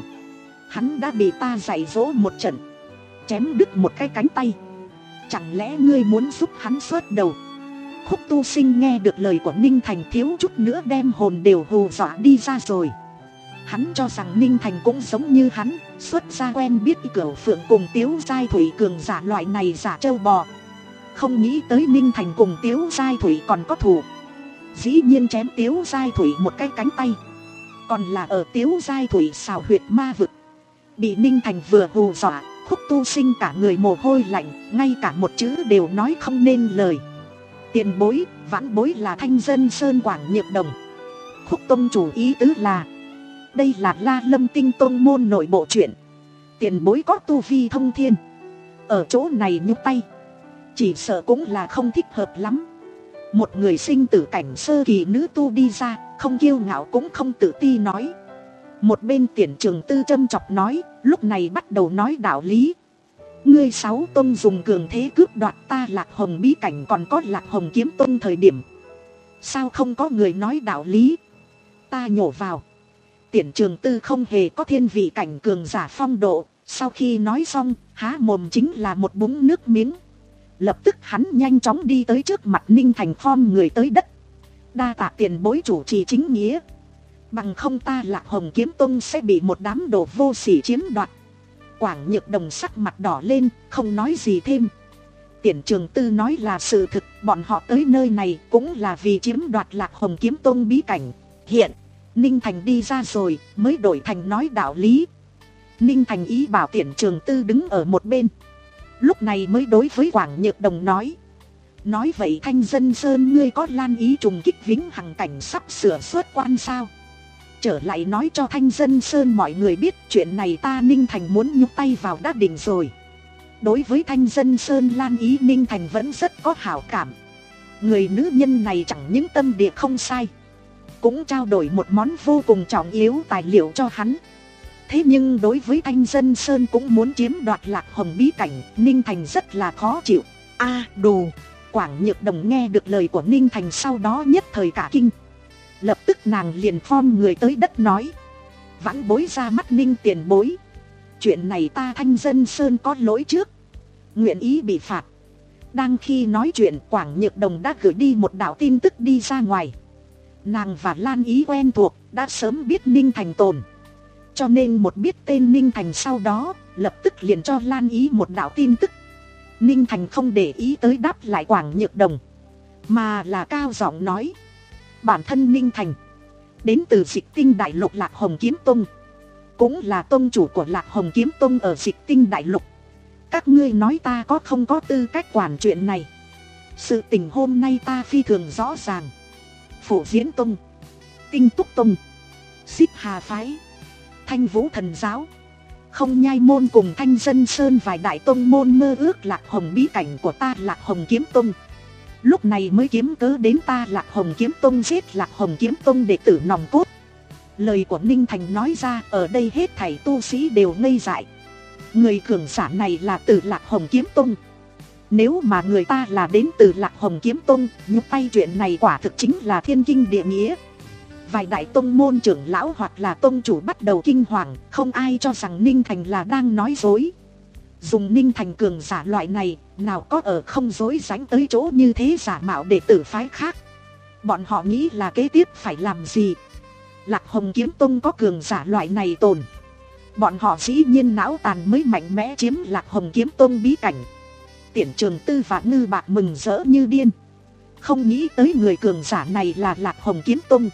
hắn đã bị ta dạy dỗ một trận, chém đứt một cái cánh tay. Chẳng lẽ ngươi muốn giúp hắn xuất đầu? Khúc Tu Sinh nghe được lời của Ninh Thành thiếu chút nữa đem hồn đều hù dọa đi ra rồi. Hắn cho rằng Ninh Thành cũng giống như hắn, xuất ra quen biết Cửu Phượng cùng Tiếu Giai Thủy cường giả loại này giả trâu bò. Không nghĩ tới Ninh Thành cùng Tiếu Giai Thủy còn có thù. Dĩ nhiên chém Tiếu Giai Thủy một cái cánh tay, còn là ở Tiếu Giai Thủy xào huyệt ma vực. Bị Ninh Thành vừa hù dọa, Khúc Tu Sinh cả người mồ hôi lạnh, ngay cả một chữ đều nói không nên lời. Tiền bối, vãn bối là Thanh Dân Sơn Quảng Nhược Đồng. Khúc tông chủ ý tứ là, đây là La Lâm Tinh tông môn nội bộ chuyện. Tiền bối có tu vi thông thiên, ở chỗ này nhúc tay, chỉ sợ cũng là không thích hợp lắm. Một người sinh tử cảnh sơ kỳ nữ tu đi ra, không kiêu ngạo cũng không tự ti nói. Một bên Tiền Trường Tư châm chọc nói, lúc này bắt đầu nói đạo lý. Ngươi sáu tông dùng cường thế cướp đoạt ta Lạc Hồng bí cảnh còn có Lạc Hồng kiếm tông thời điểm, sao không có người nói đạo lý? Ta nhổ vào. Tiền Trường Tư không hề có thiên vị cảnh cường giả phong độ, sau khi nói xong, há mồm chính là một búng nước miếng. Lập tức hắn nhanh chóng đi tới trước mặt Ninh Thành khom người tới đất. Đa tạ tiền bối chủ trì chính nghĩa, bằng không ta Lạc Hồng kiếm tông sẽ bị một đám đồ vô sỉ chiếm đoạt. Quảng Nhược Đồng sắc mặt đỏ lên, không nói gì thêm. Tiền Trường Tư nói là sự thực, bọn họ tới nơi này cũng là vì chiếm đoạt Lạc Hồng kiếm tông bí cảnh. Hiện Ninh Thành đi ra rồi mới đổi thành nói đạo lý. Ninh Thành ý bảo Tiền Trường Tư đứng ở một bên, lúc này mới đối với Quảng Nhược Đồng nói. Nói vậy Thanh Dân Sơn ngươi có lan ý trùng kích vĩnh hằng cảnh sắp sửa xuất quan sao? Trở lại nói cho Thanh Dân Sơn mọi người biết, chuyện này ta Ninh Thành muốn nhúc tay vào đã định rồi. Đối với Thanh Dân Sơn lan ý, Ninh Thành vẫn rất có hảo cảm. Người nữ nhân này chẳng những tâm địa không sai, cũng trao đổi một món vô cùng trọng yếu tài liệu cho hắn. Thế nhưng đối với Thanh Dân Sơn cũng muốn chiếm đoạt Lạc Hồng bí cảnh, Ninh Thành rất là khó chịu. A à, đồ. Quảng Nhược Đồng nghe được lời của Ninh Thành sau đó nhất thời cả kinh. Lập tức nàng liền khom người tới đất nói, vãn bối ra mắt Ninh tiền bối, chuyện này ta Thanh Dân Sơn có lỗi trước, nguyện ý bị phạt. Đang khi nói chuyện, Quảng Nhược Đồng đã gửi đi một đạo tin tức đi ra ngoài. Nàng và Lan Ý quen thuộc, đã sớm biết Ninh Thành tồn, cho nên một biết tên Ninh Thành sau đó lập tức liền cho Lan Ý một đạo tin tức. Ninh Thành không để ý tới đáp lại Quảng Nhược Đồng, mà là cao giọng nói, bản thân Ninh Thành đến từ Dịch Tinh Đại Lục Lạc Hồng Kiếm Tông, cũng là tông chủ của Lạc Hồng Kiếm Tông ở Dịch Tinh Đại Lục. Các ngươi nói ta có không có tư cách quản chuyện này? Sự tình hôm nay ta phi thường rõ ràng. Phổ Diễn Tông, Tinh Túc Tông, Xích Hà Phái, Thanh Vũ Thần Giáo, Không Nhai Môn cùng Thanh Dân Sơn vài đại tông môn mơ ước Lạc Hồng bí cảnh của ta Lạc Hồng Kiếm Tông. Lúc này mới kiếm cớ đến ta Lạc Hồng Kiếm Tông giết Lạc Hồng Kiếm Tông đệ tử nòng cốt. Lời của Ninh Thành nói ra, ở đây hết thảy tu sĩ đều ngây dại. Người cường giả này là từ Lạc Hồng Kiếm Tông. Nếu mà người ta là đến từ Lạc Hồng Kiếm Tông, nhúc tay chuyện này quả thực chính là thiên kinh địa nghĩa. Vài đại tông môn trưởng lão hoặc là tông chủ bắt đầu kinh hoàng, không ai cho rằng Ninh Thành là đang nói dối. Dùng Ninh Thành cường giả loại này, nào có ở không dối rãnh tới chỗ như thế giả mạo đệ tử phái khác. Bọn họ nghĩ là kế tiếp phải làm gì? Lạc Hồng Kiếm Tông có cường giả loại này tồn, bọn họ dĩ nhiên não tàn mới mạnh mẽ chiếm Lạc Hồng Kiếm Tông bí cảnh. Tiễn Trường Tư và Ngư Bạc mừng rỡ như điên, không nghĩ tới người cường giả này là Lạc Hồng Kiếm Tông,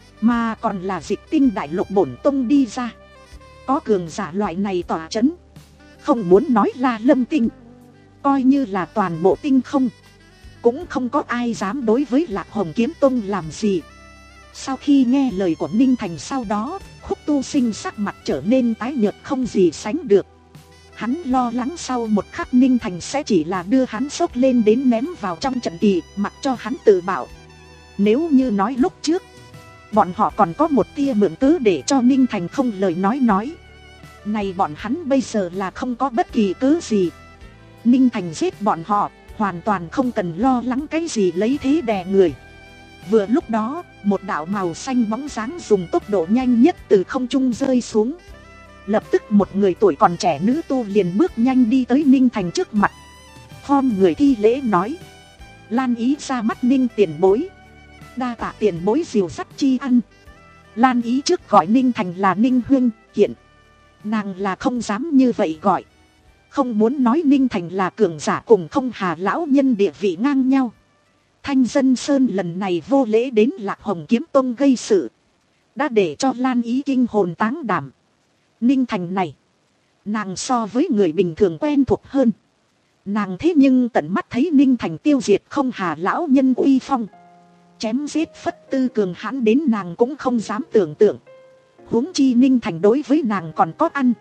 mà còn là Dịch Tinh Đại Lục bổn tông đi ra. Có cường giả loại này tỏa chấn, không muốn nói là Lâm Tinh, coi như là toàn bộ tinh không, cũng không có ai dám đối với Lạc Hồng Kiếm Tông làm gì. Sau khi nghe lời của Ninh Thành sau đó, Khúc Tu Sinh sắc mặt trở nên tái nhợt không gì sánh được. Hắn lo lắng sau một khắc Ninh Thành sẽ chỉ là đưa hắn sốc lên đến ném vào trong trận kỳ, mặc cho hắn tự bảo. Nếu như nói lúc trước, bọn họ còn có một tia mượn cớ để cho Ninh Thành không lời nói nói. Này bọn hắn bây giờ là không có bất kỳ cớ gì. Ninh Thành giết bọn họ, hoàn toàn không cần lo lắng cái gì lấy thế đè người. Vừa lúc đó, một đạo màu xanh bóng dáng dùng tốc độ nhanh nhất từ không trung rơi xuống. Lập tức một người tuổi còn trẻ nữ tu liền bước nhanh đi tới Ninh Thành trước mặt. Khom người thi lễ nói: Lan Ý ra mắt Ninh tiền bối, đa tạ tiền bối dìu dắt chi ăn. Lan Ý trước gọi Ninh Thành là Ninh huynh, hiện nàng là không dám như vậy gọi. Không muốn nói Ninh Thành là cường giả cùng Không Hà lão nhân địa vị ngang nhau. Thanh Dân Sơn lần này vô lễ đến Lạc Hồng Kiếm Tông gây sự, đã để cho Lan Ý kinh hồn táng đảm. Ninh Thành này, nàng so với người bình thường quen thuộc hơn. Nàng thế nhưng tận mắt thấy Ninh Thành tiêu diệt Không Hà lão nhân uy phong, chém giết phất tư cường hãn đến nàng cũng không dám tưởng tượng. Huống chi Ninh Thành đối với nàng còn có ăn.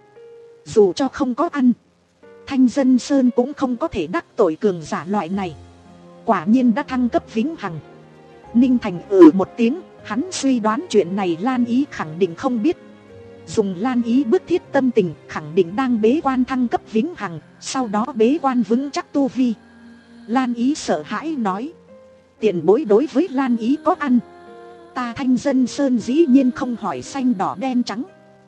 Dù cho không có ăn, Thanh Dân Sơn cũng không có thể đắc tội cường giả loại này. Quả nhiên đã thăng cấp vĩnh hằng. Ninh Thành ừ một tiếng, hắn suy đoán chuyện này Lan Ý khẳng định không biết. Dùng Lan Ý bức thiết tâm tình, khẳng định đang bế quan thăng cấp vĩnh hằng, sau đó bế quan vững chắc tu vi. Lan Ý sợ hãi nói: tiền bối đối với Lan Ý có ăn, ta Thanh Dân Sơn dĩ nhiên không hỏi xanh đỏ đen trắng.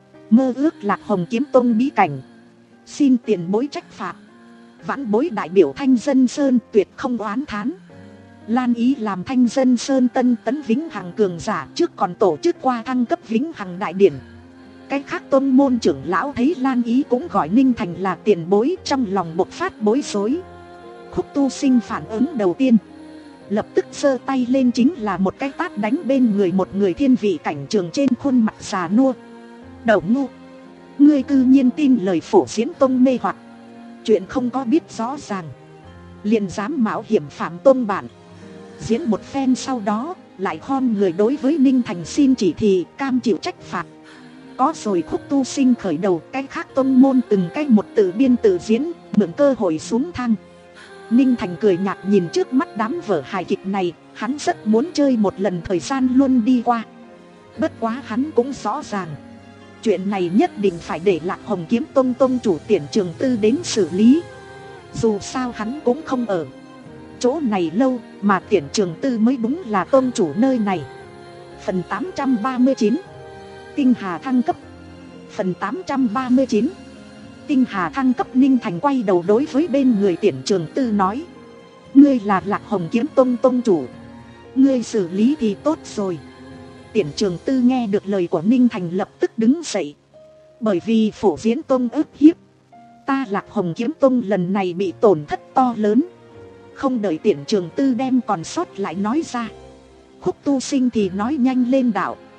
Mơ ước Lạc Hồng Kiếm Tông bí cảnh, xin tiền bối trách phạt. Vãn bối đại biểu Thanh Dân Sơn tuyệt không oán thán. Lan Ý làm Thanh Dân Sơn tân tấn vĩnh hằng cường giả, trước còn tổ chức qua thăng cấp vĩnh hằng đại điển. Cái khác tôn môn trưởng lão thấy Lan Ý cũng gọi Ninh Thành là tiền bối, trong lòng bộc phát bối rối. Khúc Tu Sinh phản ứng đầu tiên, lập tức giơ tay lên chính là một cái tát đánh bên người một người thiên vị cảnh trường trên khuôn mặt già nua. Đầu ngu, ngươi cư nhiên tin lời Phổ Diễn Tông mê hoặc, chuyện không có biết rõ ràng, liền dám mạo hiểm phạm tôn bản. Diễn một phen sau đó, lại khom người đối với Ninh Thành xin chỉ thị, cam chịu trách phạt. Có rồi Khúc Tu Sinh khởi đầu, cái khác tôn môn từng cái một tự biên tự diễn, mượn cơ hội xuống thang. Ninh Thành cười nhạt nhìn trước mắt đám vở hài kịch này, hắn rất muốn chơi một lần thời gian luôn đi qua. Bất quá hắn cũng rõ ràng, chuyện này nhất định phải để Lạc Hồng Kiếm Tông tông chủ Tiễn Trường Tư đến xử lý. Dù sao hắn cũng không ở chỗ này lâu, mà Tiễn Trường Tư mới đúng là tông chủ nơi này. Phần tám trăm ba mươi chín, Tinh Hà thăng cấp. Phần tám trăm ba mươi chín, Tinh Hà thăng cấp. Ninh Thành quay đầu đối với bên người Tiễn Trường Tư nói: ngươi là Lạc Hồng Kiếm Tông tông chủ, ngươi xử lý thì tốt rồi. Tiễn Trường Tư nghe được lời của Ninh Thành lập tức đứng dậy. Bởi vì Phổ Diễn Tông ức hiếp, ta Lạc Hồng Kiếm Tông lần này bị tổn thất to lớn. Không đợi Tiễn Trường Tư đem còn sót lại nói ra, Khúc Tu Sinh thì nói nhanh lên đạo: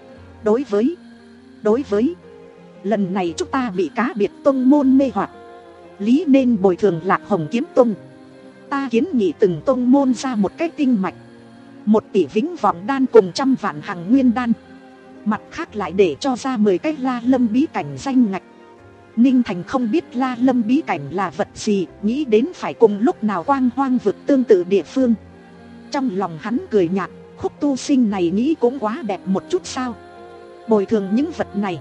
Đối với Đối với lần này chúng ta bị cá biệt tông môn mê hoặc, lý nên bồi thường Lạc Hồng Kiếm Tông. Ta kiến nghị từng tông môn ra một cái tinh mạch, một tỷ vĩnh vọng đan cùng trăm vạn hằng nguyên đan. Mặt khác lại để cho ra mười cái La Lâm bí cảnh danh ngạch. Ninh Thành không biết La Lâm bí cảnh là vật gì, nghĩ đến phải cùng lúc nào quang hoang vực tương tự địa phương. Trong lòng hắn cười nhạt, Khúc tu sinh này nghĩ cũng quá đẹp một chút sao. Bồi thường những vật này,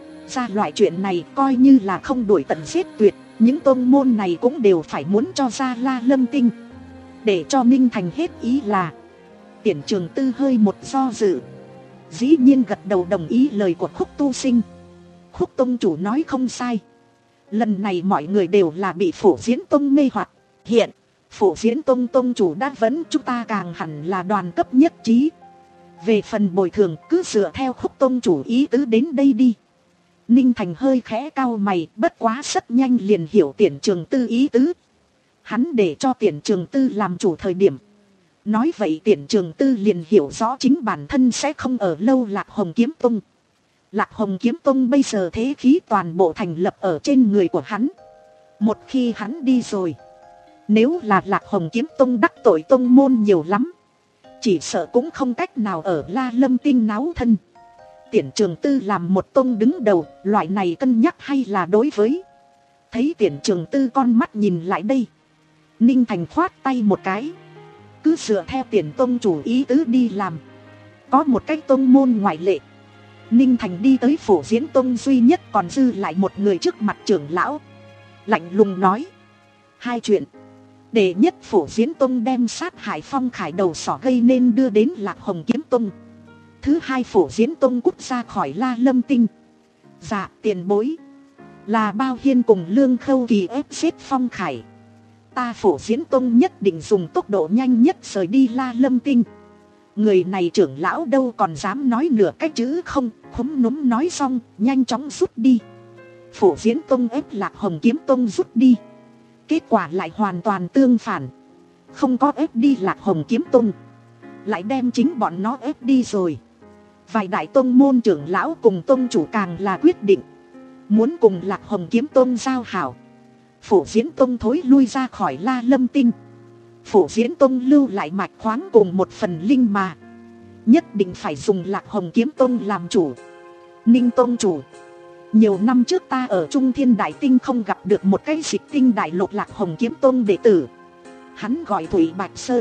ra loại chuyện này coi như là không đuổi tận giết tuyệt, những tôn môn này cũng đều phải muốn cho ra La Lâm tinh. Để cho Ninh Thành hết ý là Tiễn Trường Tư hơi một do dự, dĩ nhiên gật đầu đồng ý lời của Khúc tu sinh. Khúc tông chủ nói không sai, lần này mọi người đều là bị Phổ Diễn Tông mê hoặc. Hiện Phổ Diễn Tông tông chủ đã vấn, chúng ta càng hẳn là đoàn cấp nhất trí. Về phần bồi thường cứ dựa theo Khúc tông chủ ý tứ đến đây đi. Ninh Thành hơi khẽ cau mày, bất quá rất nhanh liền hiểu Tiễn Trường Tư ý tứ. Hắn để cho Tiễn Trường Tư làm chủ thời điểm, nói vậy Tiễn Trường Tư liền hiểu rõ chính bản thân sẽ không ở lâu Lạc Hồng Kiếm Tông. Lạc Hồng Kiếm Tông bây giờ thế khí toàn bộ thành lập ở trên người của hắn. Một khi hắn đi rồi, nếu là Lạc Hồng Kiếm Tông đắc tội tông môn nhiều lắm, chỉ sợ cũng không cách nào ở La Lâm tinh náo thân. Tiễn Trường Tư làm một tông đứng đầu, loại này cân nhắc hay là đối với. Thấy Tiễn Trường Tư con mắt nhìn lại đây, Ninh Thành khoát tay một cái, cứ dựa theo Tiễn tông chủ ý tứ đi làm. Có một cái tông môn ngoại lệ. Ninh Thành đi tới Phổ Diễn Tông duy nhất còn dư lại một người trước mặt trưởng lão, lạnh lùng nói hai chuyện. Đệ nhất, Phổ Diễn Tông đem sát hại Phong Khải đầu sỏ gây nên đưa đến Lạc Hồng Kiếm Tông. Thứ hai, Phổ Diễn Tông cút ra khỏi La Lâm tinh. Dạ tiền bối, là Bao Hiên cùng Lương Khâu Kỳ ép giết Phong Khải. Ta Phổ Diễn Tông nhất định dùng tốc độ nhanh nhất rời đi La Lâm tinh. Người này trưởng lão đâu còn dám nói nửa cái chữ không, khúm núm nói xong, nhanh chóng rút đi. Phổ Diễn Tông ép Lạc Hồng Kiếm Tông rút đi, kết quả lại hoàn toàn tương phản. Không có ép đi Lạc Hồng Kiếm Tông, lại đem chính bọn nó ép đi rồi. Vài đại tông môn trưởng lão cùng tông chủ càng là quyết định muốn cùng Lạc Hồng Kiếm Tông giao hảo. Phổ Diễn Tông thối lui ra khỏi La Lâm tinh. Phổ Diễn Tông lưu lại mạch khoáng cùng một phần linh mà, nhất định phải dùng Lạc Hồng Kiếm Tông làm chủ. Ninh tông chủ, nhiều năm trước ta ở Trung Thiên Đại Tinh không gặp được một cái dịch tinh đại lục Lạc Hồng Kiếm Tông đệ tử. Hắn gọi Thủy Bạch Sơn.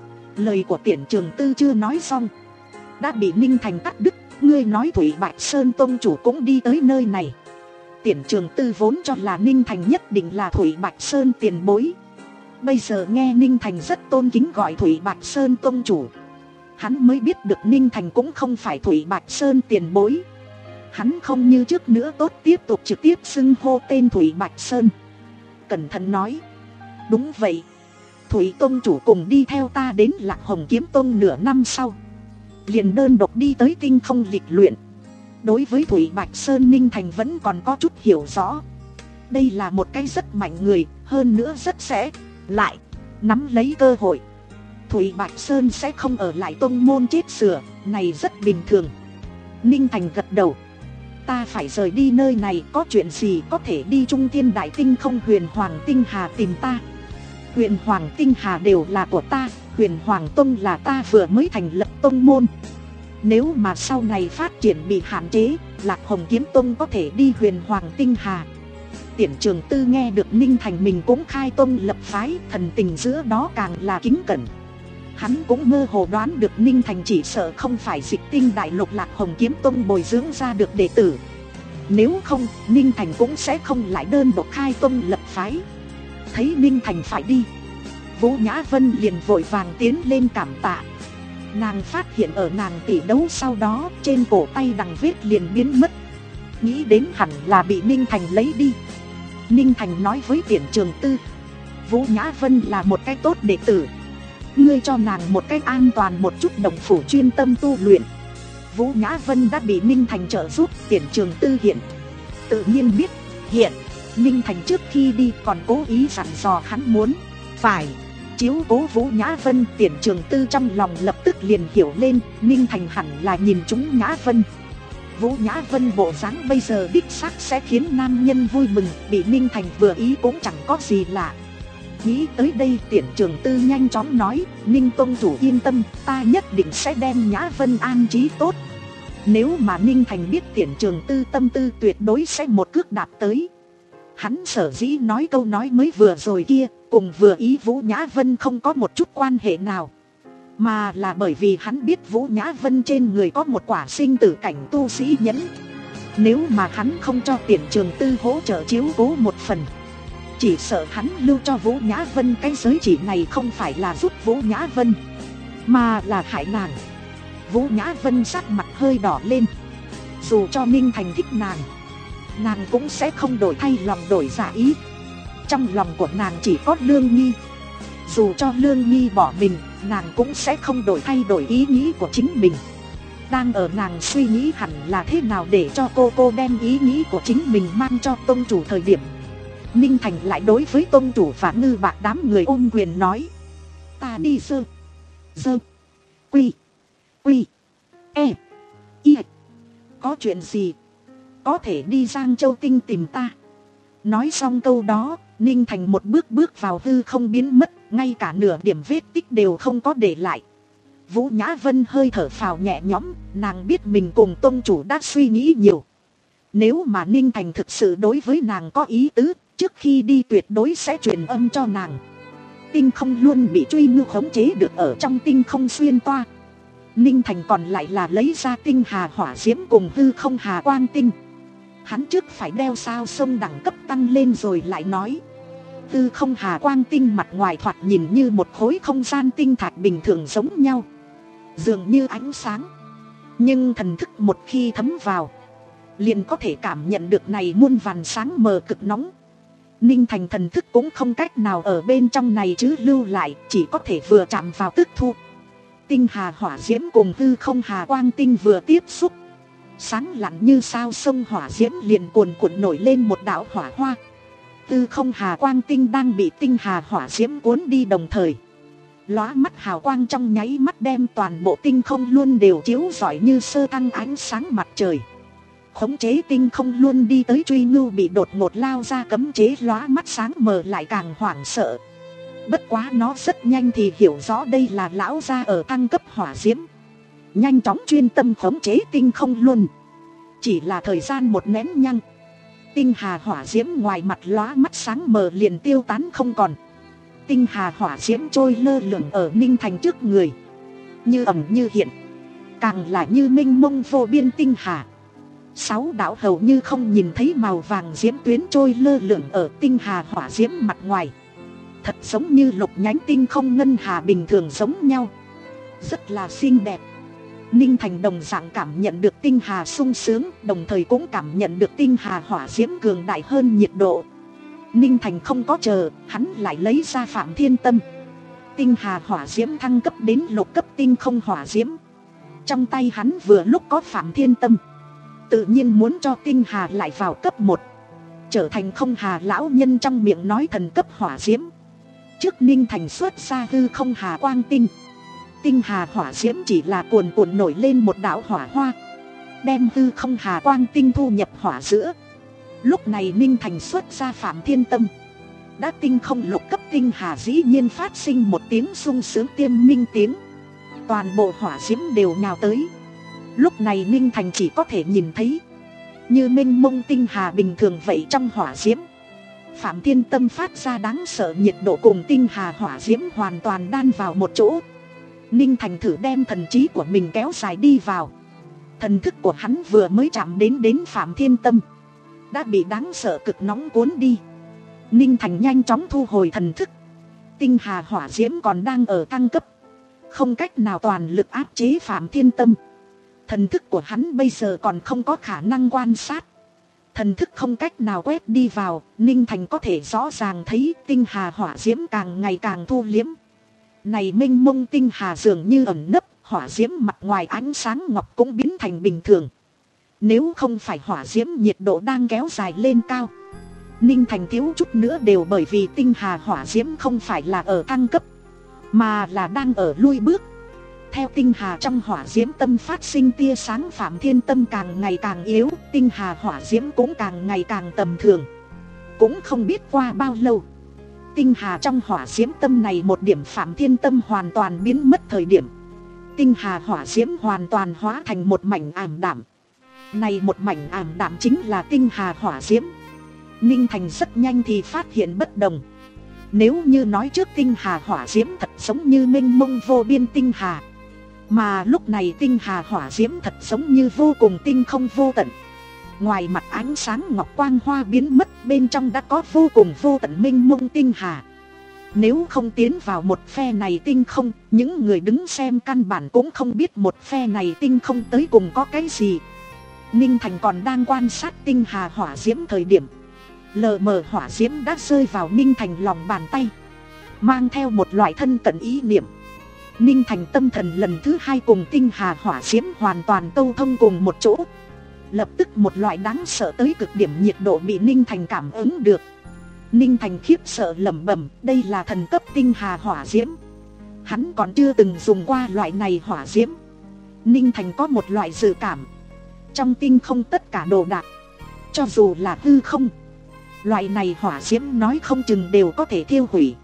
Lời của Tiễn Trường Tư chưa nói xong, đã bị Ninh Thành cắt đứt. Ngươi nói Thủy Bạch Sơn tông chủ cũng đi tới nơi này. Tiễn Trường Tư vốn cho là Ninh Thành nhất định là Thủy Bạch Sơn tiền bối, bây giờ nghe Ninh Thành rất tôn kính gọi Thủy Bạch Sơn tông chủ, hắn mới biết được Ninh Thành cũng không phải Thủy Bạch Sơn tiền bối. Hắn không như trước nữa tốt tiếp tục trực tiếp xưng hô tên Thủy Bạch Sơn. Cẩn thận nói, đúng vậy, Thủy tông chủ cùng đi theo ta đến Lạc Hồng Kiếm Tông nửa năm sau, liền đơn độc đi tới tinh không lịch luyện. Đối với Thủy Bạch Sơn, Ninh Thành vẫn còn có chút hiểu rõ. Đây là một cái rất mạnh người, hơn nữa rất sẽ lại nắm lấy cơ hội. Thủy Bạch Sơn sẽ không ở lại tông môn chết sửa, này rất bình thường. Ninh Thành gật đầu. Ta phải rời đi nơi này, có chuyện gì có thể đi Trung Thiên Đại Tinh không? Huyền Hoàng Tinh Hà tìm ta. Huyền Hoàng Tinh Hà đều là của ta, Huyền Hoàng Tông là ta vừa mới thành lập tông môn. Nếu mà sau này phát triển bị hạn chế, Lạc Hồng Kiếm Tông có thể đi Huyền Hoàng Tinh Hà. Tiễn Trường Tư nghe được Ninh Thành mình cũng khai tông lập phái, thần tình giữa đó càng là kính cẩn. Hắn cũng mơ hồ đoán được Ninh Thành chỉ sợ không phải dịch tinh đại lục Lạc Hồng Kiếm Tông bồi dưỡng ra được đệ tử. Nếu không, Ninh Thành cũng sẽ không lại đơn độc khai tông lập phái. Thấy Ninh Thành phải đi, Vũ Nhã Vân liền vội vàng tiến lên cảm tạ. Nàng phát hiện ở nàng tỷ đấu sau đó, trên cổ tay đằng vết liền biến mất, nghĩ đến hẳn là bị Ninh Thành lấy đi. Ninh Thành nói với Tiễn Trường Tư, Vũ Nhã Vân là một cái tốt đệ tử, ngươi cho nàng một cách an toàn một chút, đồng phủ chuyên tâm tu luyện. Vũ Nhã Vân đã bị Ninh Thành trợ giúp. Tiễn Trường Tư hiện tự nhiên biết. Hiện Ninh Thành trước khi đi còn cố ý dặn dò hắn muốn phải chiếu cố Vũ Nhã Vân. Tiễn Trường Tư trong lòng lập tức liền hiểu lên, Ninh Thành hẳn là nhìn chúng Nhã Vân. Vũ Nhã Vân bộ dáng bây giờ đích xác sẽ khiến nam nhân vui mừng, bị Ninh Thành vừa ý cũng chẳng có gì lạ. Nghĩ tới đây Tiễn Trường Tư nhanh chóng nói, Ninh tông chủ yên tâm, ta nhất định sẽ đem Nhã Vân an trí tốt. Nếu mà Ninh Thành biết Tiễn Trường Tư tâm tư tuyệt đối sẽ một cước đạp tới. Hắn sở dĩ nói câu nói mới vừa rồi kia, cùng vừa ý Vũ Nhã Vân không có một chút quan hệ nào. Mà là bởi vì hắn biết Vũ Nhã Vân trên người có một quả sinh tử cảnh tu sĩ nhẫn. Nếu mà hắn không cho Tiễn Trường Tư hỗ trợ chiếu cố một phần, chỉ sợ hắn lưu cho Vũ Nhã Vân cái giới chỉ này không phải là giúp Vũ Nhã Vân, mà là hại nàng. Vũ Nhã Vân sắc mặt hơi đỏ lên. Dù cho Ninh Thành thích nàng, nàng cũng sẽ không đổi thay lòng đổi dạ ý. Trong lòng của nàng chỉ có Lương Nghi. Dù cho Lương Nghi bỏ mình, nàng cũng sẽ không đổi thay đổi ý nghĩ của chính mình. Đang ở nàng suy nghĩ hẳn là thế nào để cho cô cô đem ý nghĩ của chính mình mang cho tông chủ thời điểm, Ninh Thành lại đối với tông chủ và Ngư Bạc đám người ôm quyền nói, ta đi sơ Dơ Quy Quy E Y. Có chuyện gì có thể đi Giang Châu Tinh tìm ta. Nói xong câu đó, Ninh Thành một bước bước vào hư không biến mất, ngay cả nửa điểm vết tích đều không có để lại. Vũ Nhã Vân hơi thở phào nhẹ nhõm, nàng biết mình cùng tông chủ đã suy nghĩ nhiều. Nếu mà Ninh Thành thực sự đối với nàng có ý tứ, trước khi đi tuyệt đối sẽ truyền âm cho nàng. Tinh không luôn bị truy ngư khống chế được ở trong tinh không xuyên toa. Ninh Thành còn lại là lấy ra tinh hà hỏa diễm cùng hư không hà quang tinh. Hắn trước phải đeo sao sông đẳng cấp tăng lên rồi lại nói. Hư không hà quang tinh mặt ngoài thoạt nhìn như một khối không gian tinh thạch bình thường giống nhau, dường như ánh sáng. Nhưng thần thức một khi thấm vào, liền có thể cảm nhận được này muôn vàn sáng mờ cực nóng. Ninh Thành thần thức cũng không cách nào ở bên trong này chứ lưu lại, chỉ có thể vừa chạm vào tức thu. Tinh hà hỏa diễm cùng hư không hà quang tinh vừa tiếp xúc, sáng lặn như sao sông hỏa diễm liền cuồn cuộn nổi lên một đạo hỏa hoa. Hư không hà quang tinh đang bị tinh hà hỏa diễm cuốn đi đồng thời, lóa mắt hào quang trong nháy mắt đem toàn bộ tinh không luôn đều chiếu rọi như sơ tăng ánh sáng mặt trời. Khống chế tinh không luôn đi tới truy ngưu bị đột ngột lao ra cấm chế lóa mắt sáng mờ lại càng hoảng sợ. Bất quá nó rất nhanh thì hiểu rõ đây là lão gia ở thăng cấp hỏa diễm, nhanh chóng chuyên tâm khống chế tinh không luôn. Chỉ là thời gian một nén nhăng, tinh hà hỏa diễm ngoài mặt lóa mắt sáng mờ liền tiêu tán không còn. Tinh hà hỏa diễm trôi lơ lửng ở Ninh Thành trước người, như ẩn như hiện, càng là như mênh mông vô biên tinh hà. Sáu đạo hầu như không nhìn thấy màu vàng diễm tuyến trôi lơ lửng ở tinh hà hỏa diễm mặt ngoài, thật giống như lục nhánh tinh không ngân hà bình thường giống nhau, rất là xinh đẹp. Ninh Thành đồng dạng cảm nhận được tinh hà sung sướng, đồng thời cũng cảm nhận được tinh hà hỏa diễm cường đại hơn nhiệt độ. Ninh Thành không có chờ, hắn lại lấy ra Phạm Thiên Tâm. Tinh hà hỏa diễm thăng cấp đến lục cấp tinh không hỏa diễm. Trong tay hắn vừa lúc có Phạm Thiên Tâm, tự nhiên muốn cho tinh hà lại vào cấp một, trở thành không hà lão nhân trong miệng nói thần cấp hỏa diễm. Trước Ninh Thành xuất ra hư không hà quang tinh. Tinh hà hỏa diễm chỉ là cuồn cuộn nổi lên một đạo hỏa hoa, đem hư không hà quang tinh thu nhập hỏa giữa. Lúc này Ninh Thành xuất ra Phạm Thiên Tâm, đã tinh không lục cấp tinh hà dĩ nhiên phát sinh một tiếng sung sướng tiêm minh tiếng. Toàn bộ hỏa diễm đều nhào tới. Lúc này Ninh Thành chỉ có thể nhìn thấy như mênh mông tinh hà bình thường vậy trong hỏa diễm. Phạm Thiên Tâm phát ra đáng sợ nhiệt độ cùng tinh hà hỏa diễm hoàn toàn đan vào một chỗ. Ninh Thành thử đem thần trí của mình kéo dài đi vào. Thần thức của hắn vừa mới chạm đến đến Phạm Thiên Tâm, đã bị đáng sợ cực nóng cuốn đi. Ninh Thành nhanh chóng thu hồi thần thức. Tinh hà hỏa diễm còn đang ở thăng cấp, không cách nào toàn lực áp chế Phạm Thiên Tâm. Thần thức của hắn bây giờ còn không có khả năng quan sát. Thần thức không cách nào quét đi vào, Ninh Thành có thể rõ ràng thấy tinh hà hỏa diễm càng ngày càng thu liếm. Này mênh mông tinh hà dường như ẩn nấp, hỏa diễm mặt ngoài ánh sáng ngọc cũng biến thành bình thường. Nếu không phải hỏa diễm nhiệt độ đang kéo dài lên cao, Ninh Thành thiếu chút nữa đều bởi vì tinh hà hỏa diễm không phải là ở thăng cấp, mà là đang ở lui bước. theo tinh hà trong hỏa diễm tâm phát sinh tia sáng, Phạm Thiên Tâm càng ngày càng yếu, tinh hà hỏa diễm cũng càng ngày càng tầm thường. Cũng không biết qua bao lâu, tinh hà trong hỏa diễm tâm này một điểm Phạm Thiên Tâm hoàn toàn biến mất thời điểm, tinh hà hỏa diễm hoàn toàn hóa thành một mảnh ảm đạm. Này một mảnh ảm đạm chính là tinh hà hỏa diễm. Ninh Thành rất nhanh thì phát hiện bất đồng. Nếu như nói trước tinh hà hỏa diễm thật giống như mênh mông vô biên tinh hà, mà lúc này tinh hà hỏa diễm thật giống như vô cùng tinh không vô tận. Ngoài mặt ánh sáng ngọc quang hoa biến mất, bên trong đã có vô cùng vô tận mênh mông tinh hà. Nếu không tiến vào một phe này tinh không, những người đứng xem căn bản cũng không biết một phe này tinh không tới cùng có cái gì. Ninh Thành còn đang quan sát tinh hà hỏa diễm thời điểm, lờ mờ hỏa diễm đã rơi vào Ninh Thành lòng bàn tay, mang theo một loại thân cận ý niệm. Ninh Thành tâm thần lần thứ hai cùng tinh hà hỏa diễm hoàn toàn câu thông cùng một chỗ. Lập tức một loại đáng sợ tới cực điểm nhiệt độ bị Ninh Thành cảm ứng được. Ninh Thành khiếp sợ lẩm bẩm, đây là thần cấp tinh hà hỏa diễm. Hắn còn chưa từng dùng qua loại này hỏa diễm. Ninh Thành có một loại dự cảm, trong tinh không tất cả đồ đạc, cho dù là hư không, loại này hỏa diễm nói không chừng đều có thể thiêu hủy.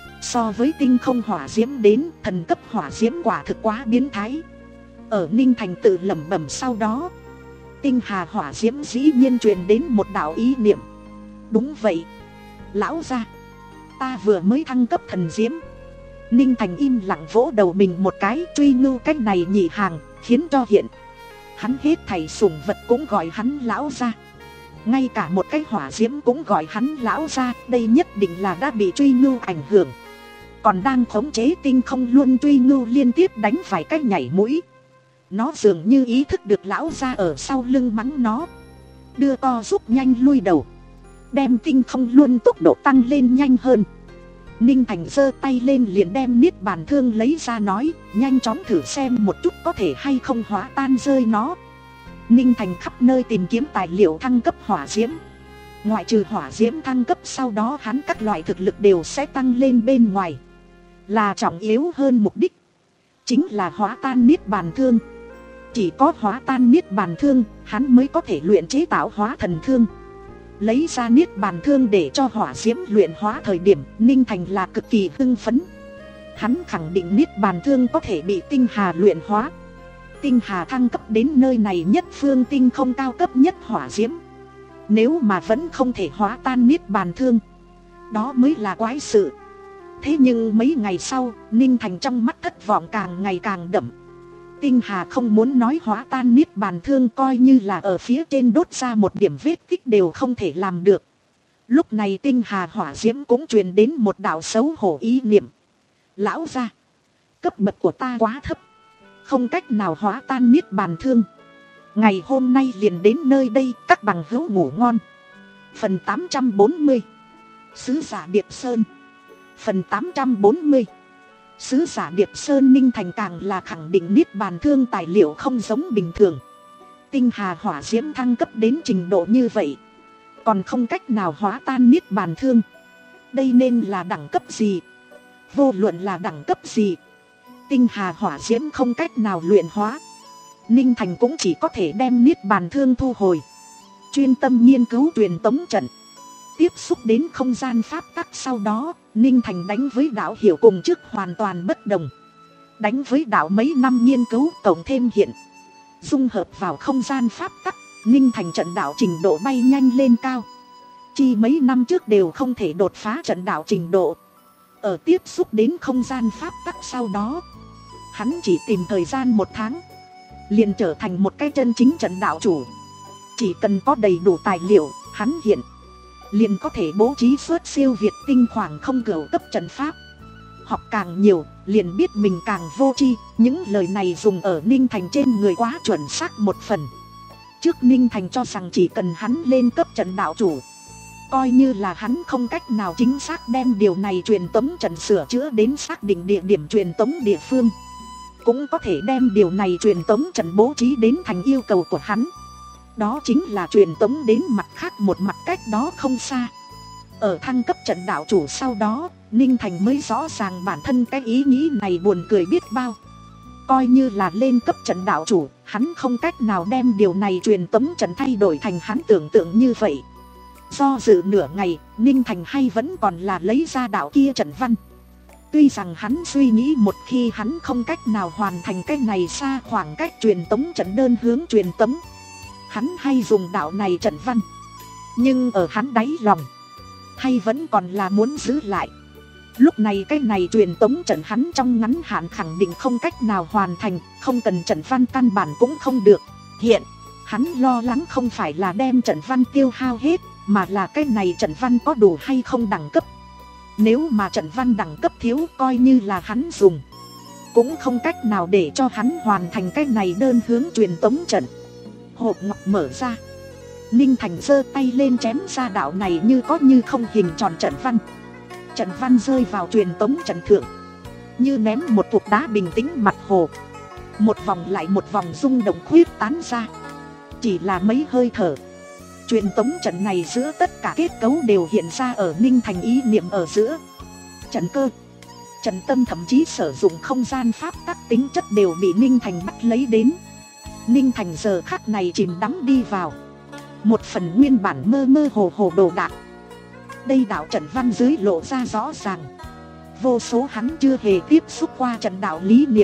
So với tinh không hỏa diễm đến, thần cấp hỏa diễm quả thực quá biến thái. Ở Ninh Thành tự lẩm bẩm sau đó, tinh hà hỏa diễm dĩ nhiên truyền đến một đạo ý niệm. Đúng vậy, lão gia, ta vừa mới thăng cấp thần diễm. Ninh Thành im lặng vỗ đầu mình một cái, truy ngưu cách này nhị hàng, khiến cho hiện hắn hết thảy sủng vật cũng gọi hắn lão gia. Ngay cả một cái hỏa diễm cũng gọi hắn lão gia, đây nhất định là đã bị truy ngưu ảnh hưởng. Còn đang khống chế tinh không luôn, truy ngưu liên tiếp đánh vài cái nhảy mũi. Nó dường như ý thức được lão gia ở sau lưng mắng nó, đưa co giúp nhanh lui đầu, đem tinh không luôn tốc độ tăng lên nhanh hơn. Ninh Thành giơ tay lên liền đem niết bàn thương lấy ra nói, nhanh chóng thử xem một chút có thể hay không hóa tan rơi nó. Ninh Thành khắp nơi tìm kiếm tài liệu thăng cấp hỏa diễm. Ngoại trừ hỏa diễm thăng cấp sau đó hắn các loại thực lực đều sẽ tăng lên bên ngoài, là trọng yếu hơn mục đích chính là hóa tan niết bàn thương. Chỉ có hóa tan niết bàn thương, hắn mới có thể luyện chế tạo hóa thần thương. Lấy ra niết bàn thương để cho hỏa diễm luyện hóa thời điểm, Ninh Thành là cực kỳ hưng phấn. Hắn khẳng định niết bàn thương có thể bị tinh hà luyện hóa. Tinh hà thăng cấp đến nơi này nhất phương tinh không cao cấp nhất hỏa diễm. Nếu mà vẫn không thể hóa tan niết bàn thương, đó mới là quái sự. Thế nhưng mấy ngày sau, Ninh Thành trong mắt thất vọng càng ngày càng đậm. Tinh hà không muốn nói hóa tan niết bàn thương, coi như là ở phía trên đốt ra một điểm vết tích đều không thể làm được. Lúc này tinh hà hỏa diễm cũng truyền đến một đạo xấu hổ ý niệm. Lão gia, cấp bậc của ta quá thấp, không cách nào hóa tan niết bàn thương. Ngày hôm nay liền đến nơi đây, các bằng hữu ngủ ngon. Phần tám trăm bốn mươi, Sứ giả Điệp Sơn. Phần tám trăm bốn mươi, Sứ giả Điệp Sơn. Ninh Thành càng là khẳng định niết bàn thương tài liệu không giống bình thường. Tinh hà hỏa diễm thăng cấp đến trình độ như vậy, còn không cách nào hóa tan niết bàn thương. Đây nên là đẳng cấp gì? Vô luận là đẳng cấp gì, tinh hà hỏa diễm không cách nào luyện hóa. Ninh Thành cũng chỉ có thể đem niết bàn thương thu hồi, chuyên tâm nghiên cứu truyền tống trận. Tiếp xúc đến không gian pháp tắc sau đó, Ninh Thành đánh với đạo hiểu cùng trước hoàn toàn bất đồng. Đánh với đạo mấy năm nghiên cứu cộng thêm hiện dung hợp vào không gian pháp tắc, Ninh Thành trận đạo trình độ bay nhanh lên cao. Chi mấy năm trước đều không thể đột phá trận đạo trình độ. Ở tiếp xúc đến không gian pháp tắc sau đó, hắn chỉ tìm thời gian một tháng, liền trở thành một cái chân chính trận đạo chủ. Chỉ cần có đầy đủ tài liệu, hắn hiện liền có thể bố trí xuất siêu việt tinh khoảng không cửu cấp trận pháp. Học càng nhiều, liền biết mình càng vô tri. Những lời này dùng ở Ninh Thành trên người quá chuẩn xác một phần. Trước Ninh Thành cho rằng chỉ cần hắn lên cấp trận đạo chủ, coi như là hắn không cách nào chính xác đem điều này truyền tống trận sửa chữa đến xác định địa điểm truyền tống địa phương, cũng có thể đem điều này truyền tống trận bố trí đến thành yêu cầu của hắn. Đó chính là truyền tống đến mặt khác một mặt cách đó không xa. Ở thăng cấp trận đạo chủ sau đó, Ninh Thành mới rõ ràng bản thân cái ý nghĩ này buồn cười biết bao. coi như là lên cấp trận đạo chủ, hắn không cách nào đem điều này truyền tống trận thay đổi thành hắn tưởng tượng như vậy. Do dự nửa ngày, Ninh Thành hay vẫn còn là lấy ra đạo kia trận văn. Tuy rằng hắn suy nghĩ một khi hắn không cách nào hoàn thành cái này xa khoảng cách truyền tống trận đơn hướng truyền tống, hắn hay dùng đạo này trận văn. Nhưng ở hắn đáy lòng, hay vẫn còn là muốn giữ lại. Lúc này cái này truyền tống trận hắn trong ngắn hạn khẳng định không cách nào hoàn thành, không cần trận văn căn bản cũng không được. Hiện, hắn lo lắng không phải là đem trận văn tiêu hao hết, mà là cái này trận văn có đủ hay không đẳng cấp. Nếu mà trận văn đẳng cấp thiếu, coi như là hắn dùng, cũng không cách nào để cho hắn hoàn thành cái này đơn hướng truyền tống trận. Hộp ngọc mở ra, Ninh Thành giơ tay lên chém ra đạo này như có như không hình tròn trận văn. Trận văn rơi vào truyền tống trận thượng, như ném một cục đá bình tĩnh mặt hồ. Một vòng lại một vòng rung động khuyết tán ra. Chỉ là mấy hơi thở, truyền tống trận này giữa tất cả kết cấu đều hiện ra ở Ninh Thành ý niệm ở giữa. Trận cơ, trận tâm, thậm chí sử dụng không gian pháp tắc tính chất đều bị Ninh Thành bắt lấy đến. Ninh Thành giờ khắc này chìm đắm đi vào một phần nguyên bản mơ mơ hồ hồ đồ đạc. Đây đạo trận văn dưới lộ ra rõ ràng vô số hắn chưa hề tiếp xúc qua trận đạo lý niệm,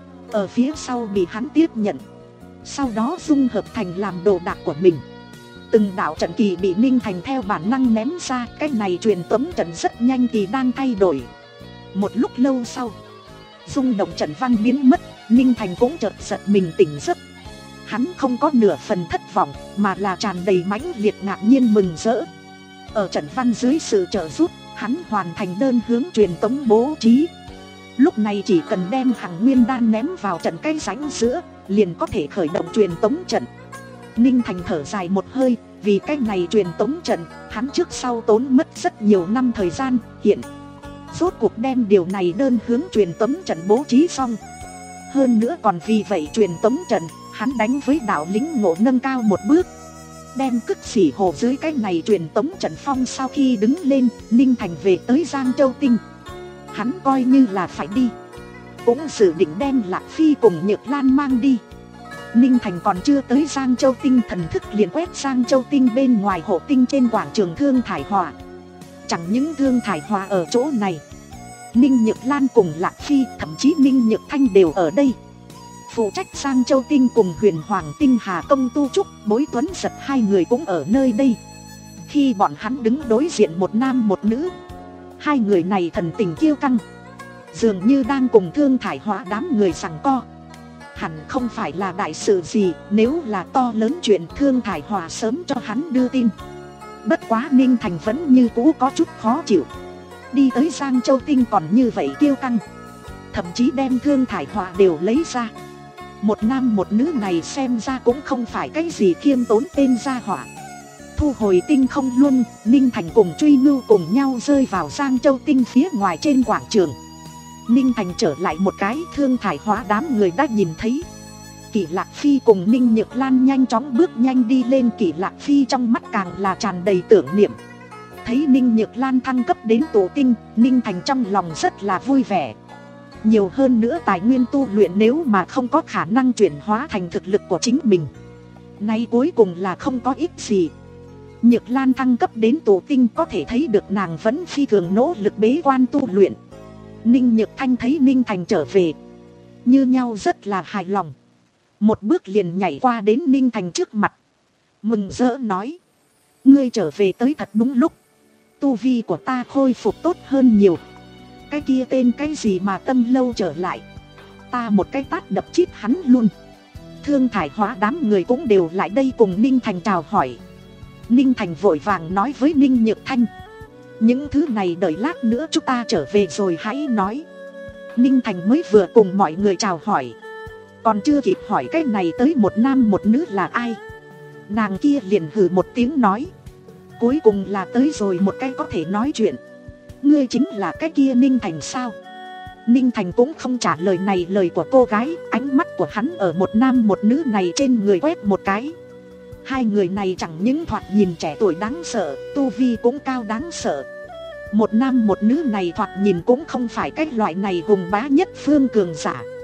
ở phía sau bị hắn tiếp nhận, sau đó dung hợp thành làm đồ đạc của mình. Từng đạo trận kỳ bị Ninh Thành theo bản năng ném ra. Cái này truyền tống trận rất nhanh thì đang thay đổi. Một lúc lâu sau, rung động trận văn biến mất. Ninh Thành cũng chợt giật mình tỉnh giấc. Hắn không có nửa phần thất vọng, mà là tràn đầy mãnh liệt ngạc nhiên mừng rỡ. Ở trận văn dưới sự trợ giúp, hắn hoàn thành đơn hướng truyền tống bố trí. Lúc này chỉ cần đem hằng nguyên đan ném vào trận cây rãnh giữa, liền có thể khởi động truyền tống trận. Ninh Thành thở dài một hơi, vì cái này truyền tống trận, hắn trước sau tốn mất rất nhiều năm thời gian, hiện rốt cuộc đem điều này đơn hướng truyền tống trận bố trí xong. Hơn nữa còn vì vậy truyền tống trận, hắn đánh với đạo lĩnh ngộ nâng cao một bước. Đem Cức Xỉ Hồ dưới cái này truyền tống trận phong sau khi đứng lên, Ninh Thành về tới Giang Châu Tinh. Hắn coi như là phải đi, cũng dự định đem Lạc Phi cùng Nhược Lan mang đi. Ninh Thành còn chưa tới Giang Châu Tinh, thần thức liền quét Giang Châu Tinh bên ngoài hộ tinh trên quảng trường Thương Thải Hòa. Chẳng những Thương Thải Hòa ở chỗ này, Ninh Nhược Lan cùng Lạc Phi, thậm chí Ninh Nhược Thanh đều ở đây. Phụ trách Giang Châu Tinh cùng Huyền Hoàng Tinh Hà Công Tu Trúc, Bối Tuấn Giật hai người cũng ở nơi đây. Khi bọn hắn đứng đối diện một nam một nữ, hai người này thần tình kiêu căng, dường như đang cùng Thương Thải Hòa đám người giằng co. Hẳn không phải là đại sự gì, nếu là to lớn chuyện Thương Thải Hòa sớm cho hắn đưa tin. Bất quá Ninh Thành vẫn như cũ có chút khó chịu. Đi tới Giang Châu Tinh còn như vậy kiêu căng, thậm chí đem Thương Thải Hòa đều lấy ra. Một nam một nữ này xem ra cũng không phải cái gì khiêm tốn tên gia hỏa. Thu hồi tinh không luân, Ninh Thành cùng Truy Ngưu cùng nhau rơi vào Giang Châu Tinh phía ngoài trên quảng trường. Ninh Thành trở lại một cái, Thương Thải Hóa đám người đã nhìn thấy. Kỷ Lạc Phi cùng Ninh Nhược Lan nhanh chóng bước nhanh đi lên. Kỷ Lạc Phi trong mắt càng là tràn đầy tưởng niệm. Thấy Ninh Nhược Lan thăng cấp đến tổ tinh, Ninh Thành trong lòng rất là vui vẻ. Nhiều hơn nữa tài nguyên tu luyện nếu mà không có khả năng chuyển hóa thành thực lực của chính mình, nay cuối cùng là không có ích gì. Nhược Lan thăng cấp đến tổ tinh có thể thấy được nàng vẫn phi thường nỗ lực bế quan tu luyện. Ninh Nhược Thanh thấy Ninh Thành trở về, như nhau rất là hài lòng. Một bước liền nhảy qua đến Ninh Thành trước mặt, mừng rỡ nói: ngươi trở về tới thật đúng lúc, tu vi của ta khôi phục tốt hơn nhiều. Cái kia tên cái gì mà Tâm Lâu trở lại, ta một cái tát đập chết hắn luôn. Thương Thải Hóa đám người cũng đều lại đây cùng Ninh Thành chào hỏi. Ninh Thành vội vàng nói với Ninh Nhược Thanh: những thứ này đợi lát nữa chúng ta trở về rồi hãy nói. Ninh Thành mới vừa cùng mọi người chào hỏi, còn chưa kịp hỏi cái này tới một nam một nữ là ai, nàng kia liền hừ một tiếng nói: cuối cùng là tới rồi một cái có thể nói chuyện. Ngươi chính là cái kia Ninh Thành sao? Ninh Thành cũng không trả lời này lời của cô gái, ánh mắt của hắn ở một nam một nữ này trên người quét một cái. Hai người này chẳng những thoạt nhìn trẻ tuổi đáng sợ, tu vi cũng cao đáng sợ. Một nam một nữ này thoạt nhìn cũng không phải cái loại này hùng bá nhất phương cường giả.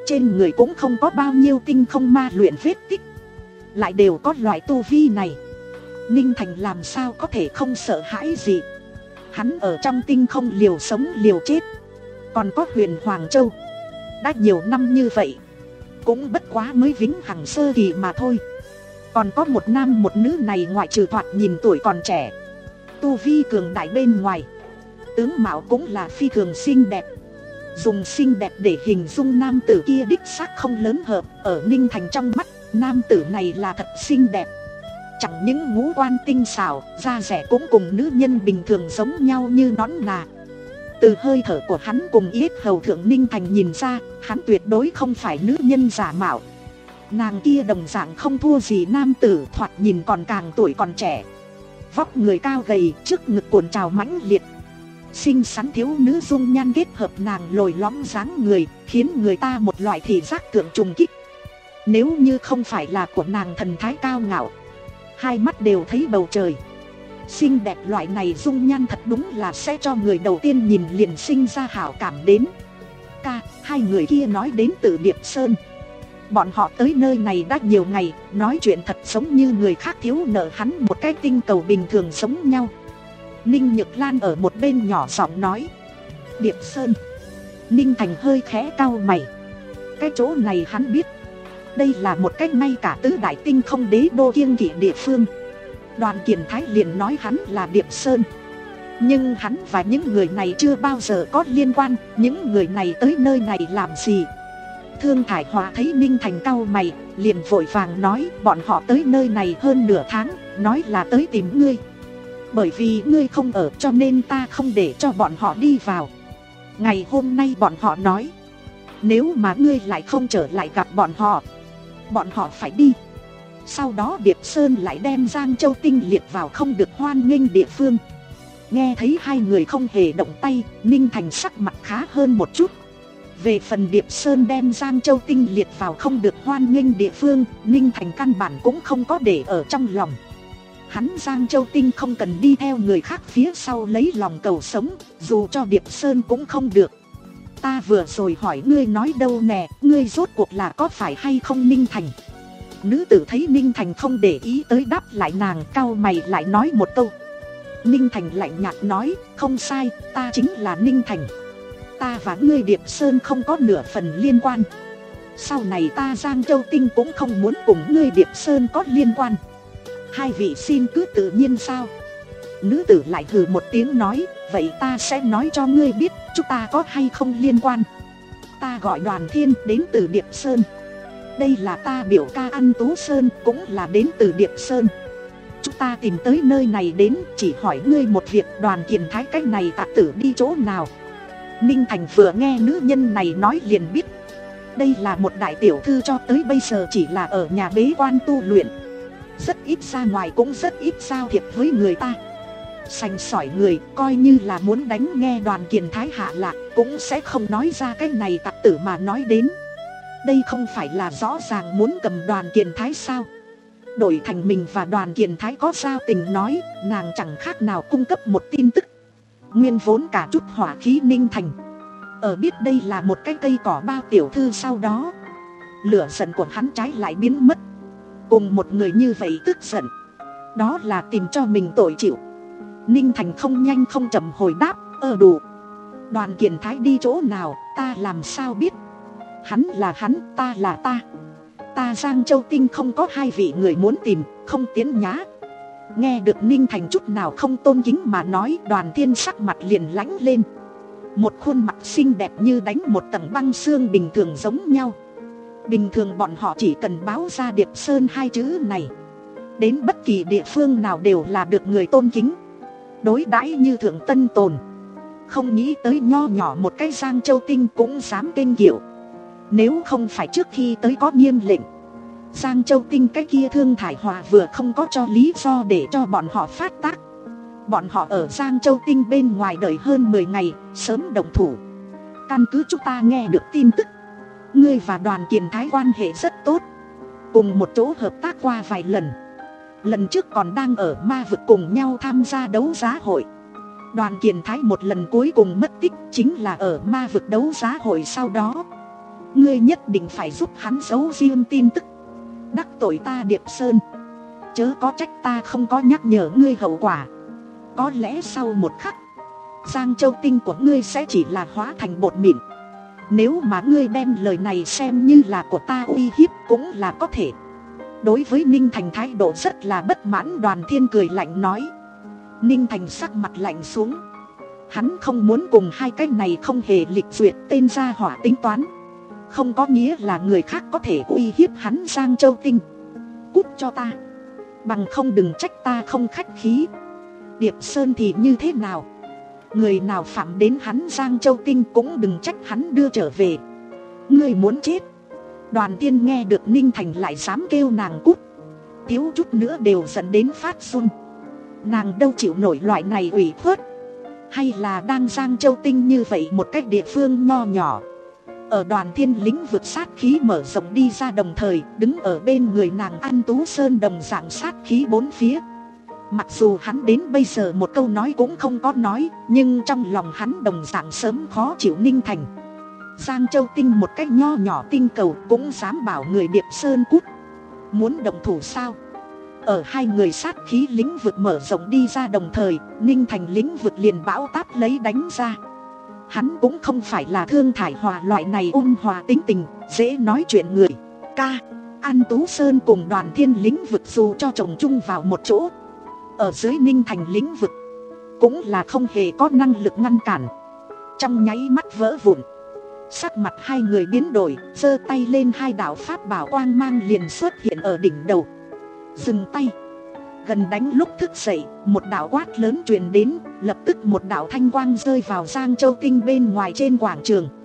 trên người cũng không có bao nhiêu tinh không ma luyện vết tích, lại đều có loại tu vi này. Ninh Thành làm sao có thể không sợ hãi gì. Hắn ở trong tinh không liều sống liều chết, còn có Huyền Hoàng Châu. Đã nhiều năm như vậy, cũng bất quá mới vĩnh hằng sơ kỳ mà thôi. Còn có một nam một nữ này, ngoại trừ thoạt nhìn tuổi còn trẻ, tu vi cường đại bên ngoài, tướng mạo cũng là phi thường xinh đẹp. Dùng xinh đẹp để hình dung nam tử kia đích xác không lớn hợp. Ở Ninh Thành trong mắt, nam tử này là thật xinh đẹp. Chẳng những ngũ quan tinh xảo, da dẻ cũng cùng nữ nhân bình thường giống nhau như nón nà. Từ hơi thở của hắn cùng yết hầu thượng, Ninh Thành nhìn ra hắn tuyệt đối không phải nữ nhân giả mạo. Nàng kia đồng dạng không thua gì nam tử, thoạt nhìn còn càng tuổi còn trẻ. Vóc người cao gầy, trước ngực cuộn trào mãnh liệt, xinh xắn thiếu nữ dung nhan kết hợp nàng lồi lõm dáng người, khiến người ta một loại thị giác tượng trùng kích. Nếu như không phải là của nàng thần thái cao ngạo, hai mắt đều thấy bầu trời, xinh đẹp loại này dung nhan thật đúng là sẽ cho người đầu tiên nhìn liền sinh ra hảo cảm đến. Ca, hai người kia nói đến từ Điệp Sơn. Bọn họ tới nơi này đã nhiều ngày, nói chuyện thật giống như người khác thiếu nợ hắn một cái tinh cầu bình thường giống nhau. Ninh Nhược Lan ở một bên nhỏ giọng nói. Điệp Sơn. Ninh Thành hơi khẽ cau mày. Cái chỗ này hắn biết. Đây là một cách ngay cả tứ đại tinh không đế đô kiêng kỵ địa phương. Đoàn Kiền Thái liền nói hắn là Điệp Sơn. Nhưng hắn và những người này chưa bao giờ có liên quan. Những người này tới nơi này làm gì? Thương Thải Hòa thấy Ninh Thành cau mày, liền vội vàng nói. Bọn họ tới nơi này hơn nửa tháng, nói là tới tìm ngươi. Bởi vì ngươi không ở cho nên ta không để cho bọn họ đi vào. Ngày hôm nay bọn họ nói, nếu mà ngươi lại không trở lại gặp bọn họ, bọn họ phải đi. Sau đó Điệp Sơn lại đem Giang Châu Tinh liệt vào không được hoan nghênh địa phương. Nghe thấy hai người không hề động tay, Ninh Thành sắc mặt khá hơn một chút. Về phần Điệp Sơn đem Giang Châu Tinh liệt vào không được hoan nghênh địa phương, Ninh Thành căn bản cũng không có để ở trong lòng. Hắn Giang Châu Tinh không cần đi theo người khác phía sau lấy lòng cầu sống, dù cho Điệp Sơn cũng không được. Ta vừa rồi hỏi ngươi nói đâu nè, ngươi rốt cuộc là có phải hay không Ninh Thành? Nữ tử thấy Ninh Thành không để ý tới đáp lại nàng, cau mày lại nói một câu. Ninh Thành lạnh nhạt nói, không sai, ta chính là Ninh Thành. Ta và ngươi Điệp Sơn không có nửa phần liên quan. Sau này ta Giang Châu Tinh cũng không muốn cùng ngươi Điệp Sơn có liên quan. Hai vị xin cứ tự nhiên sao? Nữ tử lại hừ một tiếng nói, vậy ta sẽ nói cho ngươi biết chúng ta có hay không liên quan. Ta gọi Đoàn Thiên, đến từ Điệp Sơn. Đây là ta biểu ca An Tú Sơn, cũng là đến từ Điệp Sơn. Chúng ta tìm tới nơi này đến, chỉ hỏi ngươi một việc, Đoàn Kiền Thái cách này tạ tử đi chỗ nào? Ninh Thành vừa nghe nữ nhân này nói liền biết, đây là một đại tiểu thư, cho tới bây giờ chỉ là ở nhà bế quan tu luyện, rất ít ra ngoài, cũng rất ít giao thiệp với người ta. Sành sỏi người, coi như là muốn đánh nghe Đoàn Kiền Thái hạ lạc, cũng sẽ không nói ra cái này tặc tử mà nói đến. Đây không phải là rõ ràng muốn cầm Đoàn Kiền Thái sao? Đổi thành mình và Đoàn Kiền Thái có giao tình nói, nàng chẳng khác nào cung cấp một tin tức. Nguyên vốn cả chút hỏa khí Ninh Thành, ở biết đây là một cái cây cỏ bao tiểu thư sau đó, lửa giận của hắn trái lại biến mất. Cùng một người như vậy tức giận, đó là tìm cho mình tội chịu. Ninh Thành không nhanh không chậm hồi đáp, ơ đủ. Đoàn Kiền Thái đi chỗ nào, ta làm sao biết? Hắn là hắn, ta là ta. Ta Giang Châu Tinh không có hai vị người muốn tìm, không tiến nhá. Nghe được Ninh Thành chút nào không tôn kính mà nói, Đoàn Thiên sắc mặt liền lãnh lên. Một khuôn mặt xinh đẹp như đánh một tầng băng xương bình thường giống nhau. Bình thường bọn họ chỉ cần báo ra Điệp Sơn hai chữ này, đến bất kỳ địa phương nào đều là được người tôn kính, đối đãi như thượng tân tồn. Không nghĩ tới nho nhỏ một cái Giang Châu Tinh cũng dám kênh kiệu. Nếu không phải trước khi tới có nghiêm lệnh, Giang Châu Tinh cái kia Thương Thải Hòa vừa không có cho lý do để cho bọn họ phát tác. Bọn họ ở Giang Châu Tinh bên ngoài đợi hơn mười ngày, sớm động thủ. Căn cứ chúng ta nghe được tin tức, ngươi và Đoàn Kiền Thái quan hệ rất tốt, cùng một chỗ hợp tác qua vài lần. Lần trước còn đang ở ma vực cùng nhau tham gia đấu giá hội. Đoàn Kiền Thái một lần cuối cùng mất tích chính là ở ma vực đấu giá hội sau đó. Ngươi nhất định phải giúp hắn giấu riêng tin tức. Đắc tội ta Điệp Sơn, chớ có trách ta không có nhắc nhở ngươi hậu quả. Có lẽ sau một khắc, Giang Châu Tinh của ngươi sẽ chỉ là hóa thành bột mịn. Nếu mà ngươi đem lời này xem như là của ta uy hiếp cũng là có thể. Đối với Ninh Thành thái độ rất là bất mãn, Đoàn Thiên cười lạnh nói. Ninh Thành sắc mặt lạnh xuống. Hắn không muốn cùng hai cái này không hề lịch duyệt tên gia hỏa tính toán. Không có nghĩa là người khác có thể uy hiếp hắn Giang Châu Tinh. Cút cho ta, bằng không đừng trách ta không khách khí. Điệp Sơn thì như thế nào? Người nào phạm đến hắn Giang Châu Tinh cũng đừng trách hắn đưa trở về. Ngươi muốn chết. Đoàn Thiên nghe được Ninh Thành lại dám kêu nàng cút, thiếu chút nữa đều dẫn đến phát run. Nàng đâu chịu nổi loại này ủy khuất. Hay là đang Giang Châu Tinh như vậy một cách địa phương nho nhỏ, ở Đoàn Thiên lĩnh vực sát khí mở rộng đi ra, đồng thời đứng ở bên người nàng An Tú Sơn đồng dạng sát khí bốn phía. Mặc dù hắn đến bây giờ một câu nói cũng không có nói, nhưng trong lòng hắn đồng dạng sớm khó chịu Ninh Thành. Giang Châu Tinh một cách nho nhỏ tinh cầu cũng dám bảo người Điệp Sơn cút. Muốn động thủ sao? Ở hai người sát khí lĩnh vực mở rộng đi ra đồng thời, Ninh Thành lĩnh vực liền bão táp lấy đánh ra. Hắn cũng không phải là Thương Thải Hòa loại này ôn hòa tính tình, dễ nói chuyện người. Ca, An Tú Sơn cùng Đoàn Thiên lĩnh vực dù cho chồng chung vào một chỗ, ở dưới Ninh Thành lĩnh vực cũng là không hề có năng lực ngăn cản. Trong nháy mắt vỡ vụn. Sắc mặt hai người biến đổi, giơ tay lên, hai đạo pháp bảo quang mang liền xuất hiện ở đỉnh đầu. Dừng tay. Gần đánh lúc thức dậy, một đạo quát lớn truyền đến, lập tức một đạo thanh quang rơi vào Giang Châu Tinh bên ngoài trên quảng trường.